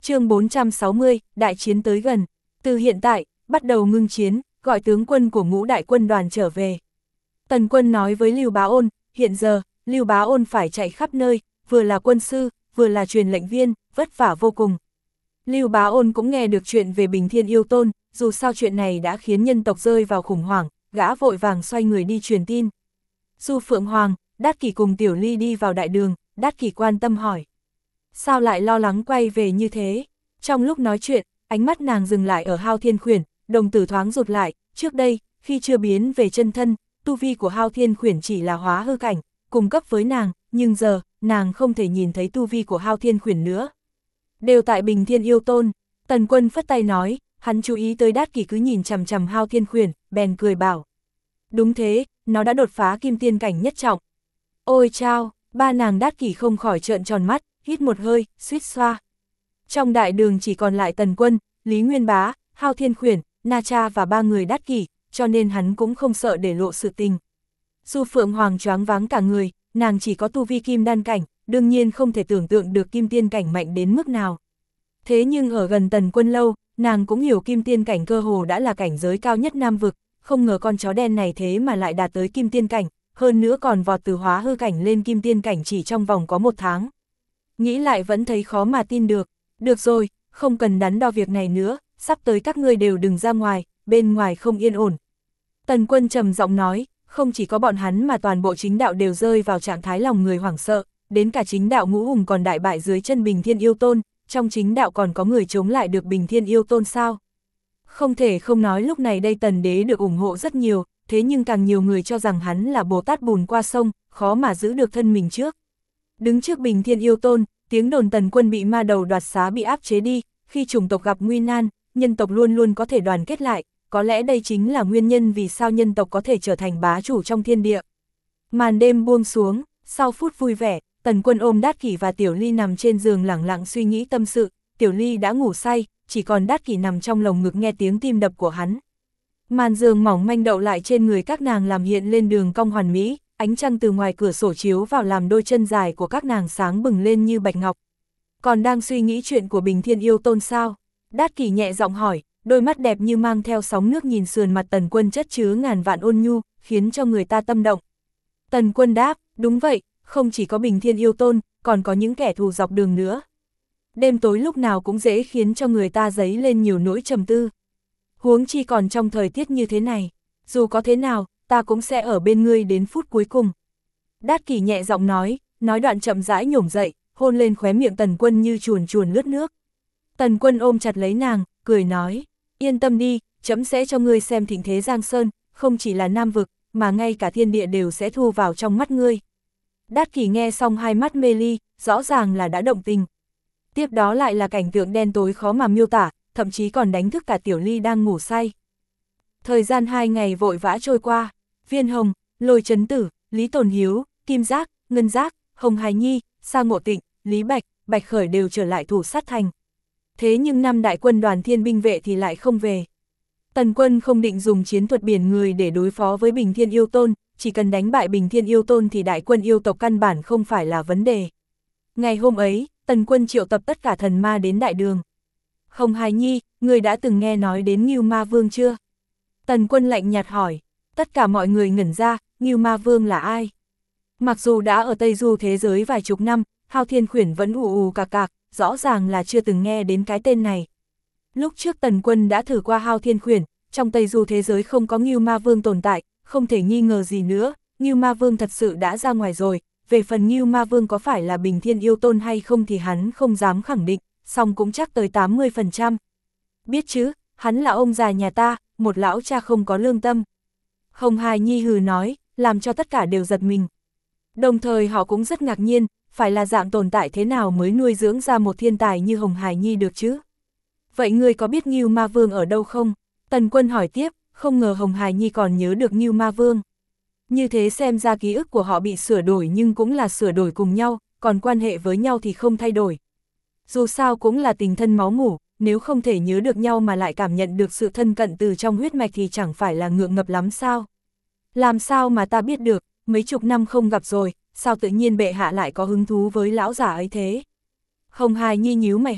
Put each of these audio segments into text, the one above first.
Chương 460, đại chiến tới gần. Từ hiện tại, bắt đầu ngưng chiến, gọi tướng quân của ngũ đại quân đoàn trở về. Tần Quân nói với Lưu Bá Ôn, hiện giờ, Lưu Bá Ôn phải chạy khắp nơi, vừa là quân sư, vừa là truyền lệnh viên, vất vả vô cùng. Lưu Bá Ôn cũng nghe được chuyện về Bình Thiên Yêu Tôn, dù sao chuyện này đã khiến nhân tộc rơi vào khủng hoảng, gã vội vàng xoay người đi truyền tin. Du Phượng Hoàng, Đát Kỷ cùng Tiểu Ly đi vào đại đường, Đát Kỷ quan tâm hỏi. Sao lại lo lắng quay về như thế? Trong lúc nói chuyện, ánh mắt nàng dừng lại ở Hao Thiên Khuyển, đồng tử thoáng rụt lại, trước đây, khi chưa biến về chân thân, tu vi của Hao Thiên Khuyển chỉ là hóa hư cảnh, cùng cấp với nàng, nhưng giờ, nàng không thể nhìn thấy tu vi của Hao Thiên Khuyển nữa. Đều tại Bình Thiên Yêu Tôn, Tần Quân phất tay nói, hắn chú ý tới Đát Kỷ cứ nhìn chằm chằm Hao Thiên Khuyển, bèn cười bảo. Đúng thế, nó đã đột phá kim tiên cảnh nhất trọng. Ôi chao, ba nàng Đát Kỷ không khỏi trợn tròn mắt, hít một hơi, suýt xoa. Trong đại đường chỉ còn lại Tần Quân, Lý Nguyên Bá, Hao Thiên Khuyển, Na Cha và ba người Đát Kỷ, cho nên hắn cũng không sợ để lộ sự tình. Du Phượng Hoàng choáng váng cả người, nàng chỉ có tu vi kim đan cảnh, đương nhiên không thể tưởng tượng được kim tiên cảnh mạnh đến mức nào. Thế nhưng ở gần Tần Quân lâu, nàng cũng hiểu kim tiên cảnh cơ hồ đã là cảnh giới cao nhất Nam vực, không ngờ con chó đen này thế mà lại đạt tới kim tiên cảnh, hơn nữa còn vọt từ hóa hư cảnh lên kim tiên cảnh chỉ trong vòng có 1 tháng. Nghĩ lại vẫn thấy khó mà tin được. Được rồi, không cần đắn đo việc này nữa, sắp tới các ngươi đều đừng ra ngoài, bên ngoài không yên ổn. Tần Quân trầm giọng nói, không chỉ có bọn hắn mà toàn bộ chính đạo đều rơi vào trạng thái lòng người hoảng sợ, đến cả chính đạo ngũ hùng còn đại bại dưới chân Bình Thiên Yêu Tôn, trong chính đạo còn có người chống lại được Bình Thiên Yêu Tôn sao? Không thể không nói lúc này đây Tần Đế được ủng hộ rất nhiều, thế nhưng càng nhiều người cho rằng hắn là Bồ Tát bùn qua sông, khó mà giữ được thân mình trước. Đứng trước Bình Thiên Yêu Tôn, tiếng đồn Tần Quân bị ma đầu đoạt xá bị áp chế đi, khi chủng tộc gặp nguy nan, nhân tộc luôn luôn có thể đoàn kết lại, có lẽ đây chính là nguyên nhân vì sao nhân tộc có thể trở thành bá chủ trong thiên địa. Màn đêm buông xuống, sau phút vui vẻ, Tần Quân ôm Đát Kỷ và Tiểu Ly nằm trên giường lẳng lặng suy nghĩ tâm sự, Tiểu Ly đã ngủ say, chỉ còn Đát Kỷ nằm trong lồng ngực nghe tiếng tim đập của hắn. Màn giường mỏng manh đậu lại trên người các nàng làm hiện lên đường cong hoàn mỹ, ánh trăng từ ngoài cửa sổ chiếu vào làm đôi chân dài của các nàng sáng bừng lên như bạch ngọc. Còn đang suy nghĩ chuyện của Bình Thiên Yêu Tôn sao? Đát Kỷ nhẹ giọng hỏi, đôi mắt đẹp như mang theo sóng nước nhìn sườn mặt Tần Quân chất chứa ngàn vạn ôn nhu, khiến cho người ta tâm động. Tần Quân đáp, đúng vậy, không chỉ có Bình Thiên Yêu Tôn, còn có những kẻ thù dọc đường nữa. Đêm tối lúc nào cũng dễ khiến cho người ta dấy lên nhiều nỗi trầm tư. Huống chi còn trong thời tiết như thế này, dù có thế nào, ta cũng sẽ ở bên ngươi đến phút cuối cùng. Đát Kỷ nhẹ giọng nói đoạn chậm rãi nhổm dậy, hôn lên khóe miệng Tần Quân như chuồn chuồn lướt nước. Tần Quân ôm chặt lấy nàng, cười nói, yên tâm đi, trẫm sẽ cho ngươi xem thịnh thế Giang Sơn, không chỉ là Nam vực, mà ngay cả thiên địa đều sẽ thu vào trong mắt ngươi. Đát Kỷ nghe xong hai mắt mê ly, rõ ràng là đã động tình. Tiếp đó lại là cảnh tượng đen tối khó mà miêu tả, thậm chí còn đánh thức cả Tiểu Ly đang ngủ say. Thời gian 2 ngày vội vã trôi qua, Viên Hồng, Lôi Chấn Tử, Lý Tồn Hiếu, Kim Giác, Ngân Giác, Hồng Hải Nhi, Sa Ngộ Tịnh, Lý Bạch, Bạch Khởi đều trở lại Thủ Sát Thành. Thế nhưng 5 đại quân đoàn thiên binh vệ thì lại không về. Tần Quân không định dùng chiến thuật biển người để đối phó với Bình Thiên Yêu Tôn, chỉ cần đánh bại Bình Thiên Yêu Tôn thì đại quân yêu tộc căn bản không phải là vấn đề. Ngày hôm ấy, Tần Quân triệu tập tất cả thần ma đến đại đường. Hồng Hải Nhi, người đã từng nghe nói đến Ngưu Ma Vương chưa? Tần Quân lạnh nhạt hỏi. Tất cả mọi người ngẩn ra, Ngưu Ma Vương là ai? Mặc dù đã ở Tây Du thế giới vài chục năm, Hao Thiên Khuyển vẫn ù ù cạc cạc, rõ ràng là chưa từng nghe đến cái tên này. Lúc trước Tần Quân đã thử qua Hao Thiên Khuyển, trong Tây Du thế giới không có Ngưu Ma Vương tồn tại, không thể nghi ngờ gì nữa, Ngưu Ma Vương thật sự đã ra ngoài rồi. Về phần Ngưu Ma Vương có phải là Bình Thiên Yêu Tôn hay không thì hắn không dám khẳng định, song cũng chắc tới 80%. Biết chứ, hắn là ông già nhà ta, một lão cha không có lương tâm. Hồng Hải Nhi hừ nói, làm cho tất cả đều giật mình. Đồng thời họ cũng rất ngạc nhiên, phải là dạng tồn tại thế nào mới nuôi dưỡng ra một thiên tài như Hồng Hải Nhi được chứ? Vậy ngươi có biết Ngưu Ma Vương ở đâu không? Tần Quân hỏi tiếp, không ngờ Hồng Hải Nhi còn nhớ được Ngưu Ma Vương. Như thế xem ra ký ức của họ bị sửa đổi nhưng cũng là sửa đổi cùng nhau, còn quan hệ với nhau thì không thay đổi. Dù sao cũng là tình thân máu mủ, nếu không thể nhớ được nhau mà lại cảm nhận được sự thân cận từ trong huyết mạch thì chẳng phải là ngượng ngập lắm sao? Làm sao mà ta biết được, mấy chục năm không gặp rồi, sao tự nhiên bệ hạ lại có hứng thú với lão giả ấy thế? Hồng Hải Nhi nhíu mày hỏi,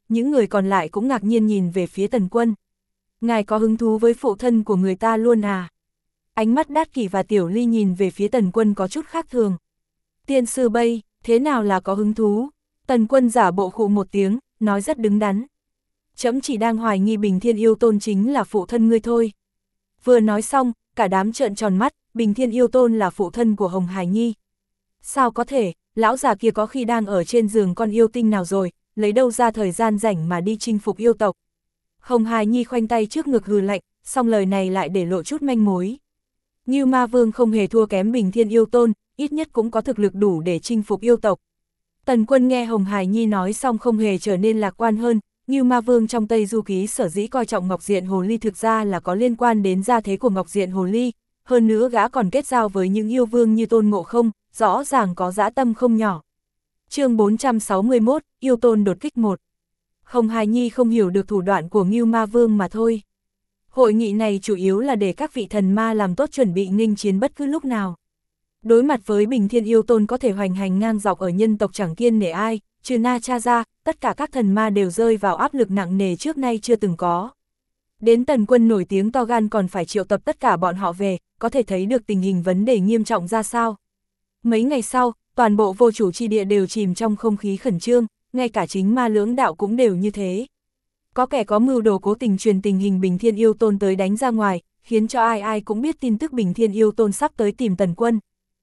những người còn lại cũng ngạc nhiên nhìn về phía Tần Quân. Ngài có hứng thú với phụ thân của người ta luôn à? Ánh mắt Đát Kỷ và Tiểu Ly nhìn về phía Tần Quân có chút khác thường. Tiên sư Bây, thế nào là có hứng thú? Tần Quân giả bộ khụ một tiếng, nói rất đứng đắn. Trẫm chỉ đang hoài nghi Bình Thiên Yêu Tôn chính là phụ thân ngươi thôi. Vừa nói xong, cả đám trợn tròn mắt, Bình Thiên Yêu Tôn là phụ thân của Hồng Hải Nhi. Sao có thể, lão già kia có khi đang ở trên giường con yêu tinh nào rồi, lấy đâu ra thời gian rảnh mà đi chinh phục yêu tộc. Hồng Hải Nhi khoanh tay trước ngực hừ lạnh, song lời này lại để lộ chút manh mối. Ngưu Ma Vương không hề thua kém Bình Thiên Yêu Tôn, ít nhất cũng có thực lực đủ để chinh phục yêu tộc. Tần Quân nghe Hồng Hải Nhi nói xong không hề trở nên lạc quan hơn, Ngưu Ma Vương trong Tây Du Ký sở dĩ coi trọng Ngọc Diện Hồ Ly thực ra là có liên quan đến gia thế của Ngọc Diện Hồ Ly, hơn nữa gã còn kết giao với những yêu vương như Tôn Ngộ Không, rõ ràng có dã tâm không nhỏ. Chương 461, Yêu Tôn đột kích 1. Hồng Hải Nhi không hiểu được thủ đoạn của Ngưu Ma Vương mà thôi. Hội nghị này chủ yếu là để các vị thần ma làm tốt chuẩn bị nghênh chiến bất cứ lúc nào. Đối mặt với Bình Thiên Yêu Tôn có thể hoành hành ngang dọc ở nhân tộc chẳng kiêng nể ai, trừ Na Cha ra, tất cả các thần ma đều rơi vào áp lực nặng nề trước nay chưa từng có. Đến Tần Quân nổi tiếng to gan còn phải triệu tập tất cả bọn họ về, có thể thấy được tình hình vấn đề nghiêm trọng ra sao. Mấy ngày sau, toàn bộ vô chủ chi địa đều chìm trong không khí khẩn trương, ngay cả chính ma lưỡng đạo cũng đều như thế. Có kẻ có mưu đồ cố tình truyền tình hình Bình Thiên Yêu Tôn tới đánh ra ngoài, khiến cho ai ai cũng biết tin tức Bình Thiên Yêu Tôn sắp tới tìm Tần Quân.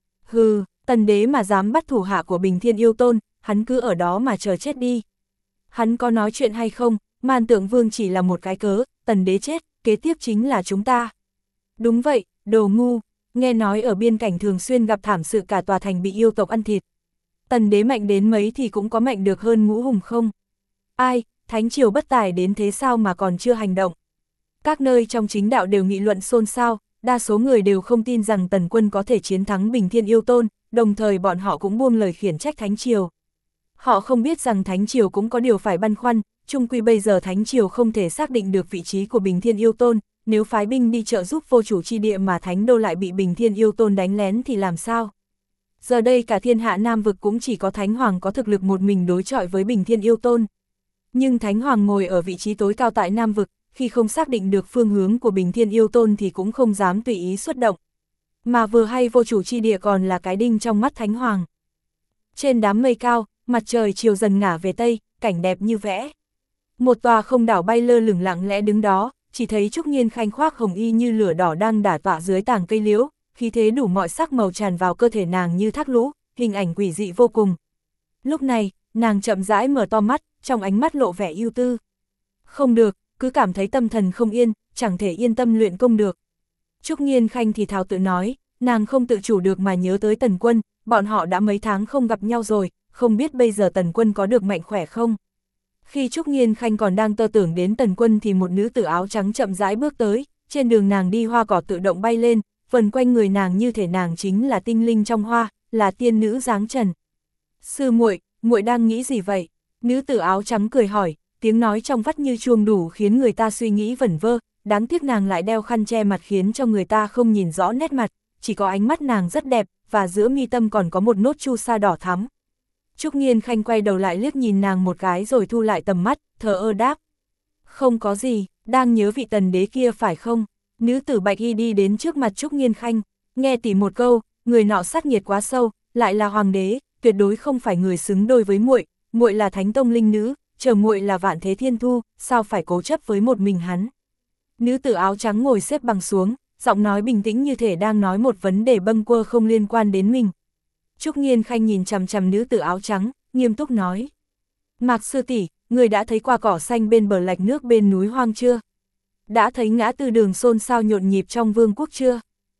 Hừ, Tần Đế mà dám bắt thủ hạ của Bình Thiên Yêu Tôn, hắn cứ ở đó mà chờ chết đi. Hắn có nói chuyện hay không, Man Tượng Vương chỉ là một cái cớ, Tần Đế chết, kế tiếp chính là chúng ta. Đúng vậy, đồ ngu, nghe nói ở biên cảnh thường xuyên gặp thảm sự cả tòa thành bị yêu tộc ăn thịt. Tần Đế mạnh đến mấy thì cũng có mạnh được hơn Ngũ Hùng không? Ai, Thánh Triều bất tài đến thế sao mà còn chưa hành động? Các nơi trong chính đạo đều nghị luận xôn xao, đa số người đều không tin rằng Tần Quân có thể chiến thắng Bình Thiên Yêu Tôn, đồng thời bọn họ cũng buông lời khiển trách Thánh Triều. Họ không biết rằng Thánh Triều cũng có điều phải băn khoăn, chung quy bây giờ Thánh Triều không thể xác định được vị trí của Bình Thiên Yêu Tôn, nếu phái binh đi trợ giúp vô chủ chi địa mà Thánh Đô lại bị Bình Thiên Yêu Tôn đánh lén thì làm sao? Giờ đây cả thiên hạ Nam Vực cũng chỉ có Thánh Hoàng có thực lực một mình đối chọi với Bình Thiên Yêu Tôn. Nhưng Thánh Hoàng ngồi ở vị trí tối cao tại Nam Vực, khi không xác định được phương hướng của Bình Thiên Yêu Tôn thì cũng không dám tùy ý xuất động. Mà vừa hay vô chủ chi địa còn là cái đinh trong mắt Thánh Hoàng. Trên đám mây cao, mặt trời chiều dần ngả về Tây, cảnh đẹp như vẽ. Một tòa không đảo bay lơ lửng lặng lẽ đứng đó, chỉ thấy Trúc Nghiên Khanh khoác hồng y như lửa đỏ đang đả tọa dưới tàng cây liễu, khí thế đủ mọi sắc màu tràn vào cơ thể nàng như thác lũ, hình ảnh quỷ dị vô cùng. Lúc này, nàng chậm rãi mở to mắt, trong ánh mắt lộ vẻ ưu tư. Không được, cứ cảm thấy tâm thần không yên, chẳng thể yên tâm luyện công được. Trúc Nghiên Khanh thì thào tự nói, nàng không tự chủ được mà nhớ tới Tần Quân, bọn họ đã mấy tháng không gặp nhau rồi, không biết bây giờ Tần Quân có được mạnh khỏe không. Khi Trúc Nghiên Khanh còn đang tơ tưởng đến Tần Quân thì một nữ tử áo trắng chậm rãi bước tới, trên đường nàng đi hoa cỏ tự động bay lên, vần quanh người nàng như thể nàng chính là tinh linh trong hoa, là tiên nữ dáng trần. Sư muội, muội đang nghĩ gì vậy? Nữ tử áo trắng cười hỏi, tiếng nói trong vắt như chuông đủ khiến người ta suy nghĩ vẩn vơ, đáng tiếc nàng lại đeo khăn che mặt khiến cho người ta không nhìn rõ nét mặt, chỉ có ánh mắt nàng rất đẹp, và giữa mi tâm còn có một nốt chu sa đỏ thắm. Trúc Nghiên Khanh quay đầu lại liếc nhìn nàng một cái rồi thu lại tầm mắt, thờ ơ đáp. Không có gì, đang nhớ vị Tần Đế kia phải không? Nữ tử bạch y đi đến trước mặt Trúc Nghiên Khanh, nghe tỉ một câu, người nọ sát nghiệt quá sâu, lại là hoàng đế, tuyệt đối không phải người xứng đôi với muội, muội là Thánh Tông linh nữ, chờ muội là Vạn Thế Thiên Thu, sao phải cố chấp với một mình hắn. Nữ tử áo trắng ngồi xếp bằng xuống, giọng nói bình tĩnh như thể đang nói một vấn đề bâng quơ không liên quan đến mình. Trúc Nghiên Khanh nhìn chằm chằm nữ tử áo trắng, nghiêm túc nói. Mạc sư tỷ, người đã thấy quả cỏ xanh bên bờ lạch nước bên núi hoang chưa? Đã thấy ngã tư đường xôn xao nhộn nhịp trong vương quốc chưa?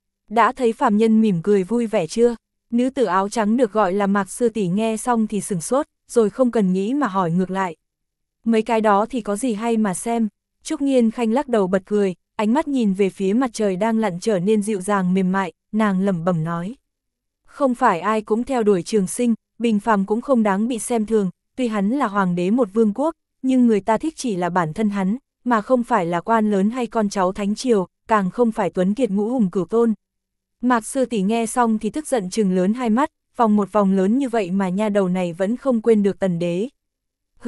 Đã thấy phàm nhân mỉm cười vui vẻ chưa? Nữ tử áo trắng được gọi là Mạc sư tỷ nghe xong thì sửng sốt, rồi không cần nghĩ mà hỏi ngược lại. Mấy cái đó thì có gì hay mà xem? Trúc Nghiên Khanh lắc đầu bật cười, ánh mắt nhìn về phía mặt trời đang lặn trở nên dịu dàng mềm mại, nàng lẩm bẩm nói. Không phải ai cũng theo đuổi trường sinh, bình phàm cũng không đáng bị xem thường, tuy hắn là hoàng đế một vương quốc, nhưng người ta thích chỉ là bản thân hắn, mà không phải là quan lớn hay con cháu Thánh Triều, càng không phải tuấn kiệt ngũ hùng cửu tôn. Mạc sư tỷ nghe xong thì tức giận trừng lớn hai mắt, vòng một vòng lớn như vậy mà nha đầu này vẫn không quên được Tần Đế. Hừ,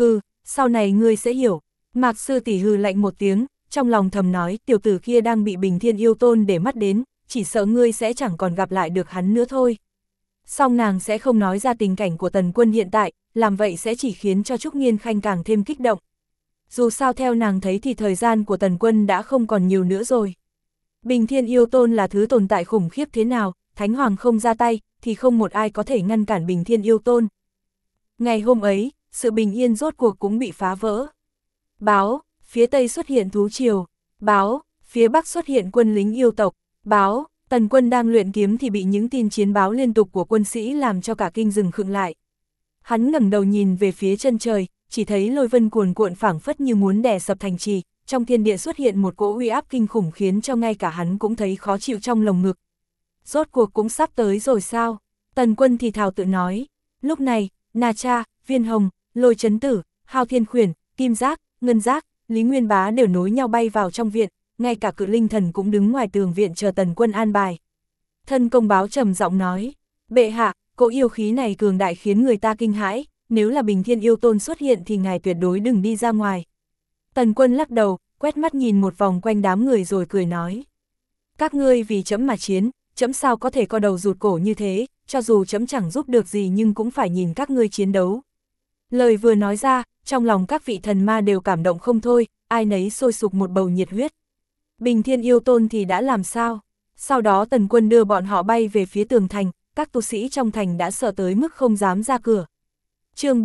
sau này ngươi sẽ hiểu. Mạc sư tỷ hừ lạnh một tiếng, trong lòng thầm nói tiểu tử kia đang bị Bình Thiên Yêu Tôn để mắt đến, chỉ sợ ngươi sẽ chẳng còn gặp lại được hắn nữa thôi. Song nàng sẽ không nói ra tình cảnh của Tần Quân hiện tại, làm vậy sẽ chỉ khiến cho Trúc Nghiên Khanh càng thêm kích động. Dù sao theo nàng thấy thì thời gian của Tần Quân đã không còn nhiều nữa rồi. Bình Thiên Yêu Tôn là thứ tồn tại khủng khiếp thế nào, Thánh Hoàng không ra tay, thì không một ai có thể ngăn cản Bình Thiên Yêu Tôn. Ngày hôm ấy, sự bình yên rốt cuộc cũng bị phá vỡ. Báo, phía Tây xuất hiện thú triều. Báo, phía Bắc xuất hiện quân lính yêu tộc. Báo, Tần Quân đang luyện kiếm thì bị những tin chiến báo liên tục của quân sĩ làm cho cả kinh rừng khựng lại. Hắn ngẩng đầu nhìn về phía chân trời, chỉ thấy lôi vân cuồn cuộn phảng phất như muốn đè sập thành trì, trong thiên địa xuất hiện một cỗ uy áp kinh khủng khiến cho ngay cả hắn cũng thấy khó chịu trong lồng ngực. Rốt cuộc cũng sắp tới rồi sao? Tần Quân thì thào tự nói. Lúc này, Na Cha, Viên Hồng, Lôi Chấn Tử, Hao Thiên Khuyển, Kim Giác, Ngân Giác, Lý Nguyên Bá đều nối nhau bay vào trong viện, ngay cả Cự Linh Thần cũng đứng ngoài tường viện chờ Tần Quân an bài. Thân công báo trầm giọng nói, bệ hạ, cỗ yêu khí này cường đại khiến người ta kinh hãi, nếu là Bình Thiên Yêu Tôn xuất hiện thì ngài tuyệt đối đừng đi ra ngoài. Tần Quân lắc đầu, quét mắt nhìn một vòng quanh đám người rồi cười nói. Các ngươi vì trẫm mà chiến, trẫm sao có thể co đầu rụt cổ như thế, cho dù trẫm chẳng giúp được gì nhưng cũng phải nhìn các ngươi chiến đấu. Lời vừa nói ra, trong lòng các vị thần ma đều cảm động không thôi, ai nấy sôi sục một bầu nhiệt huyết. Bình Thiên Yêu Tôn thì đã làm sao? Sau đó Tần Quân đưa bọn họ bay về phía tường thành, các tu sĩ trong thành đã sợ tới mức không dám ra cửa. Chương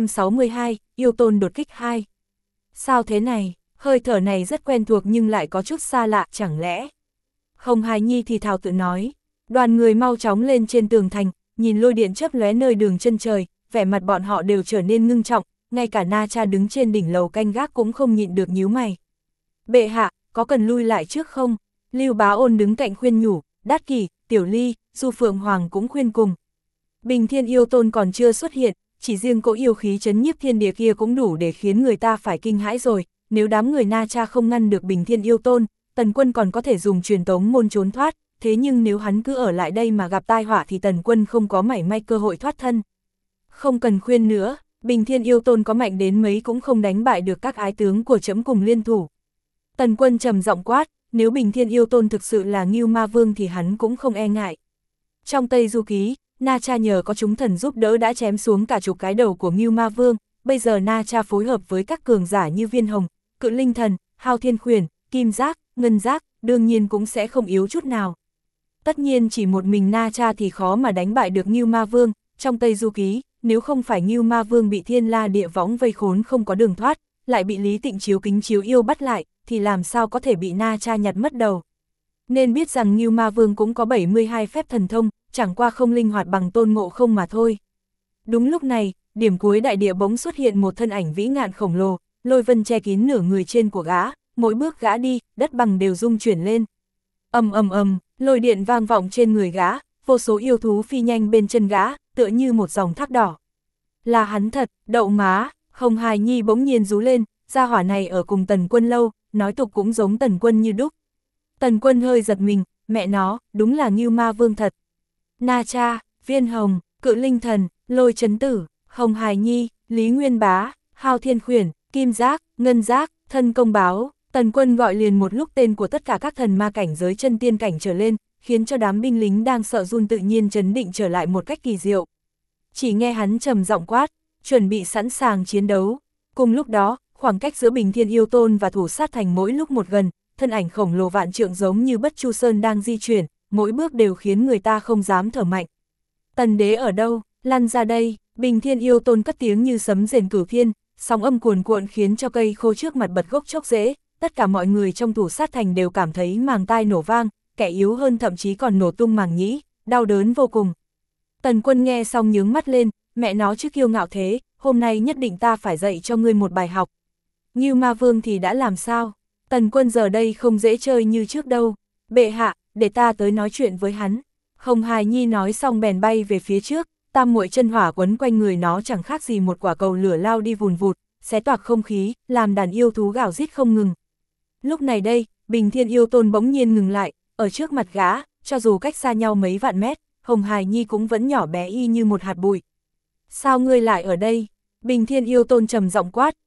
462, Yêu Tôn đột kích 2. Sao thế này, hơi thở này rất quen thuộc nhưng lại có chút xa lạ, chẳng lẽ? Hồng Hải Nhi thì thào tự nói. Đoàn người mau chóng lên trên tường thành, nhìn lôi điện chớp lóe nơi đường chân trời, vẻ mặt bọn họ đều trở nên ngưng trọng, ngay cả Na Cha đứng trên đỉnh lầu canh gác cũng không nhịn được nhíu mày. Bệ hạ, có cần lui lại trước không? Lưu Bá Ôn đứng cạnh khuyên nhủ, Đát Kỷ, Tiểu Ly, Du Phượng Hoàng cũng khuyên cùng. Bình Thiên Yêu Tôn còn chưa xuất hiện, chỉ riêng cỗ yêu khí chấn nhiếp thiên địa kia cũng đủ để khiến người ta phải kinh hãi rồi, nếu đám người Na Cha không ngăn được Bình Thiên Yêu Tôn, Tần Quân còn có thể dùng truyền tống môn trốn thoát, thế nhưng nếu hắn cứ ở lại đây mà gặp tai họa thì Tần Quân không có mảy may cơ hội thoát thân. Không cần khuyên nữa, Bình Thiên Yêu Tôn có mạnh đến mấy cũng không đánh bại được các ái tướng của trẫm cùng liên thủ. Tần Quân trầm giọng quát, nếu Bình Thiên Yêu Tôn thực sự là Ngưu Ma Vương thì hắn cũng không e ngại. Trong Tây Du Ký, Na Cha nhờ có chúng thần giúp đỡ đã chém xuống cả chục cái đầu của Ngưu Ma Vương, bây giờ Na Cha phối hợp với các cường giả như Viên Hồng, Cự Linh Thần, Hao Thiên Khuyển, Kim Giác, Ngân Giác, đương nhiên cũng sẽ không yếu chút nào. Tất nhiên chỉ một mình Na Cha thì khó mà đánh bại được Ngưu Ma Vương, trong Tây Du Ký, nếu không phải Ngưu Ma Vương bị Thiên La Địa Võng vây khốn không có đường thoát, lại bị Lý Tịnh Chiếu Kính Chiếu Yêu bắt lại, thì làm sao có thể bị Na Cha nhặt mất đầu. Nên biết rằng Ngưu Ma Vương cũng có 72 phép thần thông, chẳng qua không linh hoạt bằng Tôn Ngộ Không mà thôi. Đúng lúc này, điểm cuối đại địa bỗng xuất hiện một thân ảnh vĩ ngạn khổng lồ, lôi vân che kín nửa người trên của gã, mỗi bước gã đi, đất bằng đều rung chuyển lên. Ầm ầm ầm, lôi điện vang vọng trên người gã, vô số yêu thú phi nhanh bên chân gã, tựa như một dòng thác đỏ. Là hắn thật, đậu má, Hồng Hải Nhi bỗng nhiên rú lên, gia hỏa này ở cùng Tần Quân lâu, nói tục cũng giống Tần Quân như đúc. Tần Quân hơi giật mình, mẹ nó, đúng là Ngưu Ma Vương thật. Na Cha, Viên Hồng, Cự Linh Thần, Lôi Chấn Tử, Hồng Hải Nhi, Lý Nguyên Bá, Hao Thiên Khuyển, Kim Giác, Ngân Giác, Thân Công Báo, Tần Quân gọi liền một lúc tên của tất cả các thần ma cảnh giới chân tiên cảnh trở lên, khiến cho đám binh lính đang sợ run tự nhiên trấn định trở lại một cách kỳ diệu. Chỉ nghe hắn trầm giọng quát, chuẩn bị sẵn sàng chiến đấu. Cùng lúc đó, khoảng cách giữa Bình Thiên Yêu Tôn và Thủ Sát Thành mỗi lúc một gần, thân ảnh khổng lồ vạn trượng giống như Bất Chu Sơn đang di chuyển, mỗi bước đều khiến người ta không dám thở mạnh. Tần đế ở đâu, lăn ra đây, Bình Thiên Yêu Tôn cất tiếng như sấm rền cửu thiên, sóng âm cuồn cuộn khiến cho cây khô trước mặt bật gốc chốc rễ, tất cả mọi người trong Thủ Sát Thành đều cảm thấy màng tai nổ vang, kẻ yếu hơn thậm chí còn nổ tung màng nhĩ, đau đớn vô cùng. Tần Quân nghe xong nhướng mắt lên, mẹ nó chứ kiêu ngạo thế, hôm nay nhất định ta phải dạy cho ngươi một bài học. Ngưu Ma Vương thì đã làm sao? Tần Quân giờ đây không dễ chơi như trước đâu. Bệ hạ, để ta tới nói chuyện với hắn. Hồng Hải Nhi nói xong bèn bay về phía trước, tam muội chân hỏa quấn quanh người nó chẳng khác gì một quả cầu lửa lao đi vùn vụt, xé toạc không khí, làm đàn yêu thú gào rít không ngừng. Lúc này đây, Bình Thiên Yêu Tôn bỗng nhiên ngừng lại, ở trước mặt gã, cho dù cách xa nhau mấy vạn mét, Hồng Hải Nhi cũng vẫn nhỏ bé y như một hạt bụi. Sao ngươi lại ở đây? Bình Thiên Yêu Tôn trầm giọng quát,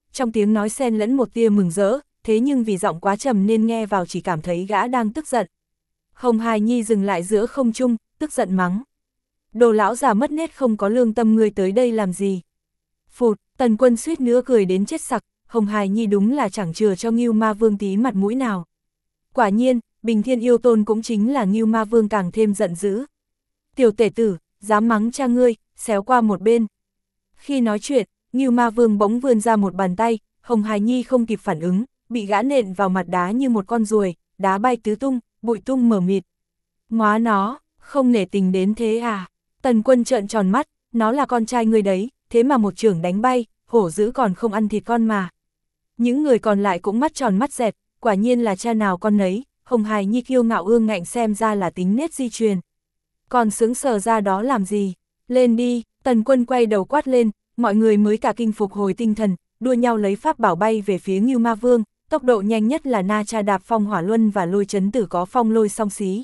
trong tiếng nói xen lẫn một tia mừng rỡ, thế nhưng vì giọng quá trầm nên nghe vào chỉ cảm thấy gã đang tức giận. Hồng Hài Nhi dừng lại giữa không trung, tức giận mắng. Đồ lão già mất nết không có lương tâm, ngươi tới đây làm gì? Phụt, Tần Quân suýt nữa cười đến chết sặc, Hồng Hài Nhi đúng là chẳng chừa cho Ngưu Ma Vương tí mặt mũi nào. Quả nhiên, Bình Thiên Yêu Tôn cũng chính là Ngưu Ma Vương càng thêm giận dữ. Tiểu tể tử, dám mắng cha ngươi, xéo qua một bên. Khi nói chuyện, Ngưu Ma Vương bỗng vươn ra một bàn tay, Hồng Hài Nhi không kịp phản ứng, bị gã nện vào mặt đá như một con ruồi, đá bay tứ tung, bụi tung mờ mịt. Móa nó, không nể tình đến thế à? Tần Quân trợn tròn mắt, nó là con trai ngươi đấy, thế mà một chưởng đánh bay, hổ dữ còn không ăn thịt con mà. Những người còn lại cũng mắt tròn mắt dẹt, quả nhiên là cha nào con nấy, Hồng Hài Nhi kiêu ngạo ương ngạnh xem ra là tính nết di truyền. Còn sướng sờ ra đó làm gì? Lên đi, Tần Quân quay đầu quát lên, mọi người mới cả kinh phục hồi tinh thần, đua nhau lấy pháp bảo bay về phía Ngưu Ma Vương, tốc độ nhanh nhất là Na Cha đạp phong hỏa luân và lôi chấn tử có phong lôi song xí.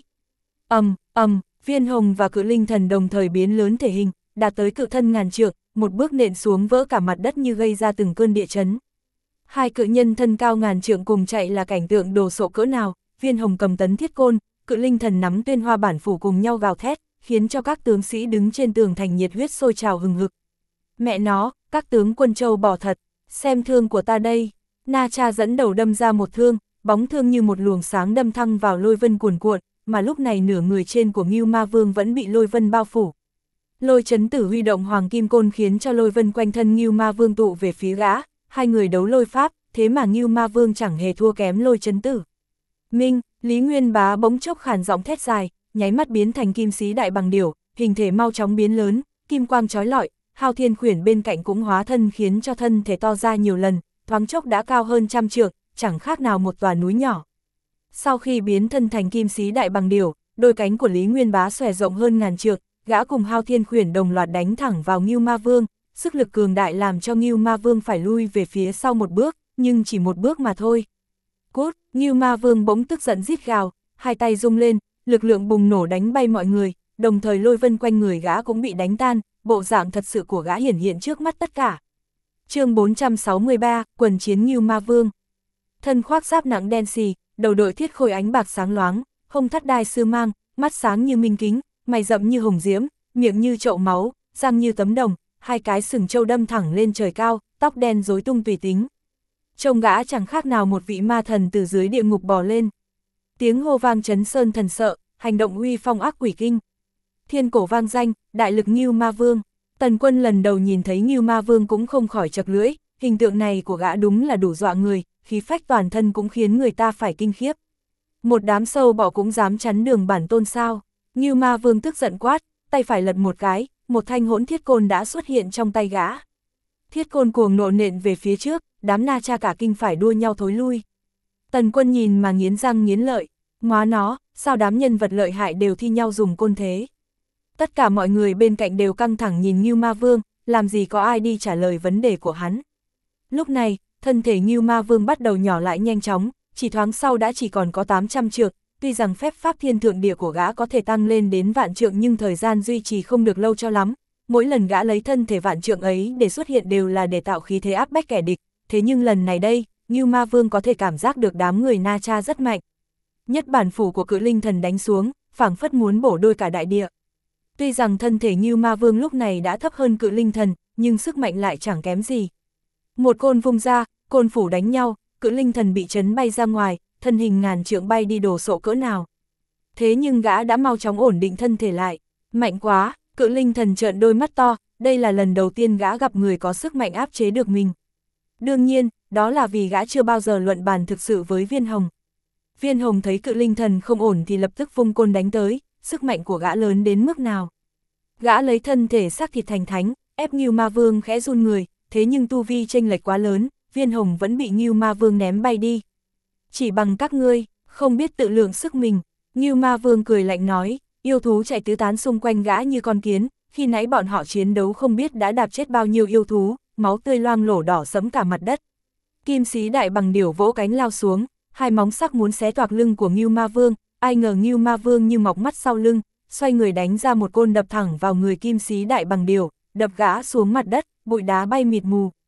Viên Hồng và Cự Linh Thần đồng thời biến lớn thể hình, đạt tới cự thân ngàn trượng, một bước nện xuống vỡ cả mặt đất như gây ra từng cơn địa chấn. Hai cự nhân thân cao ngàn trượng cùng chạy là cảnh tượng đồ sộ cỡ nào, Viên Hồng cầm tấn thiết côn, Cự Linh Thần nắm tuyên hoa bản phủ cùng nhau gào thét, khiến cho các tướng sĩ đứng trên tường thành nhiệt huyết sôi trào hừng hực. Mẹ nó, các tướng quân châu bò thật, xem thương của ta đây. Na Cha dẫn đầu đâm ra một thương, bóng thương như một luồng sáng đâm thăng vào lôi vân cuồn cuộn, mà lúc này nửa người trên của Ngưu Ma Vương vẫn bị lôi vân bao phủ. Lôi chấn tử huy động hoàng kim côn khiến cho lôi vân quanh thân Ngưu Ma Vương tụ về phía gã, hai người đấu lôi pháp, thế mà Ngưu Ma Vương chẳng hề thua kém lôi chấn tử. Minh, Lý Nguyên Bá bỗng chốc khàn giọng thét dài, nháy mắt biến thành kim sĩ đại bằng điểu, hình thể mau chóng biến lớn, kim quang chói lọi, Hao Thiên Khuyển bên cạnh cũng hóa thân khiến cho thân thể to ra nhiều lần, thoáng chốc đã cao hơn trăm trượng, chẳng khác nào một tòa núi nhỏ. Sau khi biến thân thành kim sĩ đại bằng điểu, đôi cánh của Lý Nguyên Bá xòe rộng hơn ngàn trượng, gã cùng Hao Thiên Khuyển đồng loạt đánh thẳng vào Ngưu Ma Vương, sức lực cường đại làm cho Ngưu Ma Vương phải lui về phía sau một bước, nhưng chỉ một bước mà thôi. Cút, Ngưu Ma Vương bỗng tức giận rít gào, hai tay rung lên, lực lượng bùng nổ đánh bay mọi người, đồng thời lôi vân quanh người gã cũng bị đánh tan, bộ dạng thật sự của gã hiển hiện trước mắt tất cả. Chương 463, quần chiến Ngưu Ma Vương. Thân khoác giáp nặng đen xì, đầu đội thiết khôi ánh bạc sáng loáng, hông thắt đai sư mang, mắt sáng như minh kính, mày rậm như hồng diễm, miệng như chậu máu, răng như tấm đồng, hai cái sừng trâu đâm thẳng lên trời cao, tóc đen rối tung tùy tính. Trông gã chẳng khác nào một vị ma thần từ dưới địa ngục bò lên. Tiếng hô vang chấn sơn thần sợ, hành động uy phong ác quỷ kinh. Thiên cổ vang danh, đại lực Ngưu Ma Vương. Tần Quân lần đầu nhìn thấy Ngưu Ma Vương cũng không khỏi chật lưỡi, hình tượng này của gã đúng là đủ dọa người, khí phách toàn thân cũng khiến người ta phải kinh khiếp. Một đám sâu bọ cũng dám chắn đường bản tôn sao? Ngưu Ma Vương tức giận quát, tay phải lật một cái, một thanh hỗn thiết côn đã xuất hiện trong tay gã. Thiết côn cuồng nộ nện về phía trước, đám Na Cha cả kinh phải đua nhau thối lui. Tần Quân nhìn mà nghiến răng nghiến lợi, móa nó, sao đám nhân vật lợi hại đều thi nhau dùng côn thế? Tất cả mọi người bên cạnh đều căng thẳng nhìn Ngưu Ma Vương, làm gì có ai đi trả lời vấn đề của hắn. Lúc này, thân thể Ngưu Ma Vương bắt đầu nhỏ lại nhanh chóng, chỉ thoáng sau đã chỉ còn có 800 trượng, tuy rằng phép pháp thiên thượng địa của gã có thể tăng lên đến vạn trượng nhưng thời gian duy trì không được lâu cho lắm. Mỗi lần gã lấy thân thể vạn trượng ấy để xuất hiện đều là để tạo khí thế áp bách kẻ địch, thế nhưng lần này đây, Ngưu Ma Vương có thể cảm giác được đám người Na Cha rất mạnh. Nhất bản phủ của Cự Linh Thần đánh xuống, phảng phất muốn bổ đôi cả đại địa. Tuy rằng thân thể Ngưu Ma Vương lúc này đã thấp hơn Cự Linh Thần, nhưng sức mạnh lại chẳng kém gì. Một côn vung ra, côn phủ đánh nhau, Cự Linh Thần bị chấn bay ra ngoài, thân hình ngàn trượng bay đi đổ sộ cỡ nào. Thế nhưng gã đã mau chóng ổn định thân thể lại, mạnh quá, Cự Linh Thần trợn đôi mắt to, đây là lần đầu tiên gã gặp người có sức mạnh áp chế được mình. Đương nhiên, đó là vì gã chưa bao giờ luận bàn thực sự với Viên Hồng. Viên Hồng thấy Cự Linh Thần không ổn thì lập tức vung côn đánh tới, sức mạnh của gã lớn đến mức nào. Gã lấy thân thể xác thịt thành thánh, ép Ngưu Ma Vương khẽ run người, thế nhưng tu vi chênh lệch quá lớn, Viên Hồng vẫn bị Ngưu Ma Vương ném bay đi. Chỉ bằng các ngươi, không biết tự lượng sức mình, Ngưu Ma Vương cười lạnh nói, yêu thú chạy tứ tán xung quanh gã như con kiến, khi nãy bọn họ chiến đấu không biết đã đạp chết bao nhiêu yêu thú, máu tươi loang lổ đỏ sẫm cả mặt đất. Kim sĩ đại bằng điểu vỗ cánh lao xuống, hai móng sắc muốn xé toạc lưng của Ngưu Ma Vương, ai ngờ Ngưu Ma Vương như mọc mắt sau lưng, xoay người đánh ra một côn đập thẳng vào người kim sĩ đại bằng điểu, đập gã xuống mặt đất, bụi đá bay mịt mù.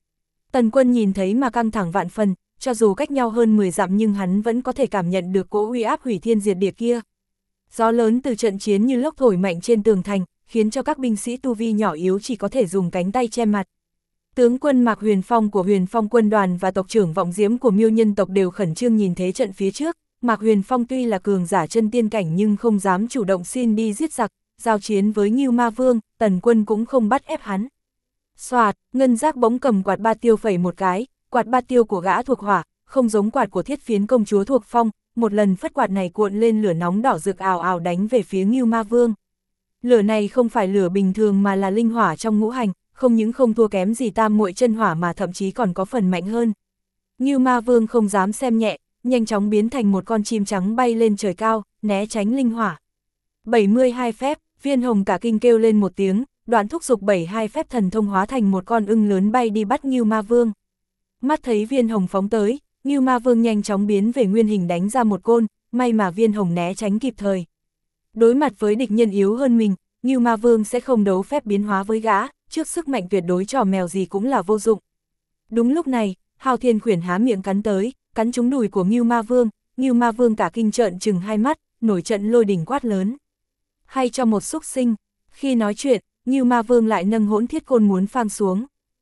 Tần Quân nhìn thấy mà căng thẳng vạn phần, cho dù cách nhau hơn 10 dặm nhưng hắn vẫn có thể cảm nhận được cỗ uy áp hủy thiên diệt địa kia. Gió lớn từ trận chiến như lốc thổi mạnh trên tường thành, khiến cho các binh sĩ tu vi nhỏ yếu chỉ có thể dùng cánh tay che mặt. Tướng quân Mạc Huyền Phong của Huyền Phong quân đoàn và tộc trưởng Vọng Diễm của Miêu nhân tộc đều khẩn trương nhìn thế trận phía trước. Mạc Huyền Phong tuy là cường giả chân tiên cảnh nhưng không dám chủ động xin đi giết giặc, giao chiến với Ngưu Ma Vương, Tần Quân cũng không bắt ép hắn. Soạt, Ngân Giác bỗng cầm quạt ba tiêu phẩy một cái, quạt ba tiêu của gã thuộc hỏa, không giống quạt của Thiết Phiến công chúa thuộc phong, một lần phất quạt này cuộn lên lửa nóng đỏ rực ào ào đánh về phía Ngưu Ma Vương. Lửa này không phải lửa bình thường mà là linh hỏa trong ngũ hành, không những không thua kém gì tam muội chân hỏa mà thậm chí còn có phần mạnh hơn. Ngưu Ma Vương không dám xem nhẹ, nhanh chóng biến thành một con chim trắng bay lên trời cao, né tránh linh hỏa. 72 phép, Viên Hồng cả kinh kêu lên một tiếng, đoạn thúc giục 72 phép thần thông hóa thành một con ưng lớn bay đi bắt Ngưu Ma Vương. Mắt thấy Viên Hồng phóng tới, Ngưu Ma Vương nhanh chóng biến về nguyên hình đánh ra một côn, may mà Viên Hồng né tránh kịp thời. Đối mặt với địch nhân yếu hơn mình, Ngưu Ma Vương sẽ không đấu phép biến hóa với gã, trước sức mạnh tuyệt đối trò mèo gì cũng là vô dụng. Đúng lúc này, Hào Thiên Khuyển há miệng cắn tới, cắn trúng đùi của Ngưu Ma Vương cả kinh trợn trừng hai mắt, nổi trận lôi đỉnh quát lớn. Hay cho một xúc sinh. Khi nói chuyện, Ngưu Ma Vương lại nâng hỗn thiết côn muốn phang xuống.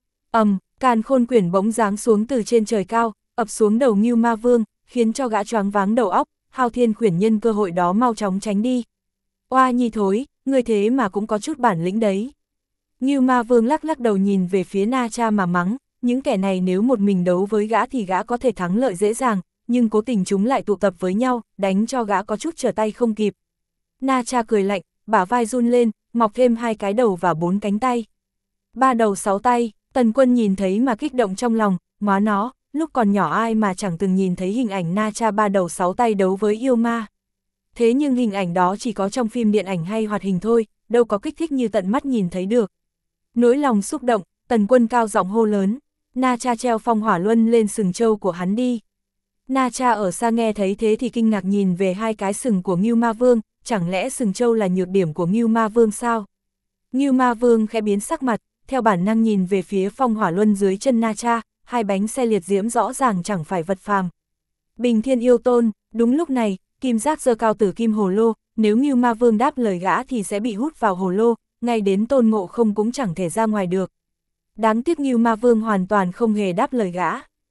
Càn Khôn Quyển bỗng giáng xuống từ trên trời cao, ập xuống đầu Ngưu Ma Vương, khiến cho gã choáng váng đầu óc. Hào Thiên Khuyển nhân cơ hội đó mau chóng tránh đi. Oa nhi thối, người thế mà cũng có chút bản lĩnh đấy. Ngưu Ma Vương lắc lắc đầu nhìn về phía Na Cha mà mắng, những kẻ này nếu một mình đấu với gã thì gã có thể thắng lợi dễ dàng, nhưng cố tình chúng lại tụ tập với nhau, đánh cho gã có chút trở tay không kịp. Na Cha cười lạnh, bả vai run lên, mọc thêm 2 cái đầu và 4 cánh tay. 3 đầu 6 tay, Tần Quân nhìn thấy mà kích động trong lòng, má nó, lúc còn nhỏ ai mà chẳng từng nhìn thấy hình ảnh Na Cha 3 đầu 6 tay đấu với yêu ma. Thế nhưng hình ảnh đó chỉ có trong phim điện ảnh hay hoạt hình thôi, đâu có kích thích như tận mắt nhìn thấy được. Nỗi lòng xúc động, Tần Quân cao giọng hô lớn, Na Cha treo phong hỏa luân lên sừng trâu của hắn đi. Na Cha ở xa nghe thấy thế thì kinh ngạc nhìn về 2 cái sừng của Ngưu Ma Vương, chẳng lẽ sừng trâu là nhược điểm của Ngưu Ma Vương sao? Ngưu Ma Vương khẽ biến sắc mặt, theo bản năng nhìn về phía phong hỏa luân dưới chân Na Cha, 2 bánh xe liệt diễm rõ ràng chẳng phải vật phàm. Bình Thiên Yêu Tôn, đúng lúc này, Kim Giác giơ cao tử kim hồ lô, nếu Ngưu Ma Vương đáp lời gã thì sẽ bị hút vào hồ lô, ngay đến Tôn Ngộ Không cũng chẳng thể ra ngoài được. Đáng tiếc Ngưu Ma Vương hoàn toàn không hề đáp lời gã.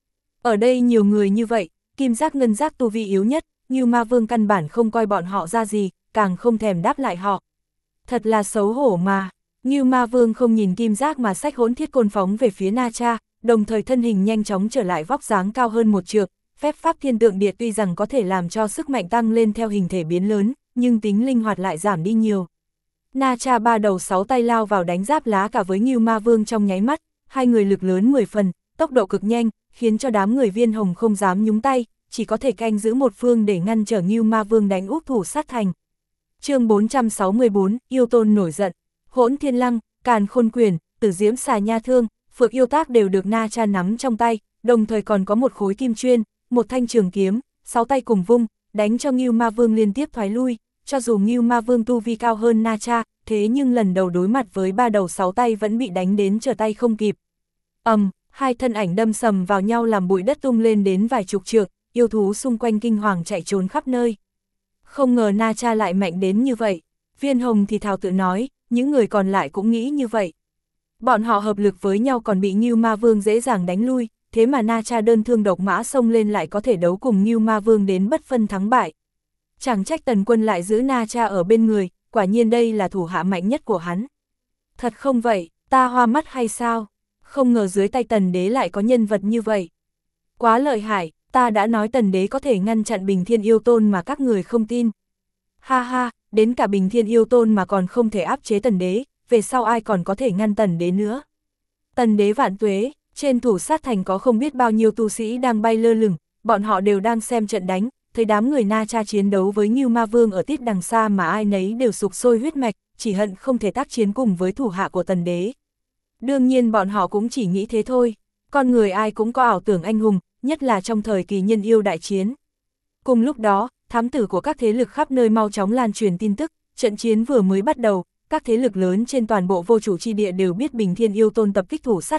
Ở đây nhiều người như vậy, Kim Giác Ngân Giác tu vi yếu nhất, Ngưu Ma Vương căn bản không coi bọn họ ra gì, càng không thèm đáp lại họ. Thật là xấu hổ mà. Ngưu Ma Vương không nhìn Kim Giác mà xách hỗn thiết côn phóng về phía Na Cha, đồng thời thân hình nhanh chóng trở lại vóc dáng cao hơn 1 trượng. Phép pháp thiên tượng địa tuy rằng có thể làm cho sức mạnh tăng lên theo hình thể biến lớn, nhưng tính linh hoạt lại giảm đi nhiều. Na Cha 3 đầu 6 tay lao vào đánh giáp lá cả với Ngưu Ma Vương trong nháy mắt, 2 người lực lớn 10 phần, tốc độ cực nhanh, khiến cho đám người Viên Hồng không dám nhúng tay, chỉ có thể canh giữ một phương để ngăn trở Ngưu Ma Vương đánh úp thủ sát thành. Chương 464, Yêu Tôn nổi giận. Hỗn Thiên Lăng, Càn Khôn Quyển, Tử Diễm Xà Nha Thương, Phượng Yêu Tác đều được Na Cha nắm trong tay, đồng thời còn có một khối kim chuyên, một thanh trường kiếm, 6 tay cùng vung, đánh cho Ngưu Ma Vương liên tiếp thoái lui. Cho dù Ngưu Ma Vương tu vi cao hơn Na Cha, thế nhưng lần đầu đối mặt với 3 đầu 6 tay vẫn bị đánh đến trở tay không kịp. 2 thân ảnh đâm sầm vào nhau làm bụi đất tung lên đến vài chục trượng, yêu thú xung quanh kinh hoàng chạy trốn khắp nơi. Không ngờ Na Cha lại mạnh đến như vậy. Viên Hồng thì thào tự nói, những người còn lại cũng nghĩ như vậy. Bọn họ hợp lực với nhau còn bị Ngưu Ma Vương dễ dàng đánh lui, thế mà Na Cha đơn thương độc mã xông lên lại có thể đấu cùng Ngưu Ma Vương đến bất phân thắng bại. Chẳng trách Tần Quân lại giữ Na Cha ở bên người, quả nhiên đây là thủ hạ mạnh nhất của hắn. Thật không vậy, ta hoa mắt hay sao? Không ngờ dưới tay Tần Đế lại có nhân vật như vậy. Quá lợi hại, ta đã nói Tần Đế có thể ngăn chặn Bình Thiên Yêu Tôn mà các người không tin. Ha ha, đến cả Bình Thiên Yêu Tôn mà còn không thể áp chế Tần Đế, về sau ai còn có thể ngăn Tần Đế nữa. Tần Đế vạn tuế, trên thủ sát thành có không biết bao nhiêu tu sĩ đang bay lơ lửng, bọn họ đều đang xem trận đánh, thấy đám người Na Cha chiến đấu với Ngưu Ma Vương ở tít đằng xa mà ai nấy đều sục sôi huyết mạch, chỉ hận không thể tác chiến cùng với thủ hạ của Tần Đế. Đương nhiên bọn họ cũng chỉ nghĩ thế thôi, con người ai cũng có ảo tưởng anh hùng, nhất là trong thời kỳ nhân yêu đại chiến. Cùng lúc đó, thám tử của các thế lực khắp nơi mau chóng lan truyền tin tức, trận chiến vừa mới bắt đầu, các thế lực lớn trên toàn bộ vô chủ chi địa đều biết Bình Thiên Yêu Tôn tập kích thủ sát thành,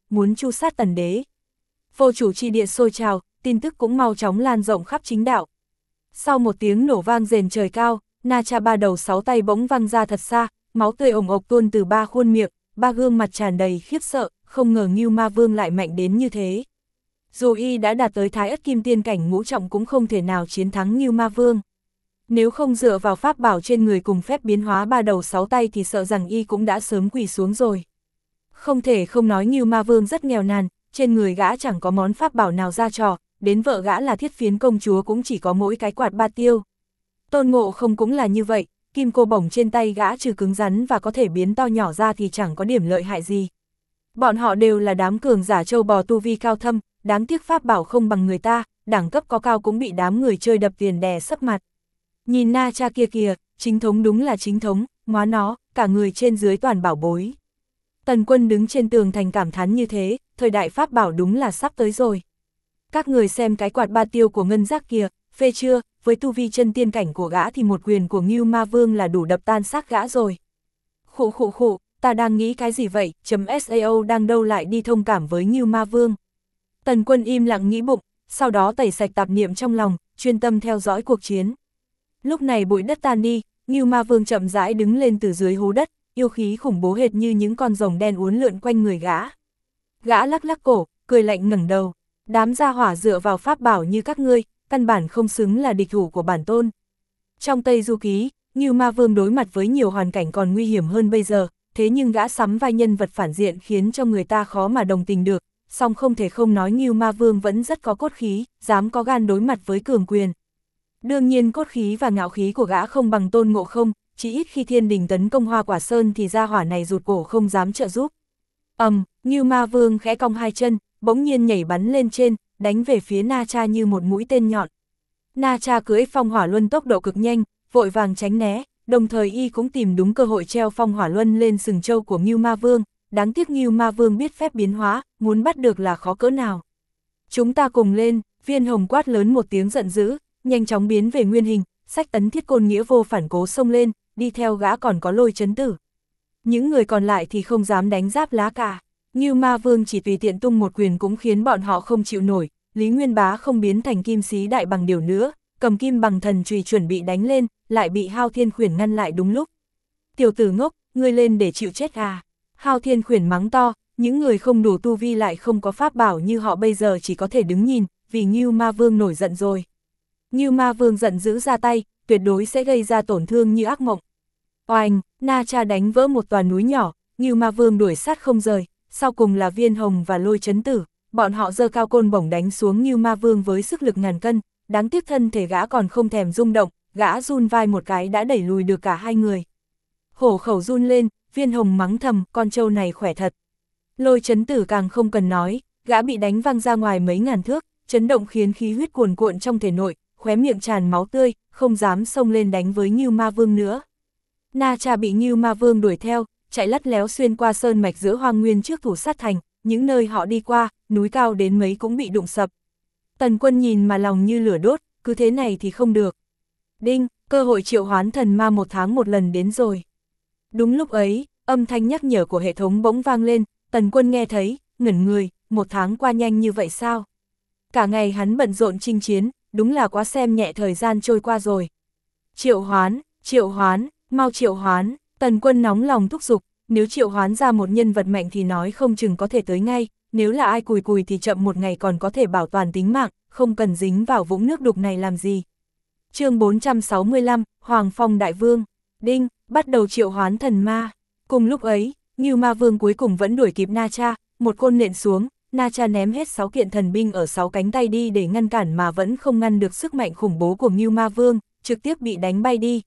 muốn tru sát Tần đế. Vô chủ chi địa sôi trào, tin tức cũng mau chóng lan rộng khắp chính đạo. Sau một tiếng nổ vang rền trời cao, Na Cha ba đầu sáu tay bỗng văng ra thật xa, máu tươi ồng ộc tuôn từ ba khuôn miệng, ba gương mặt tràn đầy khiếp sợ, không ngờ Ngưu Ma Vương lại mạnh đến như thế. Dù y đã đạt tới Thái Ất Kim Tiên cảnh ngũ trọng cũng không thể nào chiến thắng Ngưu Ma Vương. Nếu không dựa vào pháp bảo trên người cùng phép biến hóa ba đầu sáu tay thì sợ rằng y cũng đã sớm quỳ xuống rồi. Không thể không nói Ngưu Ma Vương rất nghèo nàn, trên người gã chẳng có món pháp bảo nào ra trò, đến vợ gã là Thiết Phiến công chúa cũng chỉ có mỗi cái quạt ba tiêu. Tôn Ngộ Không cũng là như vậy, kim cô bổng trên tay gã trừ cứng rắn và có thể biến to nhỏ ra thì chẳng có điểm lợi hại gì. Bọn họ đều là đám cường giả châu bò tu vi cao thâm, đáng tiếc pháp bảo không bằng người ta, đẳng cấp có cao cũng bị đám người chơi đập tiền đè sấp mặt. Nhìn Na Cha kia kìa, chính thống đúng là chính thống, móa nó, cả người trên dưới toàn bảo bối. Tần Quân đứng trên tường thành cảm thán như thế, thời đại pháp bảo đúng là sắp tới rồi. Các người xem cái quạt ba tiêu của Ngân Giác kìa, phê chưa, với tu vi chân tiên cảnh của gã thì một quyền của Ngưu Ma Vương là đủ đập tan xác gã rồi. Khụ, ta đang nghĩ cái gì vậy, .sao đang đâu lại đi thông cảm với Ngưu Ma Vương. Tần Quân im lặng nghĩ bụng, sau đó tẩy sạch tạp niệm trong lòng, chuyên tâm theo dõi cuộc chiến. Lúc này bụi đất tan đi, Ngưu Ma Vương chậm rãi đứng lên từ dưới hố đất, yêu khí khủng bố hệt như những con rồng đen uốn lượn quanh người gã. Gã lắc lắc cổ, cười lạnh ngẩng đầu, đám gia hỏa dựa vào pháp bảo như các ngươi, căn bản không xứng là địch thủ của bản tôn. Trong Tây Du Ký, Ngưu Ma Vương đối mặt với nhiều hoàn cảnh còn nguy hiểm hơn bây giờ, thế nhưng gã sắm vai nhân vật phản diện khiến cho người ta khó mà đồng tình được, song không thể không nói Ngưu Ma Vương vẫn rất có cốt khí, dám có gan đối mặt với cường quyền. Đương nhiên cốt khí và ngạo khí của gã không bằng Tôn Ngộ Không, chỉ ít khi thiên đình tấn công Hoa Quả Sơn thì gia hỏa này rụt cổ không dám trợ giúp. Ngưu Ma Vương khẽ cong hai chân, bỗng nhiên nhảy bắn lên trên, đánh về phía Na Cha như một mũi tên nhọn. Na Cha cưỡi phong hỏa luân tốc độ cực nhanh, vội vàng tránh né, đồng thời y cũng tìm đúng cơ hội treo phong hỏa luân lên sừng trâu của Ngưu Ma Vương, đáng tiếc Ngưu Ma Vương biết phép biến hóa, muốn bắt được là khó cỡ nào. Chúng ta cùng lên, Viên Hồng quát lớn một tiếng giận dữ, nhanh chóng biến về nguyên hình, xách Ấn Thiết Côn nghĩa vô phản cố xông lên, đi theo gã còn có Lôi Chấn Tử. Những người còn lại thì không dám đánh giáp lá cả. Ngưu Ma Vương chỉ tùy tiện tung một quyền cũng khiến bọn họ không chịu nổi, Lý Nguyên Bá không biến thành kim sĩ đại bằng điều nữa, cầm kim bằng thần chùy chuẩn bị đánh lên, lại bị Hao Thiên Khuyển ngăn lại đúng lúc. Tiểu tử ngốc, ngươi lên để chịu chết à? Hao Thiên Khuyển mắng to, những người không đủ tu vi lại không có pháp bảo như họ bây giờ chỉ có thể đứng nhìn, vì Ngưu Ma Vương nổi giận rồi. Ngưu Ma Vương giận dữ ra tay, tuyệt đối sẽ gây ra tổn thương như ác mộng. Oanh, Na Cha đánh vỡ một tòa núi nhỏ, Ngưu Ma Vương đuổi sát không rời, sau cùng là Viên Hồng và Lôi Chấn Tử, bọn họ giơ cao côn bổng đánh xuống Ngưu Ma Vương với sức lực ngàn cân, đáng tiếc thân thể gã còn không thèm rung động, gã run vai một cái đã đẩy lùi được cả hai người. Hổ khẩu run lên, Viên Hồng mắng thầm, con trâu này khỏe thật. Lôi Chấn Tử càng không cần nói, gã bị đánh văng ra ngoài mấy ngàn thước, chấn động khiến khí huyết cuồn cuộn trong thể nội, khóe miệng tràn máu tươi, không dám xông lên đánh với Ngưu Ma Vương nữa. Na Cha bị Ngưu Ma Vương đuổi theo, chạy lắt léo xuyên qua sơn mạch giữa hoang nguyên trước Thủ Sát Thành, những nơi họ đi qua, núi cao đến mấy cũng bị đụng sập. Tần Quân nhìn mà lòng như lửa đốt, cứ thế này thì không được. Đinh, cơ hội triệu hoán thần ma 1 tháng một lần đến rồi. Đúng lúc ấy, âm thanh nhắc nhở của hệ thống bỗng vang lên, Tần Quân nghe thấy, ngẩn người, 1 tháng qua nhanh như vậy sao? Cả ngày hắn bận rộn chinh chiến, đúng là quá xem nhẹ thời gian trôi qua rồi. Triệu hoán, mau triệu hoán, Tần Quân nóng lòng thúc giục, nếu triệu hoán ra một nhân vật mạnh thì nói không chừng có thể tới ngay, nếu là ai cùi cùi thì chậm một ngày còn có thể bảo toàn tính mạng, không cần dính vào vũng nước đục này làm gì. Chương 465, Hoàng Phong Đại Vương, đinh, bắt đầu triệu hoán thần ma. Cùng lúc ấy, Ngưu Ma Vương cuối cùng vẫn đuổi kịp Na Cha, một côn nện xuống, Na Cha ném hết 6 kiện thần binh ở 6 cánh tay đi để ngăn cản mà vẫn không ngăn được sức mạnh khủng bố của Ngưu Ma Vương, trực tiếp bị đánh bay đi.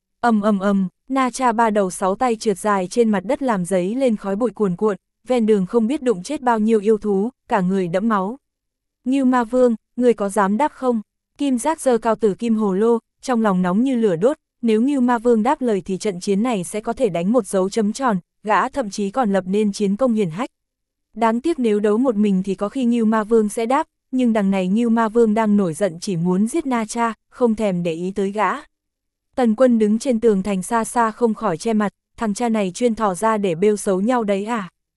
Na Cha 3 đầu 6 tay trượt dài trên mặt đất làm giấy lên khói bụi cuồn cuộn, ven đường không biết đụng chết bao nhiêu yêu thú, cả người đẫm máu. Ngưu Ma Vương, người có dám đáp không? Kim Giác giơ cao tử kim hồ lô, trong lòng nóng như lửa đốt, nếu Ngưu Ma Vương đáp lời thì trận chiến này sẽ có thể đánh một dấu chấm tròn, gã thậm chí còn lập nên chiến công hiển hách. Đáng tiếc nếu đấu một mình thì có khi Ngưu Ma Vương sẽ đáp, nhưng đằng này Ngưu Ma Vương đang nổi giận chỉ muốn giết Na Cha, không thèm để ý tới gã. Tần Quân đứng trên tường thành xa xa không khỏi che mặt, thằng cha này chuyên thò ra để bêu xấu nhau đấy à?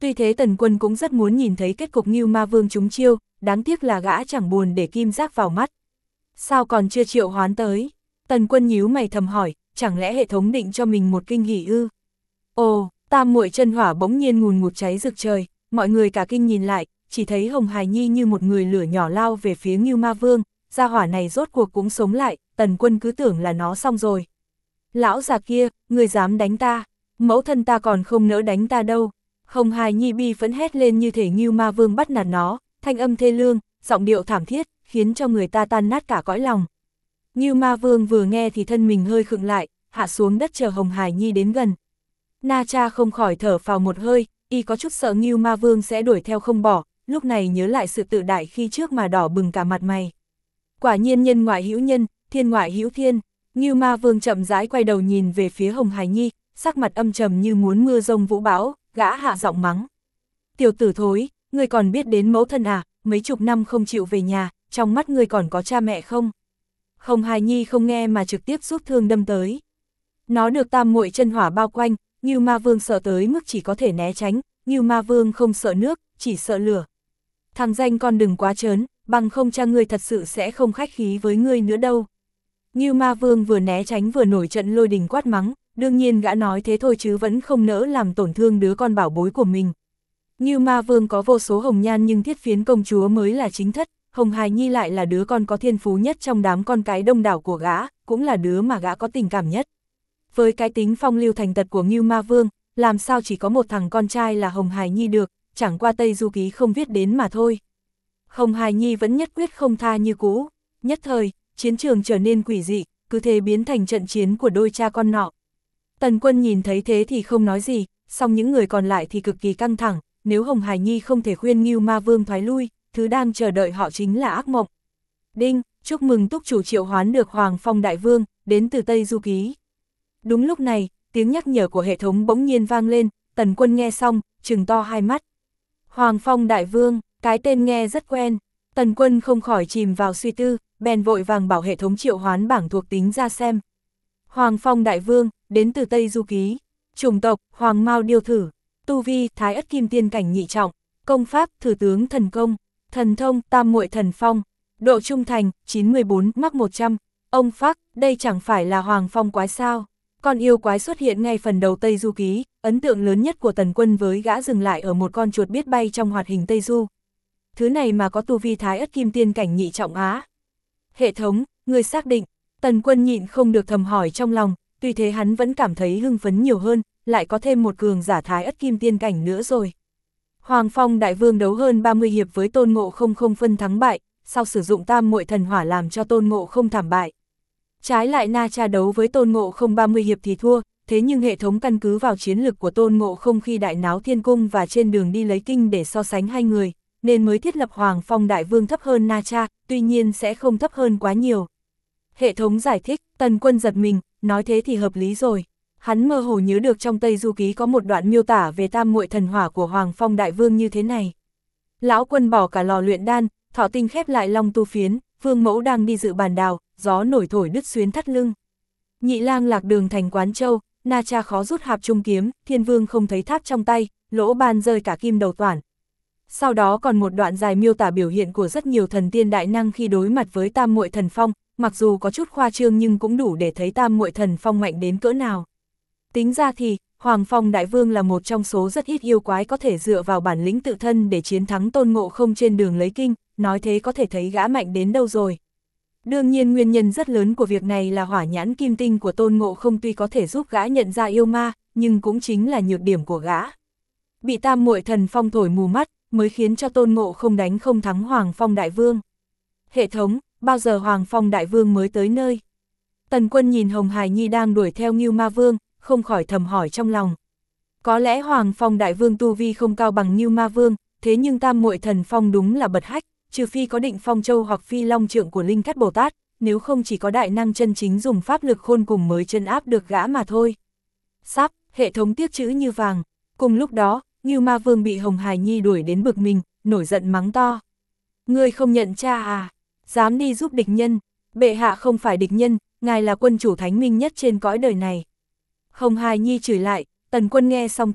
Tuy thế Tần Quân cũng rất muốn nhìn thấy kết cục Ngưu Ma Vương trúng chiêu, đáng tiếc là gã chẳng buồn để kim giác vào mắt. Sao còn chưa triệu hoán tới? Tần Quân nhíu mày thầm hỏi, chẳng lẽ hệ thống định cho mình một kinh hỉ ư? Ồ, tam muội chân hỏa bỗng nhiên ngùn ngụt cháy rực trời, mọi người cả kinh nhìn lại, chỉ thấy Hồng Hải Nhi như một người lửa nhỏ lao về phía Ngưu Ma Vương, gia hỏa này rốt cuộc cũng sống lại, Tần Quân cứ tưởng là nó xong rồi. Lão già kia, người dám đánh ta, mẫu thân ta còn không nỡ đánh ta đâu. Hồng Hải Nhi bi phẫn hét lên như thể Ngưu Ma Vương bắt nạt nó, thanh âm thê lương, giọng điệu thảm thiết, khiến cho người ta tan nát cả cõi lòng. Ngưu Ma Vương vừa nghe thì thân mình hơi khựng lại, hạ xuống đất chờ Hồng Hải Nhi đến gần. Na Cha không khỏi thở phào một hơi, y có chút sợ Ngưu Ma Vương sẽ đuổi theo không bỏ, lúc này nhớ lại sự tự đại khi trước mà đỏ bừng cả mặt mày. Quả nhiên nhân ngoại hữu nhân, thiên ngoại hữu thiên. Ngưu Ma Vương chậm rãi quay đầu nhìn về phía Hồng Hải Nhi, sắc mặt âm trầm như muốn mưa rông vũ bão, gã hạ giọng mắng. Tiểu tử thối, ngươi còn biết đến mẫu thân à, mấy chục năm không chịu về nhà, trong mắt ngươi còn có cha mẹ không? Hồng Hải Nhi không nghe mà trực tiếp rút thương đâm tới. Nó được tam muội chân hỏa bao quanh, Ngưu Ma Vương sợ tới mức chỉ có thể né tránh, Ngưu Ma Vương không sợ nước, chỉ sợ lửa. Thằng danh con đừng quá trớn, bằng không cha ngươi thật sự sẽ không khách khí với ngươi nữa đâu. Ngưu Ma Vương vừa né tránh vừa nổi trận lôi đình quát mắng, đương nhiên gã nói thế thôi chứ vẫn không nỡ làm tổn thương đứa con bảo bối của mình. Ngưu Ma Vương có vô số hồng nhan nhưng Thiết Phiến công chúa mới là chính thất, Hồng Hải Nhi lại là đứa con có thiên phú nhất trong đám con cái đông đảo của gã, cũng là đứa mà gã có tình cảm nhất. Với cái tính phong lưu thành tật của Ngưu Ma Vương, làm sao chỉ có một thằng con trai là Hồng Hải Nhi được, chẳng qua Tây Du Ký không viết đến mà thôi. Hồng Hải Nhi vẫn nhất quyết không tha như cũ, nhất thời, chiến trường trở nên quỷ dị, cứ thế biến thành trận chiến của đôi cha con nọ. Tần Quân nhìn thấy thế thì không nói gì, song những người còn lại thì cực kỳ căng thẳng, nếu Hồng Hải Nhi không thể khuyên Ngưu Ma Vương thoái lui, thứ đang chờ đợi họ chính là ác mộng. Đinh, chúc mừng túc chủ triệu hoán được Hoàng Phong Đại Vương, đến từ Tây Du Ký. Đúng lúc này, tiếng nhắc nhở của hệ thống bỗng nhiên vang lên, Tần Quân nghe xong, trừng to hai mắt. Hoàng Phong Đại Vương, cái tên nghe rất quen, Tần Quân không khỏi chìm vào suy tư, bèn vội vàng bảo hệ thống triệu hoán bảng thuộc tính ra xem. Hoàng Phong Đại Vương, đến từ Tây Du Ký, chủng tộc, Hoàng Mao Điêu Thử, tu vi, Thái Ất Kim Tiên cảnh nhị trọng, công pháp, Thử tướng thần công, thần thông, Tam muội thần phong, độ trung thành, 94, mắc 100, ông phác, đây chẳng phải là Hoàng Phong quái sao? Con yêu quái xuất hiện ngay phần đầu Tây Du Ký, ấn tượng lớn nhất của Tần Quân với gã dừng lại ở một con chuột biết bay trong hoạt hình Tây Du. Thứ này mà có tu vi Thái Ất Kim Tiên cảnh nhị trọng á. Hệ thống, người xác định, Tần Quân nhịn không được thầm hỏi trong lòng, tuy thế hắn vẫn cảm thấy hưng phấn nhiều hơn, lại có thêm một cường giả Thái Ất Kim Tiên cảnh nữa rồi. Hoàng Phong Đại Vương đấu hơn 30 hiệp với Tôn Ngộ Không không phân thắng bại, sau sử dụng tam muội thần hỏa làm cho Tôn Ngộ Không thảm bại. Trái lại Na Cha đấu với Tôn Ngộ Không 30 hiệp thì thua, thế nhưng hệ thống căn cứ vào chiến lực của Tôn Ngộ Không khi đại náo thiên cung và trên đường đi lấy kinh để so sánh hai người, nên mới thiết lập Hoàng Phong Đại Vương thấp hơn Na Cha, tuy nhiên sẽ không thấp hơn quá nhiều. Hệ thống giải thích, Tần Quân giật mình, nói thế thì hợp lý rồi. Hắn mơ hồ nhớ được trong Tây Du Ký có một đoạn miêu tả về tam muội thần hỏa của Hoàng Phong Đại Vương như thế này. Lão quân bỏ cả lò luyện đan, thọ tinh khép lại long tu phiến, vương mẫu đang đi dự bàn đào, gió nổi thổi đứt xuyến thắt lưng. Nhị lang lạc đường thành Quán Châu, Na Cha khó rút hạp trung kiếm, thiên vương không thấy tháp trong tay, lỗ ban rơi cả kim đầu toản. Sau đó còn một đoạn dài miêu tả biểu hiện của rất nhiều thần tiên đại năng khi đối mặt với tam muội thần phong, mặc dù có chút khoa trương nhưng cũng đủ để thấy tam muội thần phong mạnh đến cỡ nào. Tính ra thì, Hoàng Phong Đại Vương là một trong số rất ít yêu quái có thể dựa vào bản lĩnh tự thân để chiến thắng Tôn Ngộ Không trên đường lấy kinh, nói thế có thể thấy gã mạnh đến đâu rồi. Đương nhiên nguyên nhân rất lớn của việc này là hỏa nhãn kim tinh của Tôn Ngộ Không tuy có thể giúp gã nhận ra yêu ma, nhưng cũng chính là nhược điểm của gã. Bị tam muội thần phong thổi mù mắt, mới khiến cho Tôn Ngộ Không đánh không thắng Hoàng Phong Đại Vương. Hệ thống, bao giờ Hoàng Phong Đại Vương mới tới nơi? Tần Quân nhìn Hồng Hải Nhi đang đuổi theo Ngưu Ma Vương, không khỏi thầm hỏi trong lòng. Có lẽ Hoàng Phong Đại Vương tu vi không cao bằng Ngưu Ma Vương, thế nhưng tam muội thần phong đúng là bật hách, trừ phi có Định Phong Châu hoặc Phi Long Trượng của Linh Cát Bồ Tát, nếu không chỉ có đại năng chân chính dùng pháp lực khôn cùng mới chân áp được gã mà thôi. Sắp, hệ thống tiếc chữ như vàng. Cùng lúc đó, Ngưu Ma Vương bị Hồng Hải Nhi đuổi đến bực mình, nổi giận mắng to. Ngươi không nhận cha à? Dám đi giúp địch nhân? Bệ hạ không phải địch nhân, ngài là quân chủ thánh minh nhất trên cõi đời này. Hồng Hải Nhi chửi lại, Tần Quân nghe xong thích ý,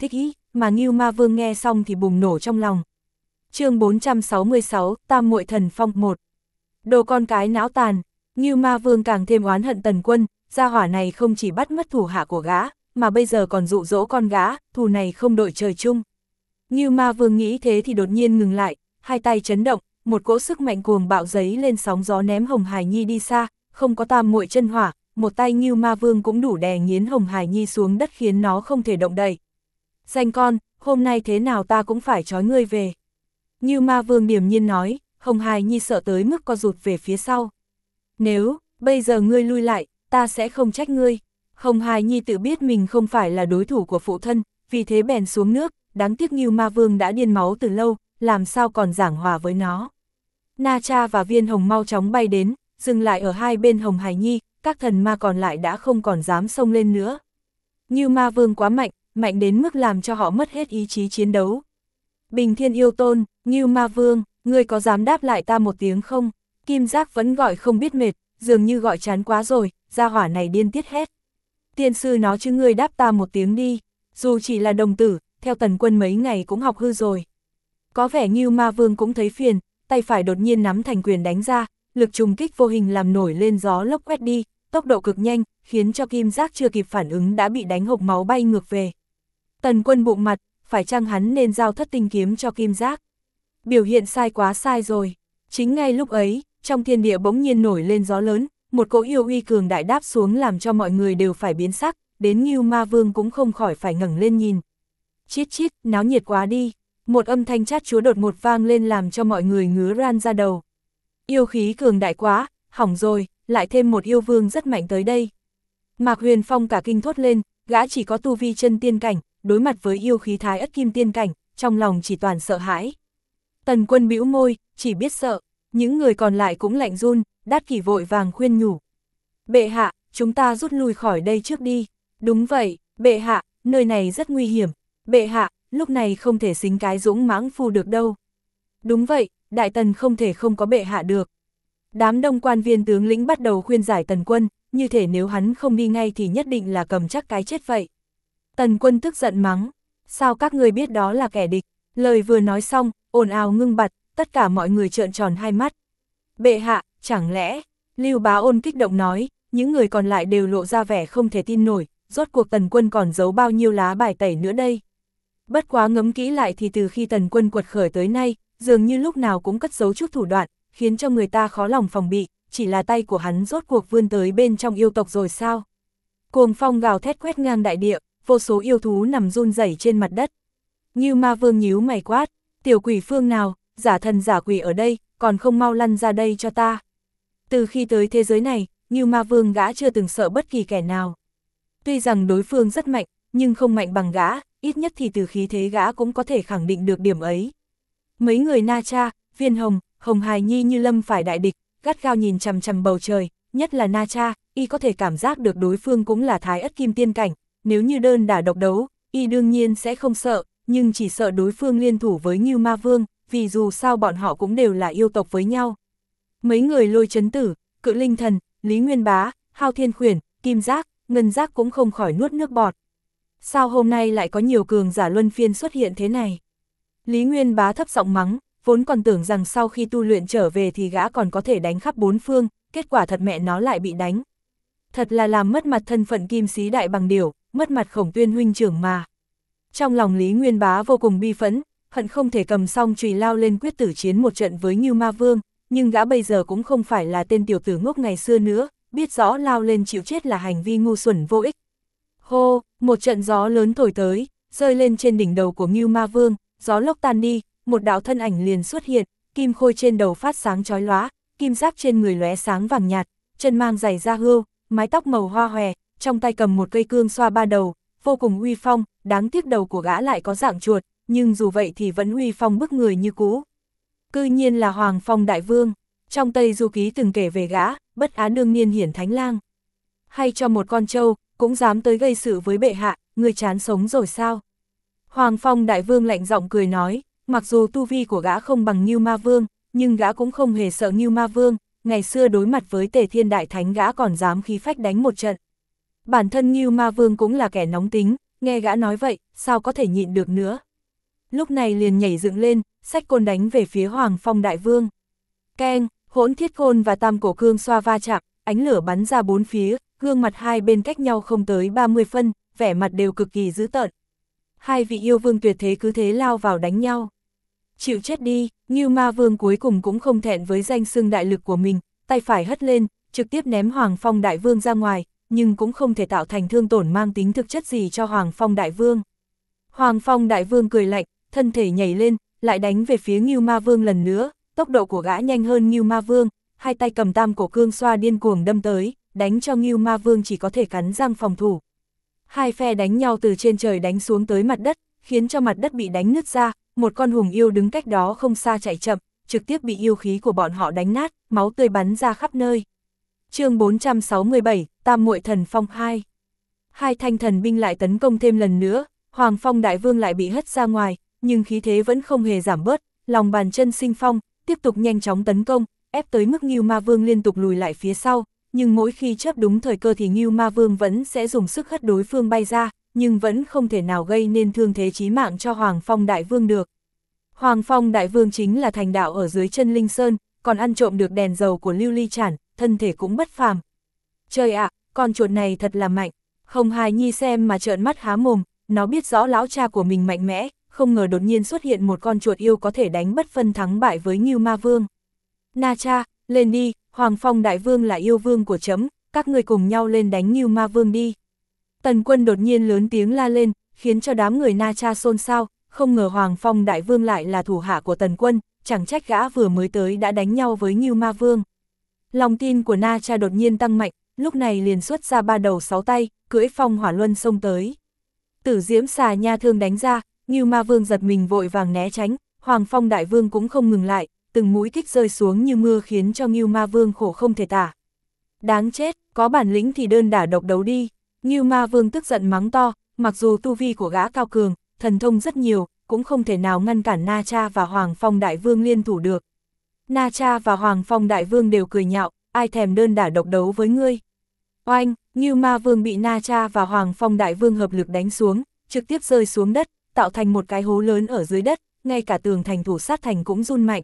mà Ngưu Ma Vương nghe xong thì bùng nổ trong lòng. Chương 466, Tam Muội Thần Phong 1. Đồ con cái não tàn, Ngưu Ma Vương càng thêm oán hận Tần Quân, gia hỏa này không chỉ bắt mất thủ hạ của gã, mà bây giờ còn dụ dỗ con gã, thù này không đội trời chung. Ngưu Ma Vương nghĩ thế thì đột nhiên ngừng lại, hai tay chấn động, một cỗ sức mạnh cuồng bạo giấy lên sóng gió ném Hồng Hải Nhi đi xa, không có Tam Muội chân hỏa, một tay Ngưu Ma Vương cũng đủ đè nghiến Hồng Hải Nhi xuống đất khiến nó không thể động đậy. Danh con, hôm nay thế nào ta cũng phải trói ngươi về. Ngưu Ma Vương điềm nhiên nói, Hồng Hải Nhi sợ tới mức co rụt về phía sau. Nếu, bây giờ ngươi lui lại, ta sẽ không trách ngươi. Hồng Hải Nhi tự biết mình không phải là đối thủ của phụ thân, vì thế bèn xuống nước, đáng tiếc Ngưu Ma Vương đã điên máu từ lâu, làm sao còn giảng hòa với nó. Na Cha và Viên Hồng mau chóng bay đến, dừng lại ở hai bên Hồng Hải Nhi, các thần ma còn lại đã không còn dám xông lên nữa. Ngưu Ma Vương quá mạnh, mạnh đến mức làm cho họ mất hết ý chí chiến đấu. Bình Thiên Yêu Tôn, Ngưu Ma Vương, ngươi có dám đáp lại ta một tiếng không? Kim Giác vẫn gọi không biết mệt, dường như gọi chán quá rồi, gia hỏa này điên tiết hét. Tiên sư nó chứ ngươi đáp ta một tiếng đi, dù chỉ là đồng tử, theo Tần Quân mấy ngày cũng học hư rồi. Có vẻ Ngưu Ma Vương cũng thấy phiền, tay phải đột nhiên nắm thành quyền đánh ra, lực trùng kích vô hình làm nổi lên gió lốc quét đi, tốc độ cực nhanh, khiến cho Kim Giác chưa kịp phản ứng đã bị đánh hộc máu bay ngược về. Tần Quân bụng mặt, phải chăng hắn nên giao Thất Tinh kiếm cho Kim Giác? Biểu hiện sai quá sai rồi. Chính ngay lúc ấy, trong thiên địa bỗng nhiên nổi lên gió lớn, một cỗ yêu uy cường đại đáp xuống làm cho mọi người đều phải biến sắc, đến Ngưu Ma Vương cũng không khỏi phải ngẩng lên nhìn. Chít chít, náo nhiệt quá đi. Một âm thanh chát chúa đột ngột vang lên làm cho mọi người ngứa ran ra đầu. Yêu khí cường đại quá, hỏng rồi, lại thêm một yêu vương rất mạnh tới đây. Mạc Huyền Phong cả kinh thốt lên, gã chỉ có tu vi chân tiên cảnh, đối mặt với yêu khí Thái Ất Kim tiên cảnh, trong lòng chỉ toàn sợ hãi. Tần Quân bĩu môi, chỉ biết sợ, những người còn lại cũng lạnh run, Đát Kỷ vội vàng khuyên nhủ. Bệ hạ, chúng ta rút lui khỏi đây trước đi. Đúng vậy, bệ hạ, nơi này rất nguy hiểm. Bệ hạ, lúc này không thể xính cái dũng mãng phu được đâu. Đúng vậy, Đại Tần không thể không có bệ hạ được. Đám đông quan viên tướng lĩnh bắt đầu khuyên giải Tần Quân, như thể nếu hắn không đi ngay thì nhất định là cầm chắc cái chết vậy. Tần Quân tức giận mắng, sao các người biết đó là kẻ địch? Lời vừa nói xong, ồn ào ngưng bặt, tất cả mọi người trợn tròn hai mắt. Bệ hạ, chẳng lẽ? Lưu Bá Ôn kích động nói, những người còn lại đều lộ ra vẻ không thể tin nổi, rốt cuộc Tần Quân còn giấu bao nhiêu lá bài tẩy nữa đây? Bất quá ngẫm kỹ lại thì từ khi Tần Quân quật khởi tới nay, dường như lúc nào cũng cất giấu chút thủ đoạn, khiến cho người ta khó lòng phòng bị, chỉ là tay của hắn rốt cuộc vươn tới bên trong yêu tộc rồi sao? Cuồng phong gào thét quét ngang đại địa, vô số yêu thú nằm run rẩy trên mặt đất. Ngưu Ma Vương nhíu mày quát, tiểu quỷ phương nào, giả thần giả quỷ ở đây, còn không mau lăn ra đây cho ta. Từ khi tới thế giới này, Ngưu Ma Vương gã chưa từng sợ bất kỳ kẻ nào. Tuy rằng đối phương rất mạnh, nhưng không mạnh bằng gã, ít nhất thì từ khí thế gã cũng có thể khẳng định được điểm ấy. Mấy người Na Cha, Viên Hồng, Hồng Hải Nhi như lâm phải đại địch, gắt gao nhìn chằm chằm bầu trời, nhất là Na Cha, y có thể cảm giác được đối phương cũng là Thái Ất Kim tiên cảnh, nếu như đơn đả độc đấu, y đương nhiên sẽ không sợ, nhưng chỉ sợ đối phương liên thủ với Ngưu Ma Vương, vì dù sao bọn họ cũng đều là yêu tộc với nhau. Mấy người Lôi Chấn Tử, Cự Linh Thần, Lý Nguyên Bá, Hao Thiên Khuyển, Kim Giác, Ngân Giác cũng không khỏi nuốt nước bọt. Sao hôm nay lại có nhiều cường giả luân phiên xuất hiện thế này? Lý Nguyên Bá thấp giọng mắng, vốn còn tưởng rằng sau khi tu luyện trở về thì gã còn có thể đánh khắp bốn phương, kết quả thật mẹ nó lại bị đánh. Thật là làm mất mặt thân phận Kim Sĩ Đại Bằng Điểu, mất mặt Khổng Tuyên huynh trưởng mà. Trong lòng Lý Nguyên Bá vô cùng bi phẫn, hận không thể cầm song chùy lao lên quyết tử chiến một trận với Ngưu Ma Vương, nhưng gã bây giờ cũng không phải là tên tiểu tử ngốc ngày xưa nữa, biết rõ lao lên chịu chết là hành vi ngu xuẩn vô ích. Hô, một trận gió lớn thổi tới, rơi lên trên đỉnh đầu của Ngưu Ma Vương, gió lốc tan đi, một đạo thân ảnh liền xuất hiện, kim khôi trên đầu phát sáng chói lóa, kim giáp trên người lóe sáng vàng nhạt, chân mang giày da hươu, mái tóc màu hoa hòe, trong tay cầm một cây cương xoa ba đầu, vô cùng uy phong, đáng tiếc đầu của gã lại có dạng chuột, nhưng dù vậy thì vẫn uy phong bức người như cũ. Cư nhiên là Hoàng Phong Đại Vương, trong Tây Du Ký từng kể về gã, bất á đương niên hiển thánh lang. Hay cho một con trâu, cũng dám tới gây sự với bệ hạ, người chán sống rồi sao? Hoàng Phong Đại Vương lạnh giọng cười nói, mặc dù tu vi của gã không bằng Ngưu Ma Vương, nhưng gã cũng không hề sợ Ngưu Ma Vương, ngày xưa đối mặt với Tề Thiên Đại Thánh gã còn dám khí phách đánh một trận. Bản thân Ngưu Ma Vương cũng là kẻ nóng tính, nghe gã nói vậy, sao có thể nhịn được nữa. Lúc này liền nhảy dựng lên, xách côn đánh về phía Hoàng Phong đại vương. Keng, hỗn thiết côn và tam cổ cương xoa va chạm, ánh lửa bắn ra bốn phía, gương mặt hai bên cách nhau không tới 30 phân, vẻ mặt đều cực kỳ dữ tợn. Hai vị yêu vương tuyệt thế cứ thế lao vào đánh nhau. Chịu chết đi, Ngưu Ma Vương cuối cùng cũng không thẹn với danh xưng đại lực của mình, tay phải hất lên, trực tiếp ném Hoàng Phong đại vương ra ngoài, nhưng cũng không thể tạo thành thương tổn mang tính thực chất gì cho Hoàng Phong đại vương. Hoàng Phong đại vương cười lạnh, thân thể nhảy lên, lại đánh về phía Ngưu Ma Vương lần nữa, tốc độ của gã nhanh hơn Ngưu Ma Vương, hai tay cầm tam cổ cương xoa điên cuồng đâm tới, đánh cho Ngưu Ma Vương chỉ có thể cắn răng phòng thủ. Hai phe đánh nhau từ trên trời đánh xuống tới mặt đất, khiến cho mặt đất bị đánh nứt ra, một con hùng yêu đứng cách đó không xa chạy chậm, trực tiếp bị yêu khí của bọn họ đánh nát, máu tươi bắn ra khắp nơi. Chương 467, Tam Muội Thần Phong 2. Hai thanh thần binh lại tấn công thêm lần nữa, Hoàng Phong đại vương lại bị hất ra ngoài, nhưng khí thế vẫn không hề giảm bớt, lòng bàn chân sinh phong, tiếp tục nhanh chóng tấn công, ép tới mức Ngưu Ma Vương liên tục lùi lại phía sau, nhưng mỗi khi chớp đúng thời cơ thì Ngưu Ma Vương vẫn sẽ dùng sức hất đối phương bay ra, nhưng vẫn không thể nào gây nên thương thế chí mạng cho Hoàng Phong đại vương được. Hoàng Phong đại vương chính là thành đạo ở dưới chân Linh Sơn, còn ăn trộm được đèn dầu của Lưu Ly Chản, thân thể cũng bất phàm. Trời ạ, con chuột này thật là mạnh. Hồng Hài Nhi xem mà trợn mắt há mồm, nó biết rõ lão cha của mình mạnh mẽ, không ngờ đột nhiên xuất hiện một con chuột yêu có thể đánh bất phân thắng bại với Ngưu Ma Vương. Na cha, lên đi, Hoàng Phong đại vương là yêu vương của trẫm, các người cùng nhau lên đánh Ngưu Ma Vương đi. Tần Quân đột nhiên lớn tiếng la lên, khiến cho đám người Na cha xôn xao, không ngờ Hoàng Phong đại vương lại là thủ hạ của Tần Quân, chẳng trách gã vừa mới tới đã đánh nhau với Ngưu Ma Vương. Lòng tin của Na cha đột nhiên tăng mạnh, lúc này liền xuất ra ba đầu sáu tay, cưỡi phong hỏa luân xông tới. Tử diễm xà nha thương đánh ra, Ngưu Ma Vương giật mình vội vàng né tránh, Hoàng Phong đại vương cũng không ngừng lại, từng mũi kích rơi xuống như mưa khiến cho Ngưu Ma Vương khổ không thể tả. Đáng chết, có bản lĩnh thì đơn đả độc đấu đi. Ngưu Ma Vương tức giận mắng to, mặc dù tu vi của gã cao cường, thần thông rất nhiều, cũng không thể nào ngăn cản Na cha và Hoàng Phong đại vương liên thủ được. Na cha và Hoàng Phong đại vương đều cười nhạo, ai thèm đơn đả độc đấu với ngươi. Oanh, Ngưu Ma Vương bị Na cha và Hoàng Phong đại vương hợp lực đánh xuống, trực tiếp rơi xuống đất, tạo thành một cái hố lớn ở dưới đất, ngay cả tường thành thủ sát thành cũng run mạnh.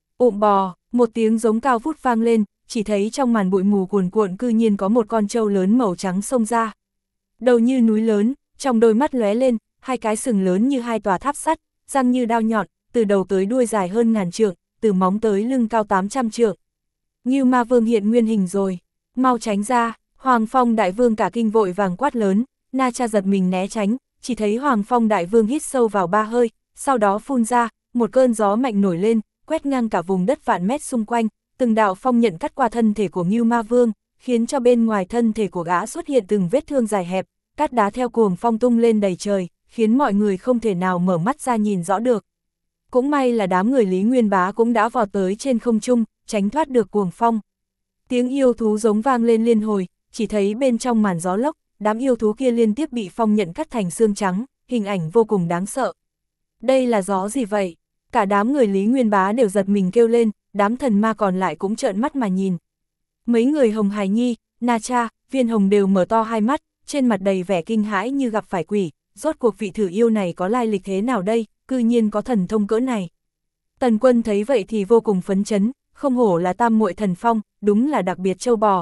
Bò, một tiếng giống cao vút vang lên, chỉ thấy trong màn bụi mù cuồn cuộn cư nhiên có một con trâu lớn màu trắng xông ra. Đầu như núi lớn, trong đôi mắt lóe lên, hai cái sừng lớn như hai tòa tháp sắt, răng như đao nhọn, từ đầu tới đuôi dài hơn 1000 trượng, từ móng tới lưng cao 800 trượng. Ngưu Ma Vương hiện nguyên hình rồi, mau tránh ra. Hoàng Phong đại vương cả kinh vội vàng quát lớn, Na cha giật mình né tránh, chỉ thấy Hoàng Phong đại vương hít sâu vào 3 hơi, sau đó phun ra, một cơn gió mạnh nổi lên, quét ngang cả vùng đất vạn mét xung quanh, từng đạo phong nhận cắt qua thân thể của Ngưu Ma Vương, khiến cho bên ngoài thân thể của gã xuất hiện từng vết thương dài hẹp, cát đá theo cuồng phong tung lên đầy trời, khiến mọi người không thể nào mở mắt ra nhìn rõ được. Cũng may là đám người Lý Nguyên Bá cũng đã vọt tới trên không trung, tránh thoát được cuồng phong. Tiếng yêu thú giống vang lên liên hồi, chỉ thấy bên trong màn gió lốc, đám yêu thú kia liên tiếp bị phong nhận cắt thành xương trắng, hình ảnh vô cùng đáng sợ. Đây là gió gì vậy? Cả đám người Lý Nguyên Bá đều giật mình kêu lên, đám thần ma còn lại cũng trợn mắt mà nhìn. Mấy người Hồng Hài Nhi, Na cha, Viên Hồng đều mở to hai mắt, trên mặt đầy vẻ kinh hãi như gặp phải quỷ, rốt cuộc vị thử yêu này có lai lịch thế nào đây, cư nhiên có thần thông cỡ này. Tần Quân thấy vậy thì vô cùng phấn chấn, không hổ là Tam Muội Thần Phong, đúng là đặc biệt châu bò.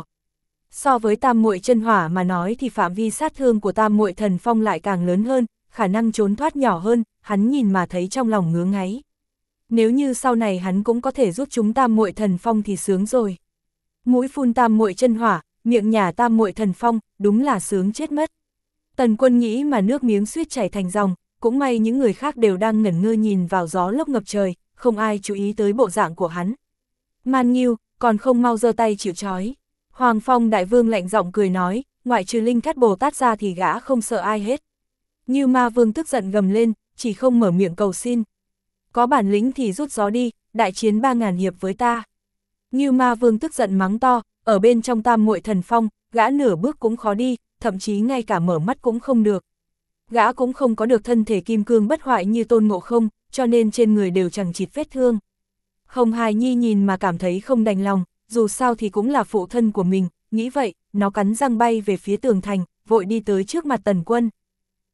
So với Tam Muội Chân Hỏa mà nói thì phạm vi sát thương của Tam Muội Thần Phong lại càng lớn hơn, khả năng trốn thoát nhỏ hơn, hắn nhìn mà thấy trong lòng ngứa ngáy. Nếu như sau này hắn cũng có thể giúp chúng Tam Muội Thần Phong thì sướng rồi. Mũi phun Tam Muội Chân Hỏa, miệng nhả Tam Muội Thần Phong, đúng là sướng chết mất. Tần Quân nghĩ mà nước miếng suýt chảy thành dòng, cũng may những người khác đều đang ngẩn ngơ nhìn vào gió lốc ngập trời, không ai chú ý tới bộ dạng của hắn. Man Nghiêu, còn không mau giơ tay chịu trói. Hoàng Phong đại vương lạnh giọng cười nói, ngoại trừ Linh Cát Bồ Tát ra thì gã không sợ ai hết. Ngưu Ma Vương tức giận gầm lên, chỉ không mở miệng cầu xin. Có bản lĩnh thì rút gió đi, đại chiến 3000 hiệp với ta. Ngưu Ma Vương tức giận mắng to, ở bên trong Tam Muội Thần Phong, gã nửa bước cũng khó đi, thậm chí ngay cả mở mắt cũng không được. Gã cũng không có được thân thể kim cương bất hoại như Tôn Ngộ Không, cho nên trên người đều chẳng chịt vết thương. Hồng Hài Nhi nhìn mà cảm thấy không đành lòng, dù sao thì cũng là phụ thân của mình, nghĩ vậy, nó cắn răng bay về phía tường thành, vội đi tới trước mặt Tần Quân.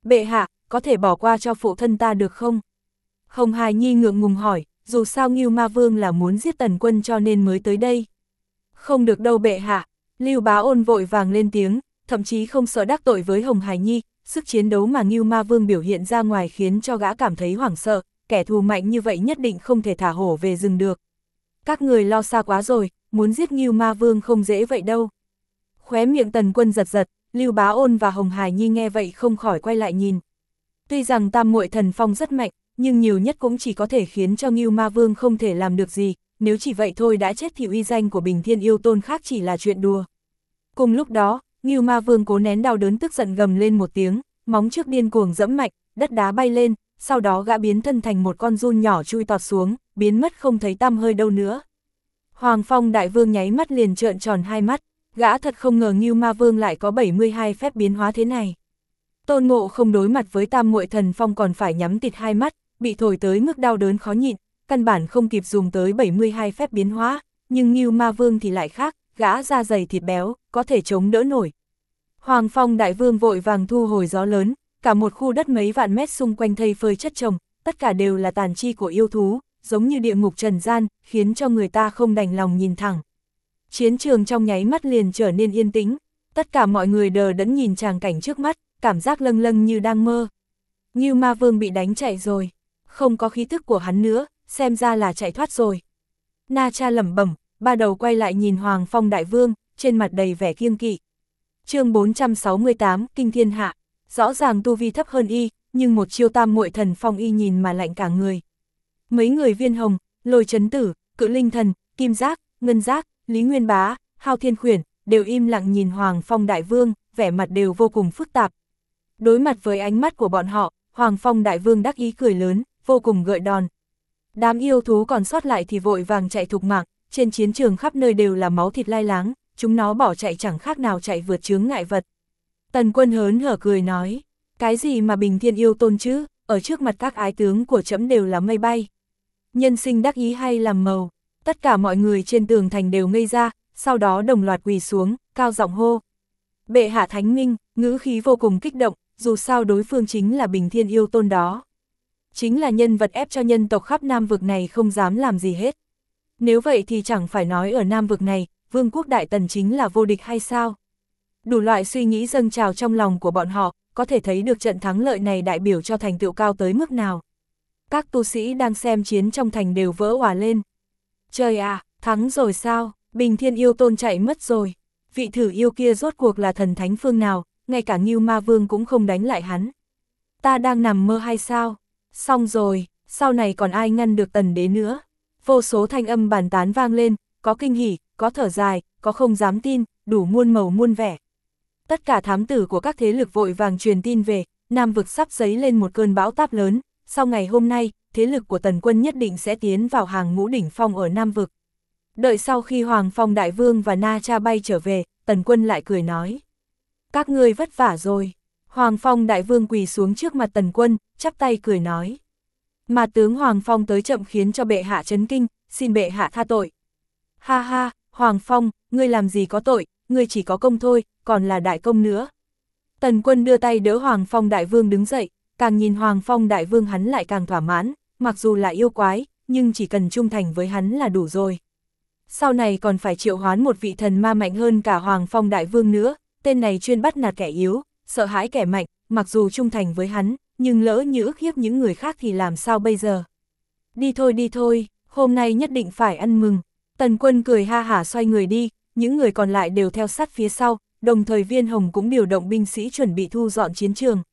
Bệ hạ, có thể bỏ qua cho phụ thân ta được không? Hồng Hài Nhi ngượng ngùng hỏi, dù sao Ngưu Ma Vương là muốn giết Tần Quân cho nên mới tới đây. Không được đâu bệ hạ, Lưu Bá Ôn vội vàng lên tiếng, thậm chí không sợ đắc tội với Hồng Hài Nhi, sức chiến đấu mà Ngưu Ma Vương biểu hiện ra ngoài khiến cho gã cảm thấy hoảng sợ, kẻ thù mạnh như vậy nhất định không thể thả hổ về rừng được. Các người lo xa quá rồi, muốn giết Ngưu Ma Vương không dễ vậy đâu. Khóe miệng Tần Quân giật giật, Lưu Bá Ôn và Hồng Hài Nhi nghe vậy không khỏi quay lại nhìn. Tuy rằng Tam Muội Thần Phong rất mạnh, nhưng nhiều nhất cũng chỉ có thể khiến cho Ngưu Ma Vương không thể làm được gì, nếu chỉ vậy thôi đã chết thì uy danh của Bình Thiên Yêu Tôn khác chỉ là chuyện đùa. Cùng lúc đó, Ngưu Ma Vương cố nén đau đớn tức giận gầm lên một tiếng, móng trước điên cuồng dẫm mạnh, đất đá bay lên, sau đó gã biến thân thành một con giun nhỏ chui tọt xuống, biến mất không thấy tăm hơi đâu nữa. Hoàng Phong Đại Vương nháy mắt liền trợn tròn hai mắt, gã thật không ngờ Ngưu Ma Vương lại có 72 phép biến hóa thế này. Tôn Ngộ không đối mặt với Tam Muội Thần Phong còn phải nhắm tịt hai mắt, bị thổi tới mức đau đớn khó nhịn, căn bản không kịp dùng tới 72 phép biến hóa, nhưng Ngưu Ma Vương thì lại khác, gã da dày thịt béo, có thể chống đỡ nổi. Hoàng Phong Đại Vương vội vàng thu hồi gió lớn, cả một khu đất mấy vạn mét xung quanh thây phơi chất trồng, tất cả đều là tàn chi của yêu thú, giống như địa ngục trần gian, khiến cho người ta không đành lòng nhìn thẳng. Chiến trường trong nháy mắt liền trở nên yên tĩnh, tất cả mọi người đờ đẫn nhìn tràng cảnh trước mắt, cảm giác lâng lâng như đang mơ. Ngưu Ma Vương bị đánh chạy rồi, không có khí thức của hắn nữa, xem ra là chạy thoát rồi. Na Cha lẩm bẩm, ba đầu quay lại nhìn Hoàng Phong Đại Vương, trên mặt đầy vẻ kiêng kỵ. Chương 468, Kinh Thiên Hạ, rõ ràng tu vi thấp hơn y, nhưng một chiêu Tam Muội Thần Phong y nhìn mà lạnh cả người. Mấy người Viên Hồng, Lôi Chấn Tử, Cự Linh Thần, Kim Giác, Ngân Giác, Lý Nguyên Bá, Hao Thiên Khuyển, đều im lặng nhìn Hoàng Phong Đại Vương, vẻ mặt đều vô cùng phức tạp. Đối mặt với ánh mắt của bọn họ, Hoàng Phong Đại Vương đắc ý cười lớn, vô cùng gợi đòn. Đám yêu thú còn sót lại thì vội vàng chạy thục mạng, trên chiến trường khắp nơi đều là máu thịt lai láng, chúng nó bỏ chạy chẳng khác nào chạy vượt chướng ngại vật. Tần Quân hớn hở cười nói, cái gì mà Bình Thiên Yêu Tôn chứ, ở trước mặt các ái tướng của trẫm đều là mây bay. Nhân sinh đắc ý hay làm màu, tất cả mọi người trên tường thành đều ngây ra, sau đó đồng loạt quỳ xuống, cao giọng hô. Bệ hạ thánh minh, ngữ khí vô cùng kích động, dù sao đối phương chính là Bình Thiên Yêu Tôn đó. Chính là nhân vật ép cho nhân tộc khắp Nam vực này không dám làm gì hết. Nếu vậy thì chẳng phải nói ở Nam vực này, Vương quốc Đại Tần chính là vô địch hay sao? Đủ loại suy nghĩ dâng trào trong lòng của bọn họ, có thể thấy được trận thắng lợi này đại biểu cho thành tựu cao tới mức nào. Các tu sĩ đang xem chiến trong thành đều vỡ òa lên. Trời à, thắng rồi sao? Bình Thiên Yêu Tôn chạy mất rồi. Vị thử yêu kia rốt cuộc là thần thánh phương nào, ngay cả Ngưu Ma Vương cũng không đánh lại hắn. Ta đang nằm mơ hay sao? Xong rồi, sau này còn ai ngăn được Tần đế nữa? Vô số thanh âm bàn tán vang lên, có kinh hỉ, có thở dài, có không dám tin, đủ muôn màu muôn vẻ. Tất cả thám tử của các thế lực vội vàng truyền tin về, Nam vực sắp dấy lên một cơn bão táp lớn, sau ngày hôm nay, thế lực của Tần quân nhất định sẽ tiến vào hàng ngũ đỉnh phong ở Nam vực. Đợi sau khi Hoàng Phong Đại Vương và Na Cha bay trở về, Tần quân lại cười nói. Các ngươi vất vả rồi. Hoàng Phong Đại Vương quỳ xuống trước mặt Tần quân, chắp tay cười nói. Mà tướng Hoàng Phong tới chậm khiến cho bệ hạ chấn kinh, xin bệ hạ tha tội. Ha ha, Hoàng Phong, ngươi làm gì có tội, ngươi chỉ có công thôi, còn là đại công nữa. Tần quân đưa tay đỡ Hoàng Phong Đại Vương đứng dậy, càng nhìn Hoàng Phong Đại Vương hắn lại càng thỏa mãn, mặc dù là yêu quái, nhưng chỉ cần trung thành với hắn là đủ rồi. Sau này còn phải triệu hoán một vị thần ma mạnh hơn cả Hoàng Phong Đại Vương nữa, tên này chuyên bắt nạt kẻ yếu, sợ hãi kẻ mạnh, mặc dù trung thành với hắn, nhưng lỡ như ức hiếp những người khác thì làm sao bây giờ? Đi thôi, hôm nay nhất định phải ăn mừng. Tần quân cười ha hả xoay người đi, những người còn lại đều theo sát phía sau, đồng thời Viên Hồng cũng điều động binh sĩ chuẩn bị thu dọn chiến trường.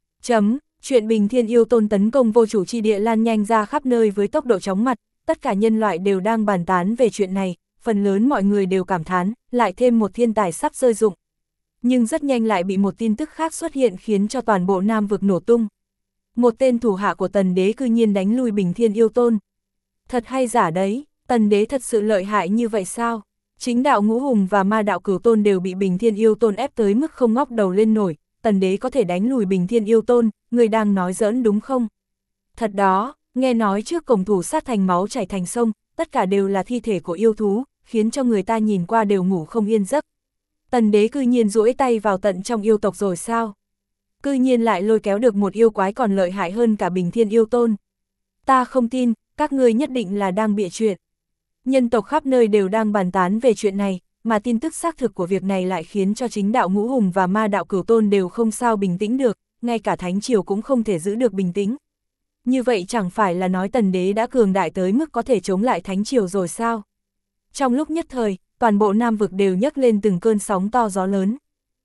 Chuyện Bình Thiên Yêu Tôn tấn công vô chủ chi địa lan nhanh ra khắp nơi với tốc độ chóng mặt, tất cả nhân loại đều đang bàn tán về chuyện này, phần lớn mọi người đều cảm thán, lại thêm một thiên tài sắp rơi rụng. Nhưng rất nhanh lại bị một tin tức khác xuất hiện khiến cho toàn bộ Nam vực nổ tung. Một tên thủ hạ của Tần đế cư nhiên đánh lui Bình Thiên Yêu Tôn. Thật hay giả đấy, Tần đế thật sự lợi hại như vậy sao? Chính đạo Ngũ Hùng và ma đạo Cửu Tôn đều bị Bình Thiên Yêu Tôn ép tới mức không ngóc đầu lên nổi, Tần đế có thể đánh lùi Bình Thiên Yêu Tôn, người đang nói giỡn đúng không? Thật đó, nghe nói trước cổng thủ sát thành máu chảy thành sông, tất cả đều là thi thể của yêu thú, khiến cho người ta nhìn qua đều ngủ không yên giấc. Tần đế cư nhiên duỗi tay vào tận trong yêu tộc rồi sao? cư nhiên lại lôi kéo được một yêu quái còn lợi hại hơn cả Bình Thiên Yêu Tôn. Ta không tin, các ngươi nhất định là đang bịa chuyện. Nhân tộc khắp nơi đều đang bàn tán về chuyện này, mà tin tức xác thực của việc này lại khiến cho chính đạo Ngũ Hùng và ma đạo Cửu Tôn đều không sao bình tĩnh được, ngay cả Thánh Triều cũng không thể giữ được bình tĩnh. Như vậy chẳng phải là nói Tần Đế đã cường đại tới mức có thể chống lại Thánh Triều rồi sao? Trong lúc nhất thời, toàn bộ Nam Vực đều nhấc lên từng cơn sóng to gió lớn.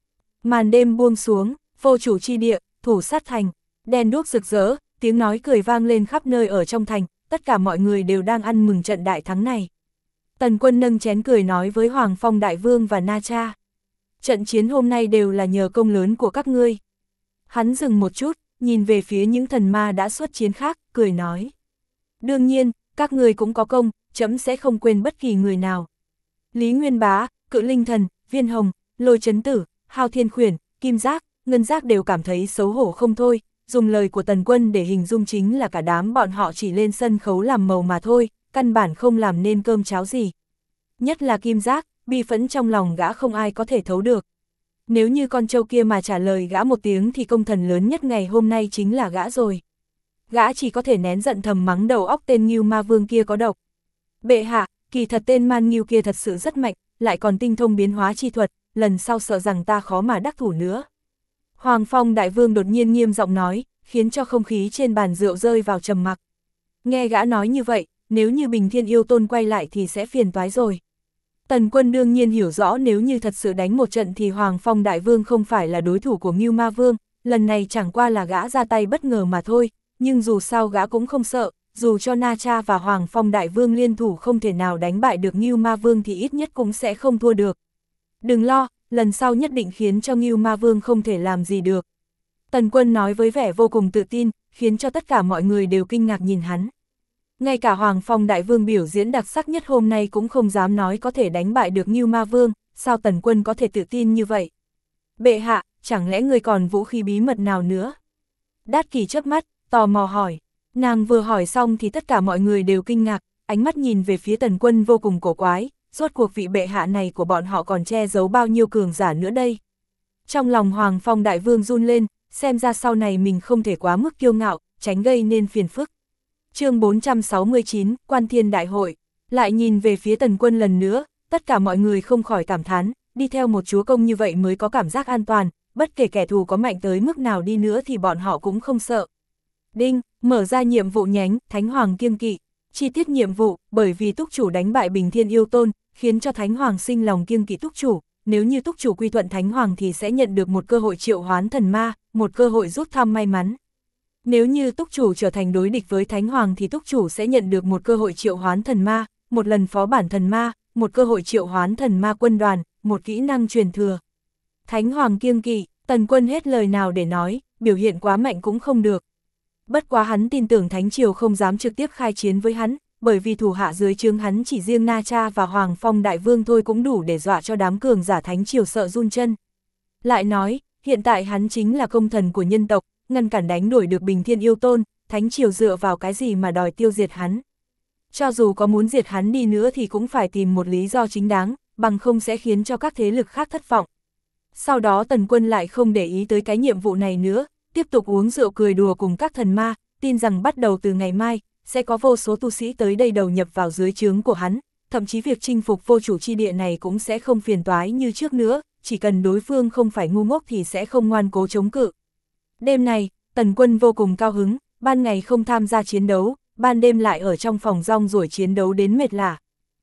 Màn đêm buông xuống, vô chủ chi địa, thủ sát thành, đèn đuốc rực rỡ, tiếng nói cười vang lên khắp nơi ở trong thành, tất cả mọi người đều đang ăn mừng trận đại thắng này. Tần Quân nâng chén cười nói với Hoàng Phong Đại Vương và Na Cha. Trận chiến hôm nay đều là nhờ công lớn của các ngươi. Hắn dừng một chút, nhìn về phía những thần ma đã xuất chiến khác, cười nói. Đương nhiên, các ngươi cũng có công, trẫm sẽ không quên bất kỳ người nào. Lý Nguyên Bá, Cự Linh Thần, Viên Hồng, Lôi Chấn Tử, Hao Thiên Khuyển, Kim Giác, Ngân Giác đều cảm thấy xấu hổ không thôi, dùng lời của Tần Quân để hình dung chính là cả đám bọn họ chỉ lên sân khấu làm màu mà thôi, căn bản không làm nên cơm cháo gì. Nhất là Kim Giác, bi phẫn trong lòng gã không ai có thể thấu được. Nếu như con trâu kia mà trả lời gã một tiếng thì công thần lớn nhất ngày hôm nay chính là gã rồi. Gã chỉ có thể nén giận thầm mắng đầu óc tên Ngưu Ma Vương kia có độc. Bệ hạ, kỳ thật tên Man Ngưu kia thật sự rất mạnh, lại còn tinh thông biến hóa chi thuật, lần sau sợ rằng ta khó mà đắc thủ nữa. Hoàng Phong Đại Vương đột nhiên nghiêm giọng nói, khiến cho không khí trên bàn rượu rơi vào trầm mặc. Nghe gã nói như vậy, nếu như Bình Thiên Yêu Tôn quay lại thì sẽ phiền toái rồi. Tần Quân đương nhiên hiểu rõ nếu như thật sự đánh một trận thì Hoàng Phong Đại Vương không phải là đối thủ của Ngưu Ma Vương, lần này chẳng qua là gã ra tay bất ngờ mà thôi, nhưng dù sao gã cũng không sợ, dù cho Na Cha và Hoàng Phong Đại Vương liên thủ không thể nào đánh bại được Ngưu Ma Vương thì ít nhất cũng sẽ không thua được. Đừng lo, lần sau nhất định khiến cho Ngưu Ma Vương không thể làm gì được. Tần Quân nói với vẻ vô cùng tự tin, khiến cho tất cả mọi người đều kinh ngạc nhìn hắn. Ngay cả Hoàng Phong Đại Vương biểu diễn đặc sắc nhất hôm nay cũng không dám nói có thể đánh bại được Ngưu Ma Vương, sao Tần Quân có thể tự tin như vậy? Bệ hạ, chẳng lẽ người còn vũ khí bí mật nào nữa? Đát Kỷ chớp mắt, tò mò hỏi. Nàng vừa hỏi xong thì tất cả mọi người đều kinh ngạc, ánh mắt nhìn về phía Tần Quân vô cùng cổ quái, rốt cuộc vị bệ hạ này của bọn họ còn che giấu bao nhiêu cường giả nữa đây? Trong lòng Hoàng Phong Đại Vương run lên, xem ra sau này mình không thể quá mức kiêu ngạo, tránh gây nên phiền phức. Chương 469, Quan Thiên Đại Hội, lại nhìn về phía Tần Quân lần nữa, tất cả mọi người không khỏi cảm thán, đi theo một chúa công như vậy mới có cảm giác an toàn, bất kể kẻ thù có mạnh tới mức nào đi nữa thì bọn họ cũng không sợ. Đinh, mở ra nhiệm vụ nhánh, Thánh Hoàng kiêng kỵ. Chi tiết nhiệm vụ, bởi vì túc chủ đánh bại Bình Thiên Yêu Tôn, khiến cho Thánh Hoàng sinh lòng kiêng kỵ túc chủ, nếu như túc chủ quy thuận Thánh Hoàng thì sẽ nhận được một cơ hội triệu hoán thần ma, một cơ hội rút thăm may mắn. Nếu như túc chủ trở thành đối địch với Thánh Hoàng thì túc chủ sẽ nhận được một cơ hội triệu hoán thần ma, một lần phó bản thần ma, một cơ hội triệu hoán thần ma quân đoàn, một kỹ năng truyền thừa. Thánh Hoàng kiêng kỵ, Tần Quân hết lời nào để nói, biểu hiện quá mạnh cũng không được. Bất quá hắn tin tưởng Thánh Triều không dám trực tiếp khai chiến với hắn, bởi vì thủ hạ dưới trướng hắn chỉ riêng Na Cha và Hoàng Phong Đại Vương thôi cũng đủ để dọa cho đám cường giả Thánh Triều sợ run chân. Lại nói, hiện tại hắn chính là công thần của nhân tộc, ngăn cản đánh đuổi được Bình Thiên Yêu Tôn, Thánh Triều dựa vào cái gì mà đòi tiêu diệt hắn. Cho dù có muốn diệt hắn đi nữa thì cũng phải tìm một lý do chính đáng, bằng không sẽ khiến cho các thế lực khác thất vọng. Sau đó Tần Quân lại không để ý tới cái nhiệm vụ này nữa, tiếp tục uống rượu cười đùa cùng các thần ma, tin rằng bắt đầu từ ngày mai, sẽ có vô số tu sĩ tới đây đầu nhập vào dưới trướng của hắn, thậm chí việc chinh phục vô chủ chi địa này cũng sẽ không phiền toái như trước nữa, chỉ cần đối phương không phải ngu ngốc thì sẽ không ngoan cố chống cự. Đêm này, Tần Quân vô cùng cao hứng, ban ngày không tham gia chiến đấu, ban đêm lại ở trong phòng rong ruổi chiến đấu đến mệt lả.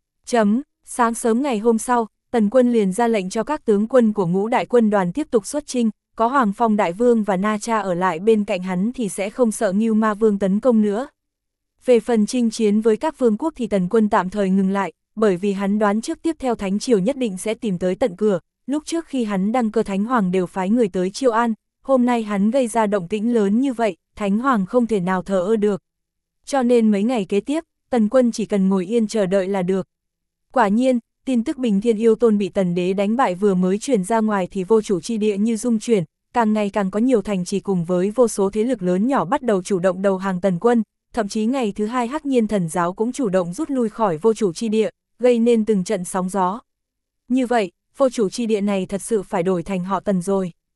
Sáng sớm ngày hôm sau, Tần Quân liền ra lệnh cho các tướng quân của Ngũ Đại Quân đoàn tiếp tục xuất chinh, có Hoàng Phong Đại Vương và Na Cha ở lại bên cạnh hắn thì sẽ không sợ Ngưu Ma Vương tấn công nữa. Về phần chinh chiến với các vương quốc thì Tần Quân tạm thời ngừng lại, bởi vì hắn đoán trước tiếp theo Thánh Triều nhất định sẽ tìm tới tận cửa, lúc trước khi hắn đăng cơ Thánh Hoàng đều phái người tới chiêu an, hôm nay hắn gây ra động tĩnh lớn như vậy, Thánh Hoàng không thể nào thờ ơ được. Cho nên mấy ngày kế tiếp, Tần Quân chỉ cần ngồi yên chờ đợi là được. Quả nhiên, tin tức Bình Thiên Yêu Tôn bị Tần Đế đánh bại vừa mới truyền ra ngoài thì vô chủ chi địa như rung chuyển, càng ngày càng có nhiều thành trì cùng với vô số thế lực lớn nhỏ bắt đầu chủ động đầu hàng Tần Quân, thậm chí ngày thứ hai Hắc Nhiên Thần Giáo cũng chủ động rút lui khỏi vô chủ chi địa, gây nên từng trận sóng gió. Như vậy, vô chủ chi địa này thật sự phải đổi thành họ Tần rồi.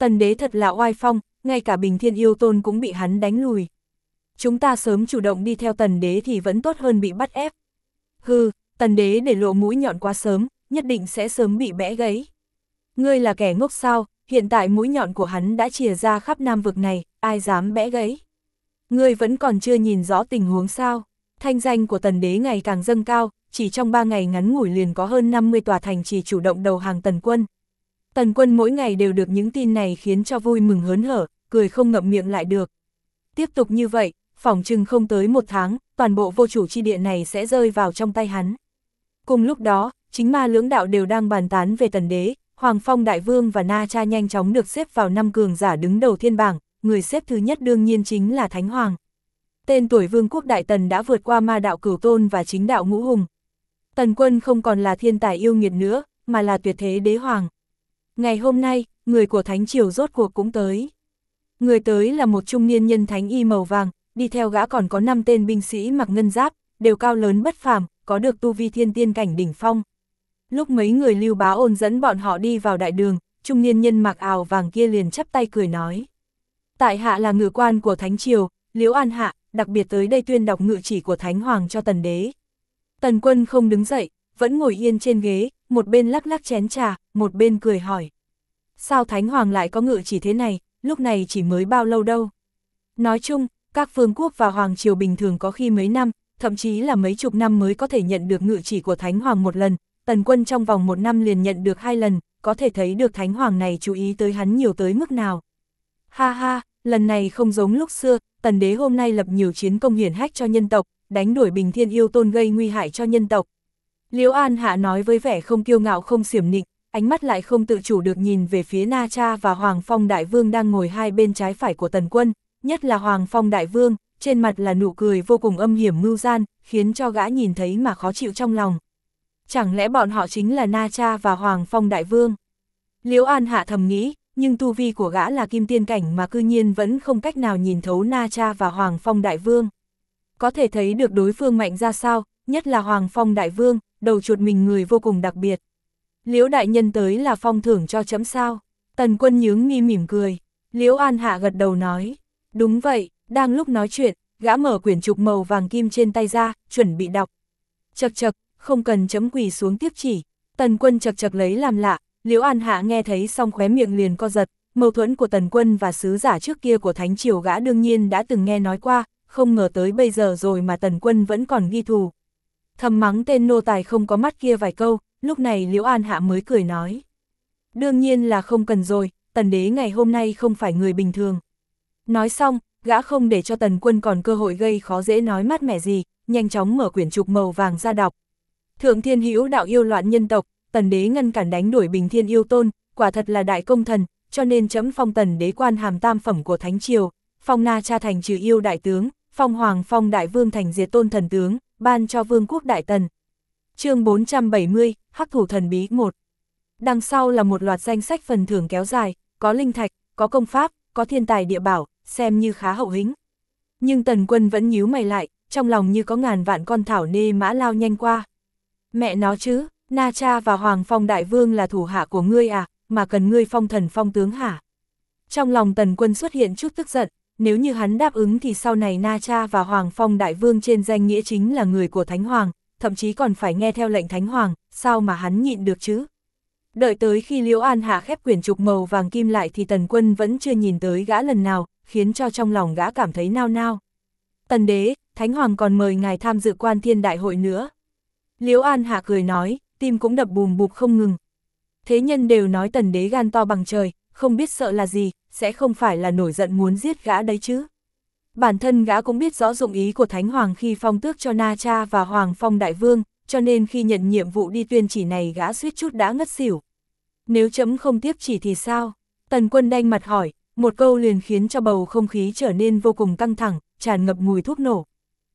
Tần đế thật là oai phong, ngay cả Bình Thiên Yêu Tôn cũng bị hắn đánh lùi. Chúng ta sớm chủ động đi theo tần đế thì vẫn tốt hơn bị bắt ép. Hừ, tần đế để lộ mũi nhọn quá sớm, nhất định sẽ sớm bị bẽ gãy. Ngươi là kẻ ngốc sao, hiện tại mũi nhọn của hắn đã chìa ra khắp Nam vực này, ai dám bẽ gãy. Ngươi vẫn còn chưa nhìn rõ tình huống sao. Thanh danh của tần đế ngày càng dâng cao, chỉ trong 3 ngày ngắn ngủi liền có hơn 50 tòa thành trì chủ động đầu hàng tần quân. Tần quân mỗi ngày đều được những tin này khiến cho vui mừng hớn hở, cười không ngậm miệng lại được. Tiếp tục như vậy, phỏng chừng không tới 1 tháng, toàn bộ vô chủ chi địa này sẽ rơi vào trong tay hắn. Cùng lúc đó, chính ma lưỡng đạo đều đang bàn tán về tần đế, Hoàng Phong Đại Vương và Na Cha nhanh chóng được xếp vào 5 cường giả đứng đầu thiên bảng, người xếp thứ nhất đương nhiên chính là Thánh Hoàng. Tên tuổi vương quốc Đại Tần đã vượt qua ma đạo Cửu Tôn và chính đạo Ngũ Hùng. Tần quân không còn là thiên tài yêu nghiệt nữa, mà là tuyệt thế đế hoàng. Ngày hôm nay, người của Thánh Triều rốt cuộc cũng tới. Người tới là một trung niên nhân thánh y màu vàng, đi theo gã còn có 5 tên binh sĩ mặc ngân giáp, đều cao lớn bất phàm, có được tu vi thiên tiên cảnh đỉnh phong. Lúc mấy người Lưu Bá Ôn dẫn bọn họ đi vào đại đường, trung niên nhân mặc áo vàng kia liền chắp tay cười nói. Tại hạ là ngự quan của Thánh Triều, Liễu An Hạ, đặc biệt tới đây tuyên đọc ngự chỉ của Thánh Hoàng cho tần đế. Tần quân không đứng dậy, vẫn ngồi yên trên ghế, một bên lắc lắc chén trà, một bên cười hỏi. Sao Thánh Hoàng lại có ngự chỉ thế này, lúc này chỉ mới bao lâu đâu. Nói chung, các vương quốc và Hoàng Triều bình thường có khi mấy năm, thậm chí là mấy chục năm mới có thể nhận được ngự chỉ của Thánh Hoàng một lần, tần quân trong vòng 1 năm liền nhận được 2 lần, có thể thấy được Thánh Hoàng này chú ý tới hắn nhiều tới mức nào. Ha ha, lần này không giống lúc xưa, tần đế hôm nay lập nhiều chiến công hiển hách cho nhân tộc, đánh đuổi Bình Thiên Yêu Tôn gây nguy hại cho nhân tộc. Liễu An Hạ nói với vẻ không kiêu ngạo không xiểm nịnh, ánh mắt lại không tự chủ được nhìn về phía Na Cha và Hoàng Phong Đại Vương đang ngồi hai bên trái phải của tần quân, nhất là Hoàng Phong Đại Vương, trên mặt là nụ cười vô cùng âm hiểm mưu gian, khiến cho gã nhìn thấy mà khó chịu trong lòng. Chẳng lẽ bọn họ chính là Na Cha và Hoàng Phong Đại Vương? Liễu An Hạ thầm nghĩ, nhưng tu vi của gã là kim tiên cảnh mà cư nhiên vẫn không cách nào nhìn thấu Na Cha và Hoàng Phong Đại Vương. Có thể thấy được đối phương mạnh ra sao, nhất là Hoàng Phong Đại Vương, đầu chuột mình người vô cùng đặc biệt. Liễu đại nhân tới là phong thưởng cho chấm sao? Tần quân nhướng mi mỉm cười. Liễu An Hạ gật đầu nói. Đúng vậy, đang lúc nói chuyện, gã mở quyển trục màu vàng kim trên tay ra, chuẩn bị đọc. Chậc chậc, không cần chấm quỳ xuống tiếp chỉ. Tần quân chậc chậc lấy làm lạ, Liễu An Hạ nghe thấy xong khóe miệng liền co giật. Mâu thuẫn của tần quân và sứ giả trước kia của Thánh Triều gã đương nhiên đã từng nghe nói qua, không ngờ tới bây giờ rồi mà tần quân vẫn còn ghi thù. Thầm mắng tên nô tài không có mắt kia vài câu, lúc này Liễu An Hạ mới cười nói. Đương nhiên là không cần rồi, tần đế ngày hôm nay không phải người bình thường. Nói xong, gã không để cho tần quân còn cơ hội gây khó dễ nói mát mẻ gì, nhanh chóng mở quyển trục màu vàng ra đọc. Thượng thiên hữu đạo yêu loạn nhân tộc, tần đế ngăn cản đánh đuổi Bình Thiên Yêu Tôn, quả thật là đại công thần, cho nên chấm phong tần đế quan hàm tam phẩm của Thánh Triều, phong Na Cha thành trừ yêu đại tướng, phong Hoàng Phong Đại Vương thành diệt tôn thần tướng, ban cho vương quốc Đại Tần. Chương 470, Hắc thủ thần bí 1. Đằng sau là một loạt danh sách phần thưởng kéo dài, có linh thạch, có công pháp, có thiên tài địa bảo, xem như khá hậu hĩnh. Nhưng tần quân vẫn nhíu mày lại, trong lòng như có ngàn vạn con thảo nê mã lao nhanh qua. Mẹ nó chứ, Na Cha và Hoàng Phong Đại Vương là thủ hạ của ngươi à, mà cần ngươi phong thần phong tướng hả? Trong lòng tần quân xuất hiện chút tức giận, nếu như hắn đáp ứng thì sau này Na Cha và Hoàng Phong Đại Vương trên danh nghĩa chính là người của Thánh Hoàng, thậm chí còn phải nghe theo lệnh Thánh Hoàng, sao mà hắn nhịn được chứ? Đợi tới khi Liễu An Hạ khép quyển trục màu vàng kim lại thì tần quân vẫn chưa nhìn tới gã lần nào, khiến cho trong lòng gã cảm thấy nao nao. Tần đế, Thánh Hoàng còn mời ngài tham dự Quan Thiên Đại hội nữa. Liễu An Hạ cười nói, tim cũng đập bùm bụp không ngừng. Thế nhân đều nói tần đế gan to bằng trời, không biết sợ là gì, sẽ không phải là nổi giận muốn giết gã đấy chứ. Bản thân gã cũng biết rõ dụng ý của Thánh Hoàng khi phong tước cho Na Cha và Hoàng Phong Đại Vương, cho nên khi nhận nhiệm vụ đi tuyên chỉ này gã suýt chút đã ngất xỉu. Nếu chấm không tiếp chỉ thì sao? Tần quân đanh mặt hỏi, một câu liền khiến cho bầu không khí trở nên vô cùng căng thẳng, tràn ngập mùi thuốc nổ.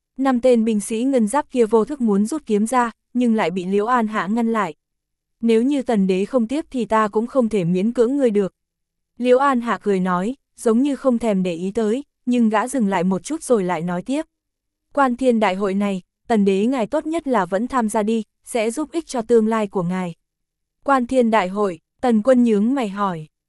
5 tên binh sĩ ngân giáp kia vô thức muốn rút kiếm ra, nhưng lại bị Liễu An Hạ ngăn lại. Nếu như tần đế không tiếp thì ta cũng không thể miễn cưỡng ngươi được. Liễu An Hạ cười nói, giống như không thèm để ý tới, nhưng gã dừng lại một chút rồi lại nói tiếp. Quan Thiên Đại hội này, tần đế ngài tốt nhất là vẫn tham gia đi, sẽ giúp ích cho tương lai của ngài. Quan Thiên Đại hội, tần quân nhướng mày hỏi,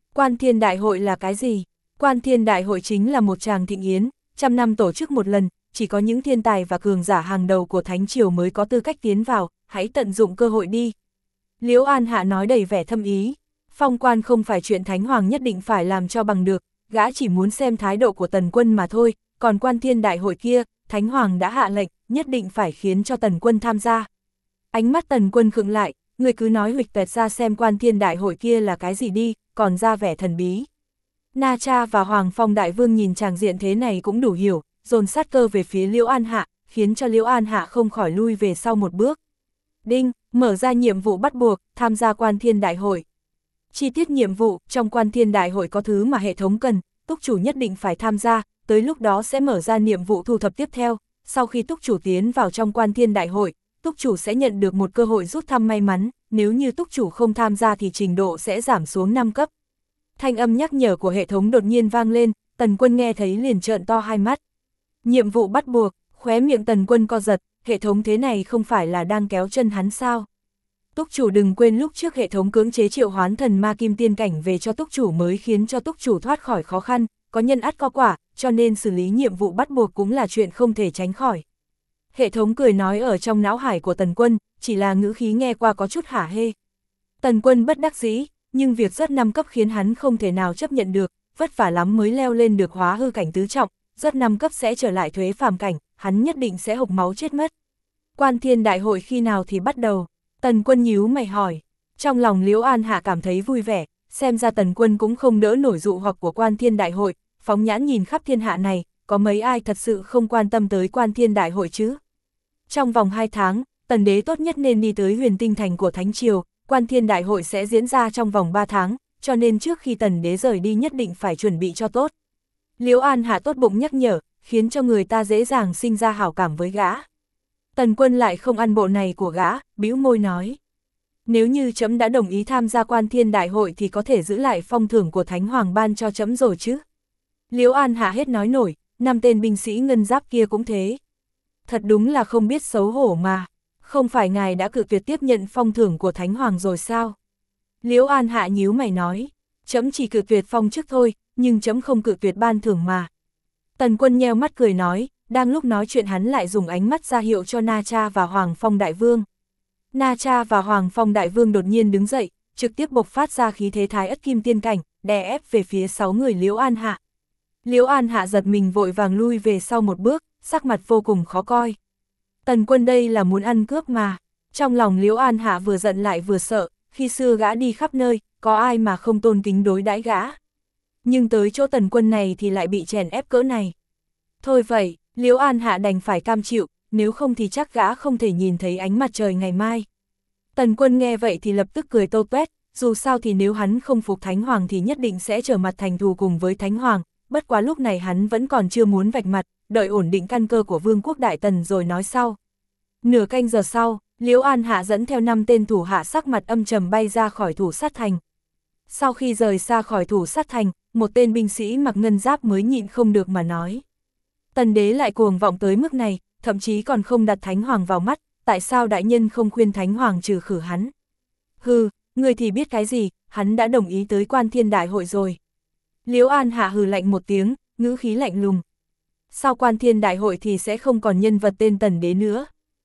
Quan Thiên Đại hội là cái gì? Quan Thiên Đại hội chính là một tràng thịnh yến, trăm năm tổ chức một lần, chỉ có những thiên tài và cường giả hàng đầu của Thánh Triều mới có tư cách tiến vào, hãy tận dụng cơ hội đi. Liễu An Hạ nói đầy vẻ thâm ý, phong quan không phải chuyện Thánh Hoàng nhất định phải làm cho bằng được, gã chỉ muốn xem thái độ của Tần Quân mà thôi, còn Quan Thiên Đại hội kia, Thánh Hoàng đã hạ lệnh, nhất định phải khiến cho Tần Quân tham gia. Ánh mắt Tần Quân khựng lại, người cứ nói huỵch toẹt ra xem Quan Thiên Đại hội kia là cái gì đi, còn ra vẻ thần bí. Na Cha và Hoàng Phong Đại Vương nhìn tràng diện thế này cũng đủ hiểu, dồn sát cơ về phía Liễu An Hạ, khiến cho Liễu An Hạ không khỏi lui về sau một bước. Đinh, mở ra nhiệm vụ bắt buộc, tham gia Quan Thiên Đại hội. Chi tiết nhiệm vụ, trong Quan Thiên Đại hội có thứ mà hệ thống cần, túc chủ nhất định phải tham gia, tới lúc đó sẽ mở ra nhiệm vụ thu thập tiếp theo. Sau khi túc chủ tiến vào trong Quan Thiên Đại hội, túc chủ sẽ nhận được một cơ hội rút thăm may mắn, nếu như túc chủ không tham gia thì trình độ sẽ giảm xuống 5 cấp. Thanh âm nhắc nhở của hệ thống đột nhiên vang lên, Tần Quân nghe thấy liền trợn to hai mắt. Nhiệm vụ bắt buộc, khóe miệng Tần Quân co giật, hệ thống thế này không phải là đang kéo chân hắn sao? Túc chủ đừng quên lúc trước hệ thống cưỡng chế triệu hoán thần ma kim tiên cảnh về cho túc chủ mới khiến cho túc chủ thoát khỏi khó khăn, có nhân ắt có quả, cho nên xử lý nhiệm vụ bắt buộc cũng là chuyện không thể tránh khỏi. Hệ thống cười nói ở trong não hải của Tần Quân, chỉ là ngữ khí nghe qua có chút hả hê. Tần Quân bất đắc dĩ, nhưng việc rất 5 cấp khiến hắn không thể nào chấp nhận được, vất vả lắm mới leo lên được hóa hư cảnh tứ trọng, rất 5 cấp sẽ trở lại thuế phàm cảnh, hắn nhất định sẽ hộc máu chết mất. Quan Thiên Đại hội khi nào thì bắt đầu? Tần Quân nhíu mày hỏi. Trong lòng Liễu An Hạ cảm thấy vui vẻ, xem ra Tần Quân cũng không đỡ nổi dụ hoặc của Quan Thiên Đại hội, phóng nhãn nhìn khắp thiên hạ này, có mấy ai thật sự không quan tâm tới Quan Thiên Đại hội chứ? Trong vòng 2 tháng, Tần Đế tốt nhất nên đi tới Huyền Tinh Thành của Thánh Triều, Quan Thiên Đại hội sẽ diễn ra trong vòng 3 tháng, cho nên trước khi Tần Đế rời đi nhất định phải chuẩn bị cho tốt. Liễu An Hạ tốt bụng nhắc nhở, khiến cho người ta dễ dàng sinh ra hảo cảm với gã. Tần Quân lại không ăn bộ này của gã, bĩu môi nói. Nếu như trẫm đã đồng ý tham gia Quan Thiên Đại hội thì có thể giữ lại phong thưởng của Thánh Hoàng ban cho trẫm rồi chứ. Liễu An Hạ hết nói nổi, 5 tên binh sĩ ngân giáp kia cũng thế. Thật đúng là không biết xấu hổ mà, không phải ngài đã cự tuyệt tiếp nhận phong thưởng của Thánh Hoàng rồi sao? Liễu An Hạ nhíu mày nói, trẫm chỉ cự tuyệt phong chức thôi, nhưng trẫm không cự tuyệt ban thưởng mà. Tần Quân nheo mắt cười nói, đang lúc nói chuyện hắn lại dùng ánh mắt ra hiệu cho Na Cha và Hoàng Phong Đại Vương. Na Cha và Hoàng Phong Đại Vương đột nhiên đứng dậy, trực tiếp bộc phát ra khí thế Thái Ất Kim Tiên cảnh, đè ép về phía 6 người Liễu An Hạ. Liễu An Hạ giật mình vội vàng lui về sau một bước, sắc mặt vô cùng khó coi. Tần Quân đây là muốn ăn cướp mà. Trong lòng Liễu An Hạ vừa giận lại vừa sợ, khi xưa gã đi khắp nơi, có ai mà không tôn kính đối đãi gã. Nhưng tới chỗ Tần Quân này thì lại bị chèn ép cỡ này. Thôi vậy, Liễu An Hạ đành phải cam chịu, nếu không thì chắc gã không thể nhìn thấy ánh mặt trời ngày mai. Tần Quân nghe vậy thì lập tức cười tô toét, dù sao thì nếu hắn không phục Thánh Hoàng thì nhất định sẽ trở mặt thành thù cùng với Thánh Hoàng, bất quá lúc này hắn vẫn còn chưa muốn vạch mặt, đợi ổn định căn cơ của Vương quốc Đại Tần rồi nói sau. Nửa canh giờ sau, Liễu An Hạ dẫn theo 5 tên thủ hạ sắc mặt âm trầm bay ra khỏi thủ sát thành. Sau khi rời xa khỏi thủ sát thành, một tên binh sĩ mặc ngân giáp mới nhịn không được mà nói. Tần Đế lại cuồng vọng tới mức này, thậm chí còn không đặt Thánh Hoàng vào mắt, tại sao đại nhân không khuyên Thánh Hoàng trừ khử hắn? Hừ, người thì biết cái gì, hắn đã đồng ý tới Quan Thiên Đại hội rồi. Liễu An Hạ hừ lạnh một tiếng, ngữ khí lạnh lùng. Sau Quan Thiên Đại hội thì sẽ không còn nhân vật tên Tần Đế nữa.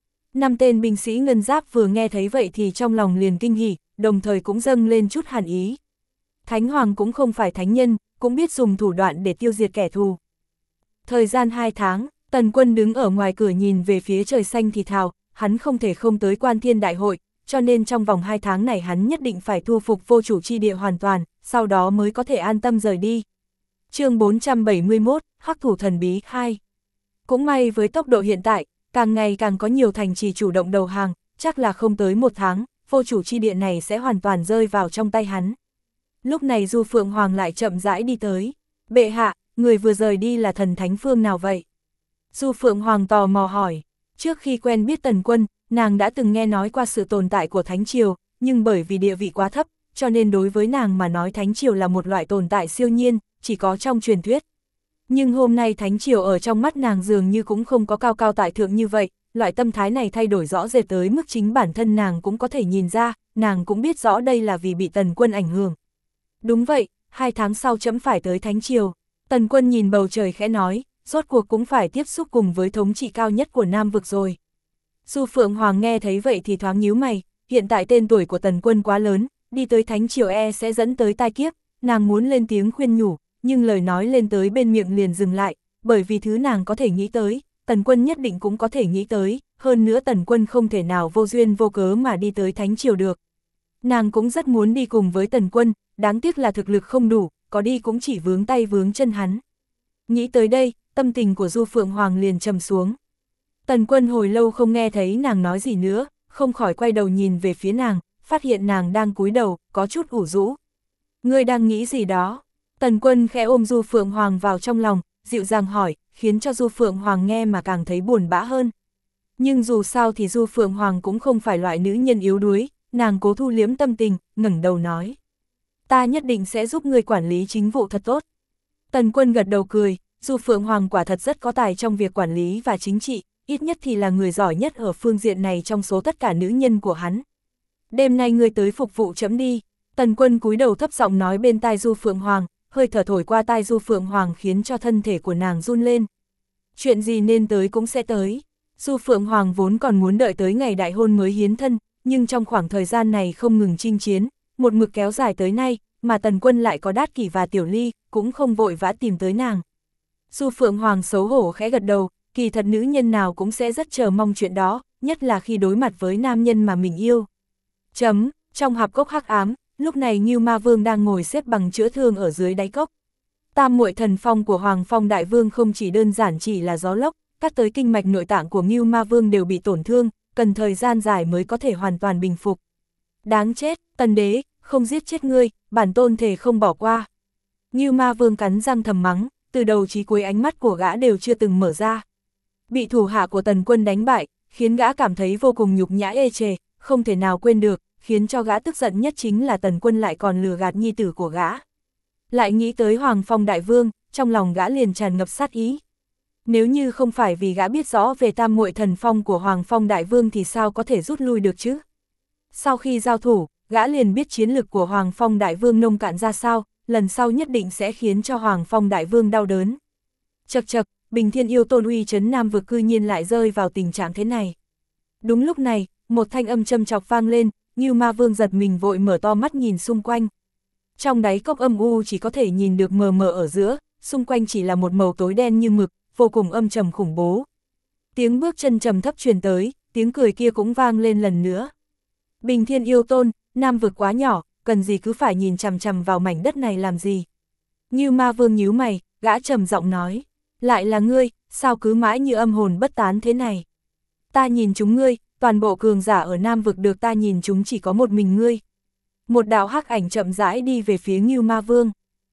5 tên binh sĩ ngân giáp vừa nghe thấy vậy thì trong lòng liền kinh hỉ, đồng thời cũng dâng lên chút hàn ý. Thánh Hoàng cũng không phải thánh nhân, cũng biết dùng thủ đoạn để tiêu diệt kẻ thù. Thời gian 2 tháng, Tần Quân đứng ở ngoài cửa nhìn về phía trời xanh thì thào, hắn không thể không tới Quan Thiên Đại hội, cho nên trong vòng 2 tháng này hắn nhất định phải thu phục vô chủ chi địa hoàn toàn, sau đó mới có thể an tâm rời đi. Chương 471, Hắc thủ thần bí 2. Cũng may với tốc độ hiện tại, càng ngày càng có nhiều thành trì chủ động đầu hàng, chắc là không tới 1 tháng, vô chủ chi địa này sẽ hoàn toàn rơi vào trong tay hắn. Lúc này Du Phượng Hoàng lại chậm rãi đi tới. Bệ hạ, người vừa rời đi là thần thánh phương nào vậy? Du Phượng Hoàng tò mò hỏi. Trước khi quen biết Tần Quân, nàng đã từng nghe nói qua sự tồn tại của Thánh Triều, nhưng bởi vì địa vị quá thấp, cho nên đối với nàng mà nói Thánh Triều là một loại tồn tại siêu nhiên, chỉ có trong truyền thuyết. Nhưng hôm nay Thánh Triều ở trong mắt nàng dường như cũng không có cao cao tại thượng như vậy, loại tâm thái này thay đổi rõ rệt tới mức chính bản thân nàng cũng có thể nhìn ra, nàng cũng biết rõ đây là vì bị Tần Quân ảnh hưởng. Đúng vậy, 2 tháng sau trẫm phải tới Thánh Triều. Tần Quân nhìn bầu trời khẽ nói, rốt cuộc cũng phải tiếp xúc cùng với thống trị cao nhất của Nam vực rồi. Du Phượng Hoàng nghe thấy vậy thì thoáng nhíu mày, hiện tại tên tuổi của Tần Quân quá lớn, đi tới Thánh Triều sẽ dẫn tới tai kiếp, nàng muốn lên tiếng khuyên nhủ, nhưng lời nói lên tới bên miệng liền dừng lại, bởi vì thứ nàng có thể nghĩ tới, Tần Quân nhất định cũng có thể nghĩ tới, hơn nữa Tần Quân không thể nào vô duyên vô cớ mà đi tới Thánh Triều được. Nàng cũng rất muốn đi cùng với Tần Quân, đáng tiếc là thực lực không đủ, có đi cũng chỉ vướng tay vướng chân hắn. Nghĩ tới đây, tâm tình của Du Phượng Hoàng liền trầm xuống. Tần Quân hồi lâu không nghe thấy nàng nói gì nữa, không khỏi quay đầu nhìn về phía nàng, phát hiện nàng đang cúi đầu, có chút ủ rũ. Ngươi đang nghĩ gì đó? Tần Quân khẽ ôm Du Phượng Hoàng vào trong lòng, dịu dàng hỏi, khiến cho Du Phượng Hoàng nghe mà càng thấy buồn bã hơn. Nhưng dù sao thì Du Phượng Hoàng cũng không phải loại nữ nhân yếu đuối, nàng cố thu liếm tâm tình, ngẩng đầu nói. Ta nhất định sẽ giúp ngươi quản lý chính vụ thật tốt. Tần Quân gật đầu cười, Du Phượng Hoàng quả thật rất có tài trong việc quản lý và chính trị, ít nhất thì là người giỏi nhất ở phương diện này trong số tất cả nữ nhân của hắn. Đêm nay ngươi tới phục vụ trẫm đi. Tần Quân cúi đầu thấp giọng nói bên tai Du Phượng Hoàng, hơi thở thổi qua tai Du Phượng Hoàng khiến cho thân thể của nàng run lên. Chuyện gì nên tới cũng sẽ tới. Du Phượng Hoàng vốn còn muốn đợi tới ngày đại hôn mới hiến thân, nhưng trong khoảng thời gian này không ngừng chinh chiến, một mực kéo dài tới nay, mà Tần Quân lại có Đát Kỷ và Tiểu Ly, cũng không vội vã tìm tới nàng. Du Phượng Hoàng xấu hổ khẽ gật đầu, kỳ thật nữ nhân nào cũng sẽ rất chờ mong chuyện đó, nhất là khi đối mặt với nam nhân mà mình yêu. Trong hạp cốc hắc ám, lúc này Ngưu Ma Vương đang ngồi xếp bằng chữa thương ở dưới đáy cốc. Tam muội thần phong của Hoàng Phong Đại Vương không chỉ đơn giản chỉ là gió lốc, cắt tới kinh mạch nội tạng của Ngưu Ma Vương đều bị tổn thương, cần thời gian dài mới có thể hoàn toàn bình phục. Đáng chết, Tần Đế, không giết chết ngươi, bản tôn thể không bỏ qua. Ngưu Ma Vương cắn răng thầm mắng, từ đầu chí cuối ánh mắt của gã đều chưa từng mở ra. Bị thủ hạ của Tần Quân đánh bại, khiến gã cảm thấy vô cùng nhục nhã ê chề, không thể nào quên được, khiến cho gã tức giận nhất chính là Tần Quân lại còn lừa gạt nhi tử của gã. Lại nghĩ tới Hoàng Phong Đại Vương, trong lòng gã liền tràn ngập sát ý. Nếu như không phải vì gã biết rõ về tam muội thần phong của Hoàng Phong Đại Vương thì sao có thể rút lui được chứ? Sau khi giao thủ, gã liền biết chiến lực của Hoàng Phong Đại Vương nông cạn ra sao, lần sau nhất định sẽ khiến cho Hoàng Phong Đại Vương đau đớn. Chậc chậc, Bình Thiên Yêu Tôn uy trấn Nam vực cư nhiên lại rơi vào tình trạng thế này. Đúng lúc này, một thanh âm châm chọc vang lên, Ngưu Ma Vương giật mình vội mở to mắt nhìn xung quanh. Trong đáy cốc âm u chỉ có thể nhìn được mờ mờ ở giữa, xung quanh chỉ là một màu tối đen như mực, vô cùng âm trầm khủng bố. Tiếng bước chân trầm thấp truyền tới, tiếng cười kia cũng vang lên lần nữa. Bình Thiên Yêu Tôn, Nam vực quá nhỏ, cần gì cứ phải nhìn chằm chằm vào mảnh đất này làm gì? Ngưu Ma Vương nhíu mày, gã trầm giọng nói, lại là ngươi, sao cứ mãi như âm hồn bất tán thế này? Ta nhìn chúng ngươi, toàn bộ cường giả ở Nam vực được ta nhìn chúng chỉ có một mình ngươi. Một đạo hắc ảnh chậm rãi đi về phía Ngưu Ma Vương.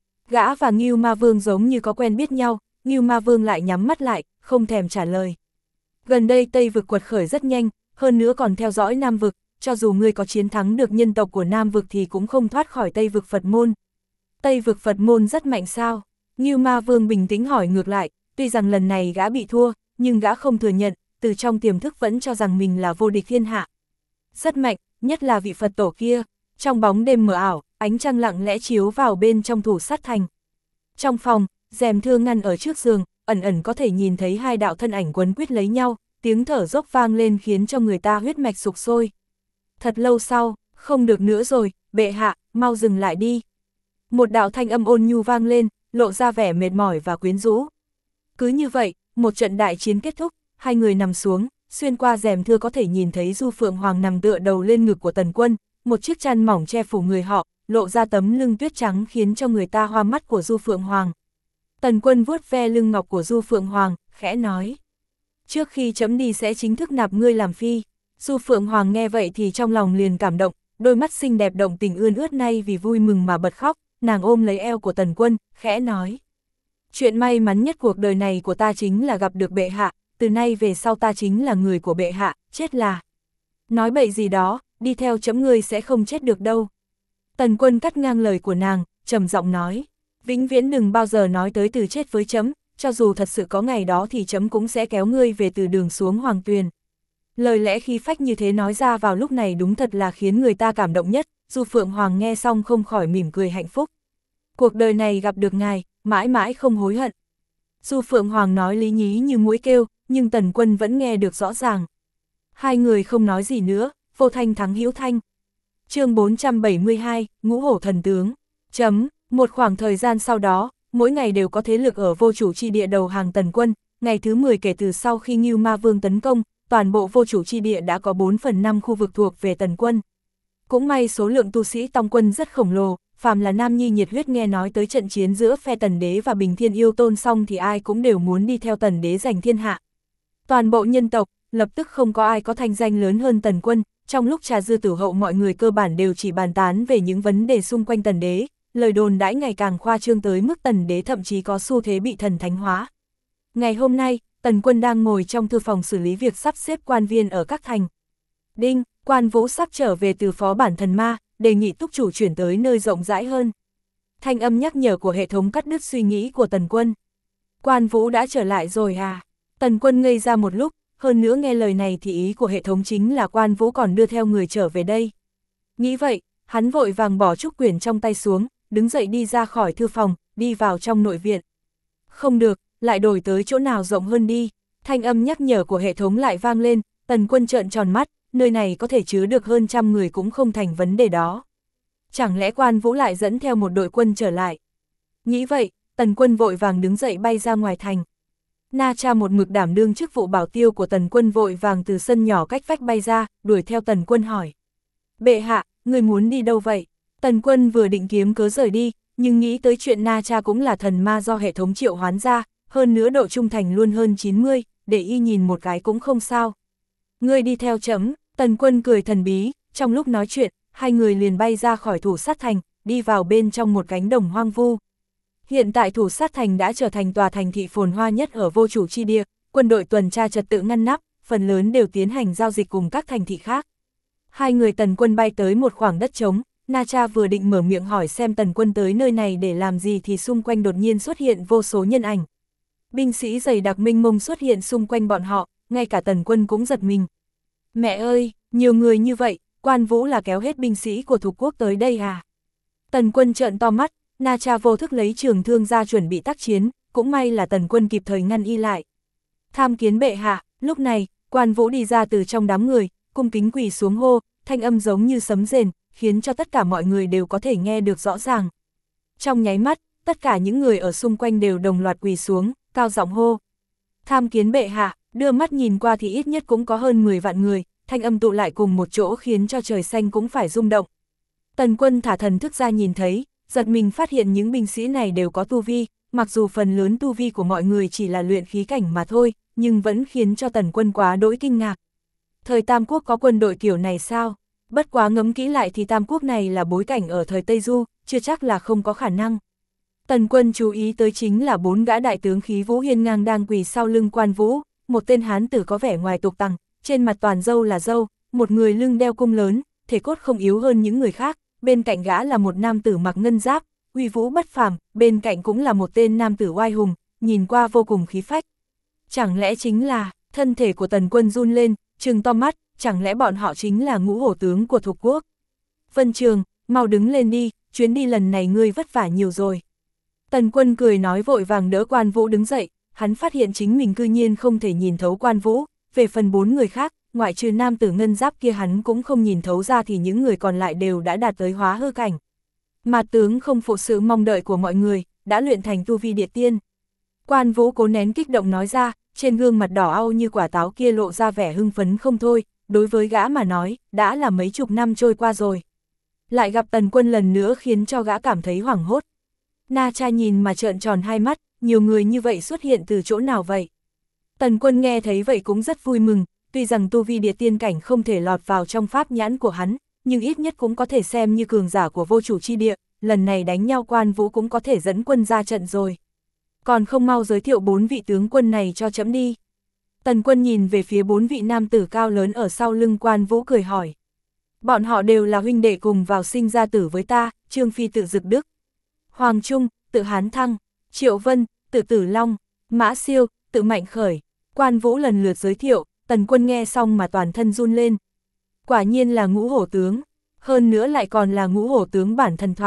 Gã và Ngưu Ma Vương giống như có quen biết nhau, Ngưu Ma Vương lại nhắm mắt lại, không thèm trả lời. Gần đây Tây vực quật khởi rất nhanh, hơn nữa còn theo dõi Nam vực, cho dù ngươi có chiến thắng được nhân tộc của Nam vực thì cũng không thoát khỏi Tây vực Phật môn. Tây vực Phật môn rất mạnh sao? Ngưu Ma Vương bình tĩnh hỏi ngược lại, tuy rằng lần này gã bị thua, nhưng gã không thừa nhận, từ trong tiềm thức vẫn cho rằng mình là vô địch thiên hạ. Rất mạnh, nhất là vị Phật tổ kia. Trong bóng đêm mờ ảo, ánh trăng lặng lẽ chiếu vào bên trong thủ sát thành. Trong phòng, rèm thưa ngăn ở trước giường, ẩn ẩn có thể nhìn thấy hai đạo thân ảnh quấn quýt lấy nhau, tiếng thở dốc vang lên khiến cho người ta huyết mạch sục sôi. Thật lâu sau, không được nữa rồi, bệ hạ, mau dừng lại đi. Một đạo thanh âm ôn nhu vang lên, lộ ra vẻ mệt mỏi và quyến rũ. Cứ như vậy, một trận đại chiến kết thúc, hai người nằm xuống, xuyên qua rèm thưa có thể nhìn thấy Du Phượng Hoàng nằm tựa đầu lên ngực của Tần Quân, một chiếc chăn mỏng che phủ người họ, lộ ra tấm lưng tuyết trắng khiến cho người ta hoa mắt của Du Phượng Hoàng. Tần Quân vuốt ve lưng ngọc của Du Phượng Hoàng, khẽ nói. Trước khi chấm đi sẽ chính thức nạp ngươi làm phi. Du Phượng Hoàng nghe vậy thì trong lòng liền cảm động, đôi mắt xinh đẹp động tình ươn ướt nay vì vui mừng mà bật khóc, nàng ôm lấy eo của Tần Quân, khẽ nói. Chuyện may mắn nhất cuộc đời này của ta chính là gặp được bệ hạ, từ nay về sau ta chính là người của bệ hạ, chết là. Nói bậy gì đó, đi theo chấm ngươi sẽ không chết được đâu. Tần Quân cắt ngang lời của nàng, trầm giọng nói. Vĩnh viễn đừng bao giờ nói tới từ chết với chấm, cho dù thật sự có ngày đó thì chấm cũng sẽ kéo ngươi về từ đường xuống hoàng tuyền. Lời lẽ khí phách như thế nói ra vào lúc này đúng thật là khiến người ta cảm động nhất, Du Phượng Hoàng nghe xong không khỏi mỉm cười hạnh phúc. Cuộc đời này gặp được ngài, mãi mãi không hối hận. Dù Phượng Hoàng nói lý nhí như mũi kêu, nhưng Tần Quân vẫn nghe được rõ ràng. Hai người không nói gì nữa, vô thanh thắng hữu thanh. Chương 472, Ngũ Hổ Thần Tướng. Một khoảng thời gian sau đó, mỗi ngày đều có thế lực ở vô chủ chi địa đầu hàng Tần Quân. Ngày thứ 10 kể từ sau khi Ngưu Ma Vương tấn công, toàn bộ vô chủ chi địa đã có 4/5 khu vực thuộc về Tần Quân. Cũng may số lượng tu sĩ tông quân rất khổng lồ, phàm là nam nhi nhiệt huyết nghe nói tới trận chiến giữa phe Tần Đế và Bình Thiên Yêu Tôn xong thì ai cũng đều muốn đi theo Tần Đế giành thiên hạ. Toàn bộ nhân tộc, lập tức không có ai có thanh danh lớn hơn Tần Quân, trong lúc trà dư tử hậu mọi người cơ bản đều chỉ bàn tán về những vấn đề xung quanh Tần Đế, lời đồn đãi ngày càng khoa trương tới mức Tần Đế thậm chí có xu thế bị thần thánh hóa. Ngày hôm nay, Tần Quân đang ngồi trong thư phòng xử lý việc sắp xếp quan viên ở các thành. Đinh, Quan Vũ sắp trở về từ phó bản thần ma, đề nghị túc chủ chuyển tới nơi rộng rãi hơn. Thanh âm nhắc nhở của hệ thống cắt đứt suy nghĩ của Tần Quân. Quan Vũ đã trở lại rồi à? Tần Quân ngây ra một lúc, hơn nữa nghe lời này thì ý của hệ thống chính là Quan Vũ còn đưa theo người trở về đây. Nghĩ vậy, hắn vội vàng bỏ trúc quyển trong tay xuống, đứng dậy đi ra khỏi thư phòng, đi vào trong nội viện. Không được, lại đổi tới chỗ nào rộng hơn đi. Thanh âm nhắc nhở của hệ thống lại vang lên, Tần Quân trợn tròn mắt, nơi này có thể chứa được hơn 100 người cũng không thành vấn đề đó. Chẳng lẽ Quan Vũ lại dẫn theo một đội quân trở lại? Nghĩ vậy, Tần Quân vội vàng đứng dậy bay ra ngoài thành. Na Cha một mực đảm đương chức vụ bảo tiêu của Tần Quân vội vàng từ sân nhỏ cách vách bay ra, đuổi theo Tần Quân hỏi. Bệ hạ, người muốn đi đâu vậy? Tần Quân vừa định kiếm cớ rời đi, nhưng nghĩ tới chuyện Na Cha cũng là thần ma do hệ thống triệu hoán ra, hơn nữa độ trung thành luôn hơn 90, để y nhìn một cái cũng không sao. Ngươi đi theo chấm. Tần Quân cười thần bí, trong lúc nói chuyện, hai người liền bay ra khỏi Thủ Sát Thành, đi vào bên trong một cánh đồng hoang vu. Hiện tại Thủ Sát Thành đã trở thành tòa thành thị phồn hoa nhất ở vô chủ chi địa, quân đội tuần tra trật tự ngăn nắp, phần lớn đều tiến hành giao dịch cùng các thành thị khác. Hai người Tần Quân bay tới một khoảng đất trống, Na Cha vừa định mở miệng hỏi xem Tần Quân tới nơi này để làm gì thì xung quanh đột nhiên xuất hiện vô số nhân ảnh. Binh sĩ dày đặc mênh mông xuất hiện xung quanh bọn họ, ngay cả Tần Quân cũng giật mình. Mẹ ơi, nhiều người như vậy, Quan Vũ là kéo hết binh sĩ của thuộc quốc tới đây à? Tần Quân trợn to mắt, Na Cha vô thức lấy trường thương ra chuẩn bị tác chiến, cũng may là Tần Quân kịp thời ngăn y lại. Tham kiến bệ hạ, lúc này, Quan Vũ đi ra từ trong đám người, cung kính quỳ xuống hô, thanh âm giống như sấm rền, khiến cho tất cả mọi người đều có thể nghe được rõ ràng. Trong nháy mắt, tất cả những người ở xung quanh đều đồng loạt quỳ xuống, cao giọng hô. Tham kiến bệ hạ. Đưa mắt nhìn qua thì ít nhất cũng có hơn 10 vạn người, thanh âm tụ lại cùng một chỗ khiến cho trời xanh cũng phải rung động. Tần Quân thả thần thức ra nhìn thấy, giật mình phát hiện những binh sĩ này đều có tu vi, mặc dù phần lớn tu vi của mọi người chỉ là luyện khí cảnh mà thôi, nhưng vẫn khiến cho Tần Quân quá đỗi kinh ngạc. Thời Tam Quốc có quân đội kiểu này sao? Bất quá ngẫm kỹ lại thì Tam Quốc này là bối cảnh ở thời Tây Du, chưa chắc là không có khả năng. Tần Quân chú ý tới chính là 4 gã đại tướng khí vũ hiên ngang đang quỳ sau lưng Quan Vũ. Một tên hán tử có vẻ ngoài tục tằng, trên mặt toàn râu là râu, một người lưng đeo cung lớn, thể cốt không yếu hơn những người khác, bên cạnh gã là một nam tử mặc ngân giáp, uy vũ bất phàm, bên cạnh cũng là một tên nam tử oai hùng, nhìn qua vô cùng khí phách. Chẳng lẽ chính là, thân thể của Tần Quân run lên, trừng to mắt, chẳng lẽ bọn họ chính là ngũ hổ tướng của thuộc quốc? Vân Trường, mau đứng lên đi, chuyến đi lần này ngươi vất vả nhiều rồi. Tần Quân cười nói vội vàng đỡ Quan Vũ đứng dậy. Hắn phát hiện chính mình cư nhiên không thể nhìn thấu Quan Vũ, về phần 4 người khác, ngoại trừ nam tử ngân giáp kia hắn cũng không nhìn thấu ra thì những người còn lại đều đã đạt tới hóa hư cảnh. Mà tướng không phụ sự mong đợi của mọi người, đã luyện thành tu vi địa tiên. Quan Vũ cố nén kích động nói ra, trên gương mặt đỏ au như quả táo kia lộ ra vẻ hưng phấn không thôi, đối với gã mà nói, đã là mấy chục năm trôi qua rồi. Lại gặp Tần Quân lần nữa khiến cho gã cảm thấy hoảng hốt. Na Cha nhìn mà trợn tròn hai mắt, nhiều người như vậy xuất hiện từ chỗ nào vậy? Tần Quân nghe thấy vậy cũng rất vui mừng, tuy rằng tu vi địa tiên cảnh không thể lọt vào trong pháp nhãn của hắn, nhưng ít nhất cũng có thể xem như cường giả của vô chủ chi địa, lần này đánh nhau Quan Vũ cũng có thể dẫn quân ra trận rồi. Còn không mau giới thiệu 4 vị tướng quân này cho chấm đi. Tần Quân nhìn về phía 4 vị nam tử cao lớn ở sau lưng Quan Vũ cười hỏi. Bọn họ đều là huynh đệ cùng vào sinh ra tử với ta, Trương Phi tự Dực Đức, Hoàng Trung, tự Hán Thăng, Triệu Vân, tự Tử Long, Mã Siêu, tự Mạnh Khởi. Quan Vũ lần lượt giới thiệu, Tần Quân nghe xong mà toàn thân run lên. Quả nhiên là ngũ hổ tướng, hơn nữa lại còn là ngũ hổ tướng bản thần thoại.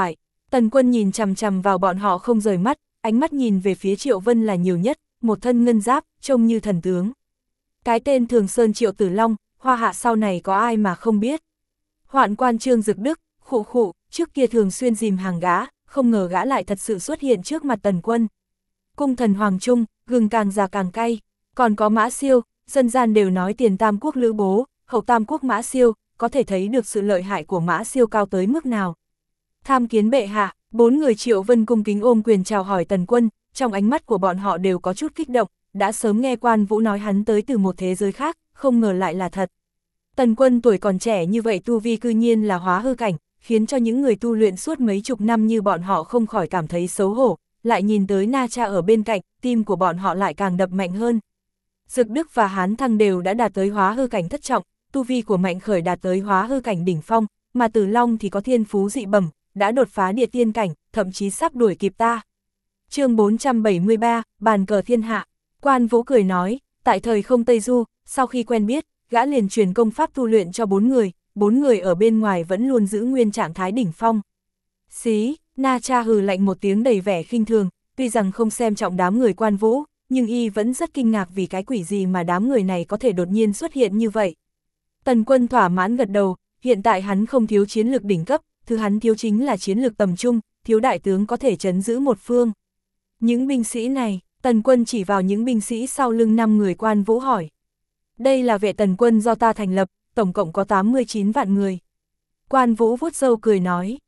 Tần Quân nhìn chằm chằm vào bọn họ không rời mắt, ánh mắt nhìn về phía Triệu Vân là nhiều nhất, một thân ngân giáp, trông như thần tướng. Cái tên Thường Sơn Triệu Tử Long, Hoa Hạ sau này có ai mà không biết. Hoạn quan Trương Dực Đức, khụ khụ, trước kia thường xuyên dìm hàng gã, không ngờ gã lại thật sự xuất hiện trước mặt Tần Quân. Cung thần Hoàng Trung, gừng càng già càng cay, còn có Mã Siêu, dân gian đều nói tiền Tam Quốc Lữ Bố, hậu Tam Quốc Mã Siêu, có thể thấy được sự lợi hại của Mã Siêu cao tới mức nào. Tham kiến bệ hạ, 4 người Triệu Vân cung kính ôm quyền chào hỏi Tần Quân, trong ánh mắt của bọn họ đều có chút kích động, đã sớm nghe Quan Vũ nói hắn tới từ một thế giới khác, không ngờ lại là thật. Tần Quân tuổi còn trẻ như vậy tu vi cư nhiên là hóa hư cảnh, khiến cho những người tu luyện suốt mấy chục năm như bọn họ không khỏi cảm thấy xấu hổ, lại nhìn tới Na Cha ở bên cạnh, tim của bọn họ lại càng đập mạnh hơn. Dực Đức và Hán Thăng đều đã đạt tới hóa hư cảnh thất trọng, tu vi của Mạnh Khởi đạt tới hóa hư cảnh đỉnh phong, mà Tử Long thì có thiên phú dị bẩm, đã đột phá địa tiên cảnh, thậm chí sắp đuổi kịp ta. Chương 473, bàn cờ thiên hạ. Quan Vũ cười nói, tại thời không Tây Du, sau khi quen biết, gã liền truyền công pháp tu luyện cho 4 người ở bên ngoài vẫn luôn giữ nguyên trạng thái đỉnh phong. Xí, Na Cha hừ lạnh một tiếng đầy vẻ khinh thường, tuy rằng không xem trọng đám người Quan Vũ, nhưng y vẫn rất kinh ngạc vì cái quỷ gì mà đám người này có thể đột nhiên xuất hiện như vậy. Tần Quân thỏa mãn gật đầu, hiện tại hắn không thiếu chiến lược đỉnh cấp, thứ hắn thiếu chính là chiến lược tầm trung, thiếu đại tướng có thể trấn giữ một phương. Những binh sĩ này, Tần Quân chỉ vào những binh sĩ sau lưng 5 người Quan Vũ hỏi. Đây là vệ tần quân do ta thành lập, tổng cộng có 89 vạn người. Quan Vũ vuốt râu cười nói,